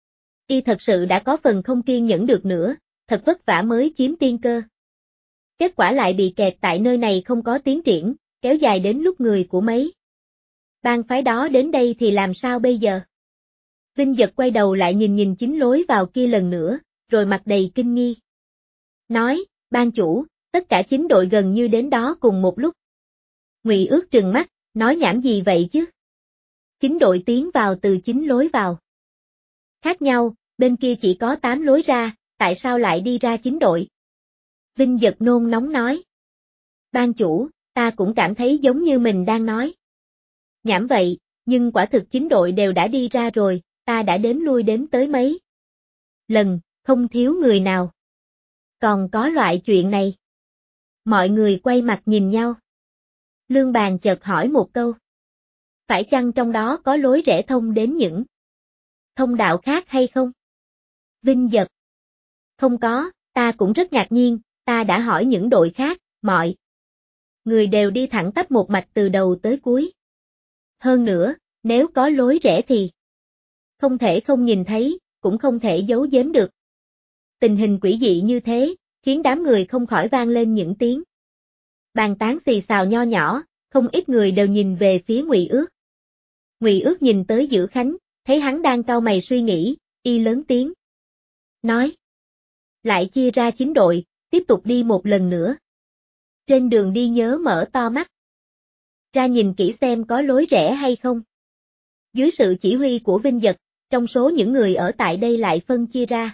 Y thật sự đã có phần không kiên nhẫn được nữa, thật vất vả mới chiếm tiên cơ. Kết quả lại bị kẹt tại nơi này không có tiến triển, kéo dài đến lúc người của mấy bang phái đó đến đây thì làm sao bây giờ? Vinh Dật quay đầu lại nhìn chính lối vào kia lần nữa, rồi mặt đầy kinh nghi. Nói, ban chủ, tất cả chính đội gần như đến đó cùng một lúc. Ngụy Ước trừng mắt, nói nhảm gì vậy chứ? Chính đội tiến vào từ chính lối vào. Khác nhau, bên kia chỉ có 8 lối ra, tại sao lại đi ra chính đội? Vinh Dật nôn nóng nói. Ban chủ, ta cũng cảm thấy giống như mình đang nói nhảm vậy, nhưng quả thực chính đội đều đã đi ra rồi, ta đã đếm lui đếm tới mấy lần, không thiếu người nào. Còn có loại chuyện này. Mọi người quay mặt nhìn nhau. Lương Bàn chợt hỏi một câu. Phải chăng trong đó có lối rẽ thông đến những thông đạo khác hay không? Vinh Dật. Không có, ta cũng rất ngạc nhiên, ta đã hỏi những đội khác, mọi người đều đi thẳng tắp một mạch từ đầu tới cuối. Hơn nữa, nếu có lối rẽ thì không thể không nhìn thấy, cũng không thể giấu giếm được. Tình hình quỷ dị như thế, khiến đám người không khỏi vang lên những tiếng bàn tán xì xào nho nhỏ, không ít người đều nhìn về phía Ngụy Ước. Ngụy Ước nhìn tới Dữ Khánh, thấy hắn đang cau mày suy nghĩ, y lớn tiếng nói. Lại chia ra chính đội, tiếp tục đi một lần nữa. Trên đường đi nhớ mở to mắt ra nhìn kỹ xem có lối rẽ hay không. Dưới sự chỉ huy của Vinh Dật, trong số những người ở tại đây lại phân chia ra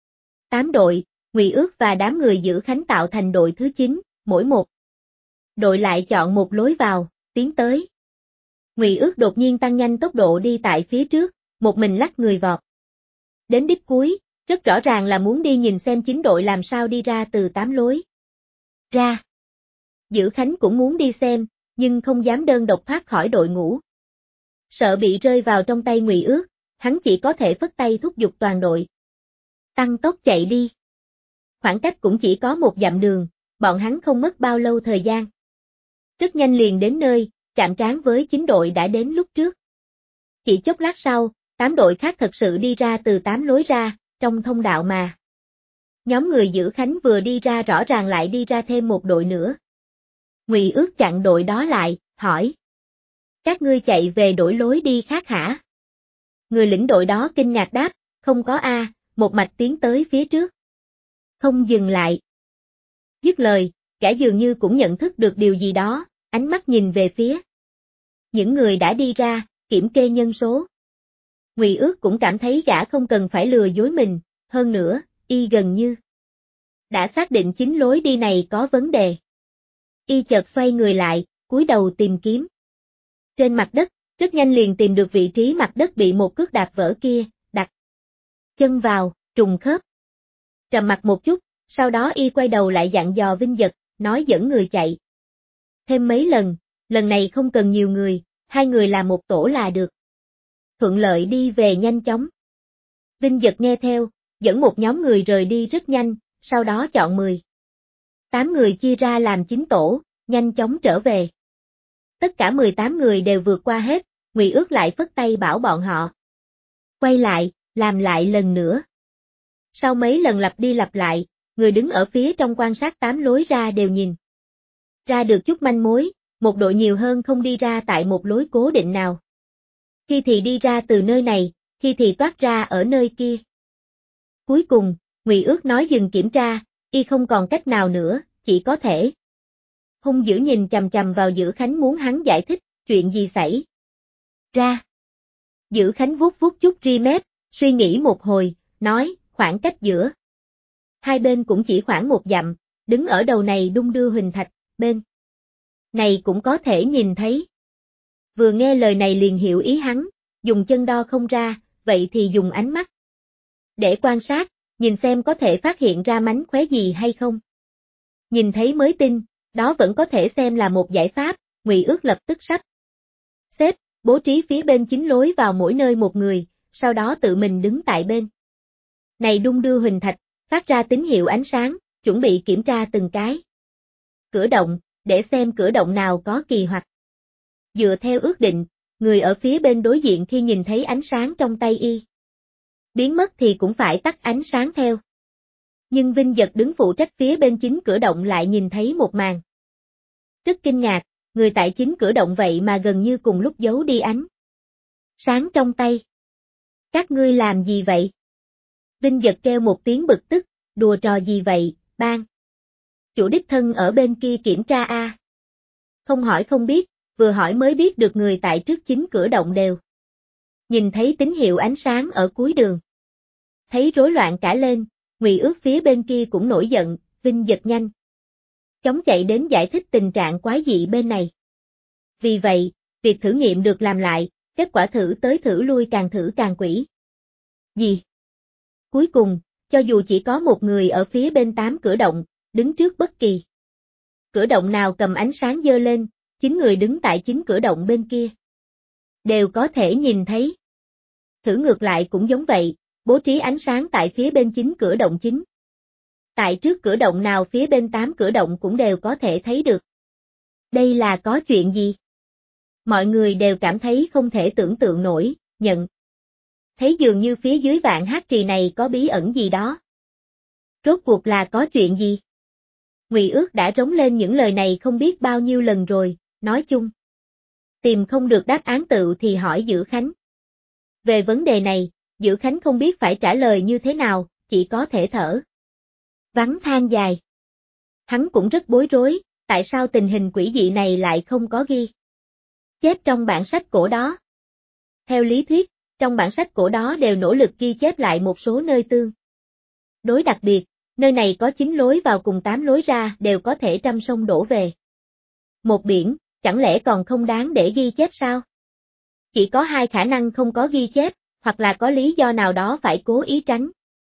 8 đội, Ngụy Ước và đám người Dữ Khánh tạo thành đội thứ 9, mỗi một đội lại chọn một lối vào, tiến tới. Ngụy Ước đột nhiên tăng nhanh tốc độ đi tại phía trước, một mình lắc người vọt đến đích cuối, rất rõ ràng là muốn đi nhìn xem chính đội làm sao đi ra từ 8 lối ra. Dữ Khánh cũng muốn đi xem, nhưng không dám đơn độc thoát khỏi đội ngũ. Sợ bị rơi vào trong tay Ngụy Ước, hắn chỉ có thể phất tay thúc giục toàn đội tăng tốc chạy đi. Khoảng cách cũng chỉ có một dặm đường, bọn hắn không mất bao lâu thời gian. Rất nhanh liền đến nơi, chạm trán với chính đội đã đến lúc trước. Chỉ chốc lát sau, 8 đội khác thật sự đi ra từ 8 lối ra, trong thông đạo mà. Nhóm người Dữ Khánh vừa đi ra rõ ràng lại đi ra thêm một đội nữa. Ngụy Ước chặn đội đó lại, hỏi. Các ngươi chạy về đổi lối đi khác hả? Người lĩnh đội đó kinh ngạc đáp, không có a, một mạch tiến tới phía trước. Không dừng lại. Dứt lời, gã dường như cũng nhận thức được điều gì đó, ánh mắt nhìn về phía những người đã đi ra, kiểm kê nhân số. Ngụy Ước cũng cảm thấy gã không cần phải lừa dối mình, hơn nữa, y gần như đã xác định chính lối đi này có vấn đề. Y chợt xoay người lại, cúi đầu tìm kiếm. Trên mặt đất, rất nhanh liền tìm được vị trí mặt đất bị một cước đạp vỡ kia, đặt chân vào, trùng khớp. Trầm mặt một chút, sau đó y quay đầu lại dặn dò Vinh Dật, nói dẫn người chạy. Thêm mấy lần này không cần nhiều người, 2 người làm một tổ là được. Thuận lợi đi về nhanh chóng. Vinh Dật nghe theo, dẫn một nhóm người rời đi rất nhanh, sau đó chọn 8 người chia ra làm 9 tổ, nhanh chóng trở về. Tất cả 18 người đều vượt qua hết, Ngụy Ước lại phất tay bảo bọn họ quay lại, làm lại lần nữa. Sau mấy lần lặp đi lặp lại, người đứng ở phía trong quan sát 8 lối ra đều nhìn ra được chút manh mối, một đội nhiều hơn không đi ra tại một lối cố định nào. Khi thì đi ra từ nơi này, khi thì toát ra ở nơi kia. Cuối cùng, Ngụy Ước nói dừng kiểm tra, y không còn cách nào nữa, chỉ có thể hung dữ nhìn chằm chằm vào Dữ Khánh muốn hắn giải thích, chuyện gì xảy ra. Dữ Khánh vuốt vuốt chút ri mép, suy nghĩ một hồi, nói, khoảng cách giữa hai bên cũng chỉ khoảng 1 dặm, đứng ở đầu này đung đưa huỳnh thạch, bên này cũng có thể nhìn thấy. Vừa nghe lời này liền hiểu ý hắn, dùng chân đo không ra, vậy thì dùng ánh mắt để quan sát, nhìn xem có thể phát hiện ra mánh khóe gì hay không. Nhìn thấy mới tin, đó vẫn có thể xem là một giải pháp, Ngụy Ước lập tức sắp xếp, bố trí phía bên 9 lối vào mỗi nơi một người, sau đó tự mình đứng tại bên này đung đưa huỳnh thạch, phát ra tín hiệu ánh sáng, chuẩn bị kiểm tra từng cái cửa động, để xem cửa động nào có kỳ hoặc. Dựa theo ước định, người ở phía bên đối diện khi nhìn thấy ánh sáng trong tay y biến mất thì cũng phải tắt ánh sáng theo. Nhưng Vinh Dật đứng phụ trách phía bên chính cửa động lại nhìn thấy một màn rất kinh ngạc, người tại chính cửa động vậy mà gần như cùng lúc giấu đi ánh sáng trong tay. Các ngươi làm gì vậy? Vinh Dật kêu một tiếng bực tức, đùa trò gì vậy, ban chủ đích thân ở bên kia kiểm tra a. Không hỏi không biết, vừa hỏi mới biết được người tại trước chính cửa động đều nhìn thấy tín hiệu ánh sáng ở cuối đường. Thấy rối loạn cả lên, Ngụy Ước phía bên kia cũng nổi giận, Vinh Dật nhanh chóng chạy đến giải thích tình trạng quái dị bên này. Vì vậy, việc thử nghiệm được làm lại, kết quả thử tới thử lui càng quỷ. Gì? Cuối cùng, cho dù chỉ có một người ở phía bên 8 cửa động, đứng trước bất kỳ cửa động nào cầm ánh sáng giơ lên, 9 người đứng tại chính cửa động bên kia đều có thể nhìn thấy. Thử ngược lại cũng giống vậy, bố trí ánh sáng tại phía bên chính cửa động chính. Tại trước cửa động nào phía bên 8 cửa động cũng đều có thể thấy được. Đây là có chuyện gì? Mọi người đều cảm thấy không thể tưởng tượng nổi, nhận thấy dường như phía dưới Vạn Hát Trì này có bí ẩn gì đó. Rốt cuộc là có chuyện gì? Ngụy Ước đã rống lên những lời này không biết bao nhiêu lần rồi, nói chung tìm không được đáp án tựu thì hỏi Dữ Khánh. Về vấn đề này, Dữ Khánh không biết phải trả lời như thế nào, chỉ có thể thở vắng than dài. Hắn cũng rất bối rối, tại sao tình hình quỷ dị này lại không có ghi chép trong bản sách cổ đó. Theo lý thuyết, trong bản sách cổ đó đều nỗ lực ghi chép lại một số nơi tương đối đặc biệt, nơi này có 9 lối vào cùng 8 lối ra đều có thể trăm sông đổ về một biển, chẳng lẽ còn không đáng để ghi chép sao? Chỉ có 2 khả năng không có ghi chép, hoặc là có lý do nào đó phải cố ý tránh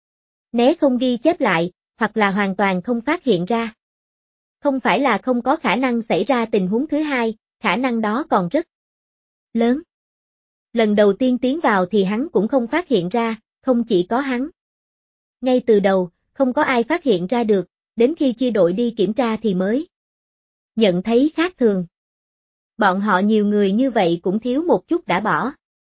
né không ghi chép lại, hoặc là hoàn toàn không phát hiện ra. Không phải là không có khả năng xảy ra tình huống thứ hai, khả năng đó còn rất lớn. Lần đầu tiên tiến vào thì hắn cũng không phát hiện ra, không chỉ có hắn. Ngay từ đầu, không có ai phát hiện ra được, đến khi chia đội đi kiểm tra thì mới nhận thấy khác thường. Bọn họ nhiều người như vậy cũng thiếu một chút đã bỏ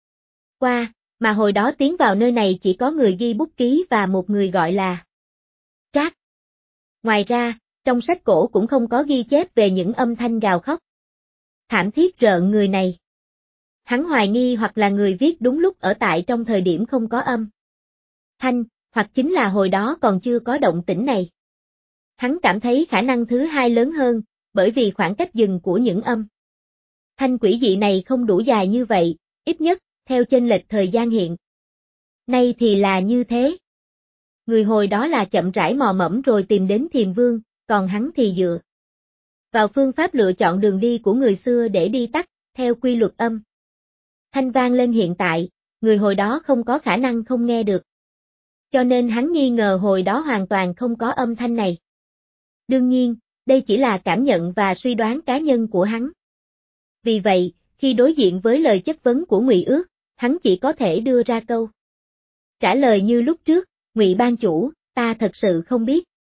qua, mà hồi đó tiến vào nơi này chỉ có người ghi bút ký và một người gọi là Trác. Ngoài ra, trong sách cổ cũng không có ghi chép về những âm thanh gào khóc thảm thiết rợn người này. Hắn hoài nghi hoặc là người viết đúng lúc ở tại trong thời điểm không có âm thanh, hoặc chính là hồi đó còn chưa có động tĩnh này. Hắn cảm thấy khả năng thứ hai lớn hơn, bởi vì khoảng cách dừng của những âm thanh quỷ dị này không đủ dài như vậy, ít nhất, theo chênh lệch thời gian hiện nay thì là như thế. Người hồi đó là chậm rãi mò mẫm rồi tìm đến Thiềm Vương, còn hắn thì dựa vào phương pháp lựa chọn đường đi của người xưa để đi tắt, theo quy luật âm thanh vang lên hiện tại, người hồi đó không có khả năng không nghe được. Cho nên hắn nghi ngờ hồi đó hoàn toàn không có âm thanh này. Đương nhiên, đây chỉ là cảm nhận và suy đoán cá nhân của hắn. Vì vậy, khi đối diện với lời chất vấn của Ngụy Ước, hắn chỉ có thể đưa ra câu Trả lời như lúc trước, Ngụy ban chủ, ta thật sự không biết.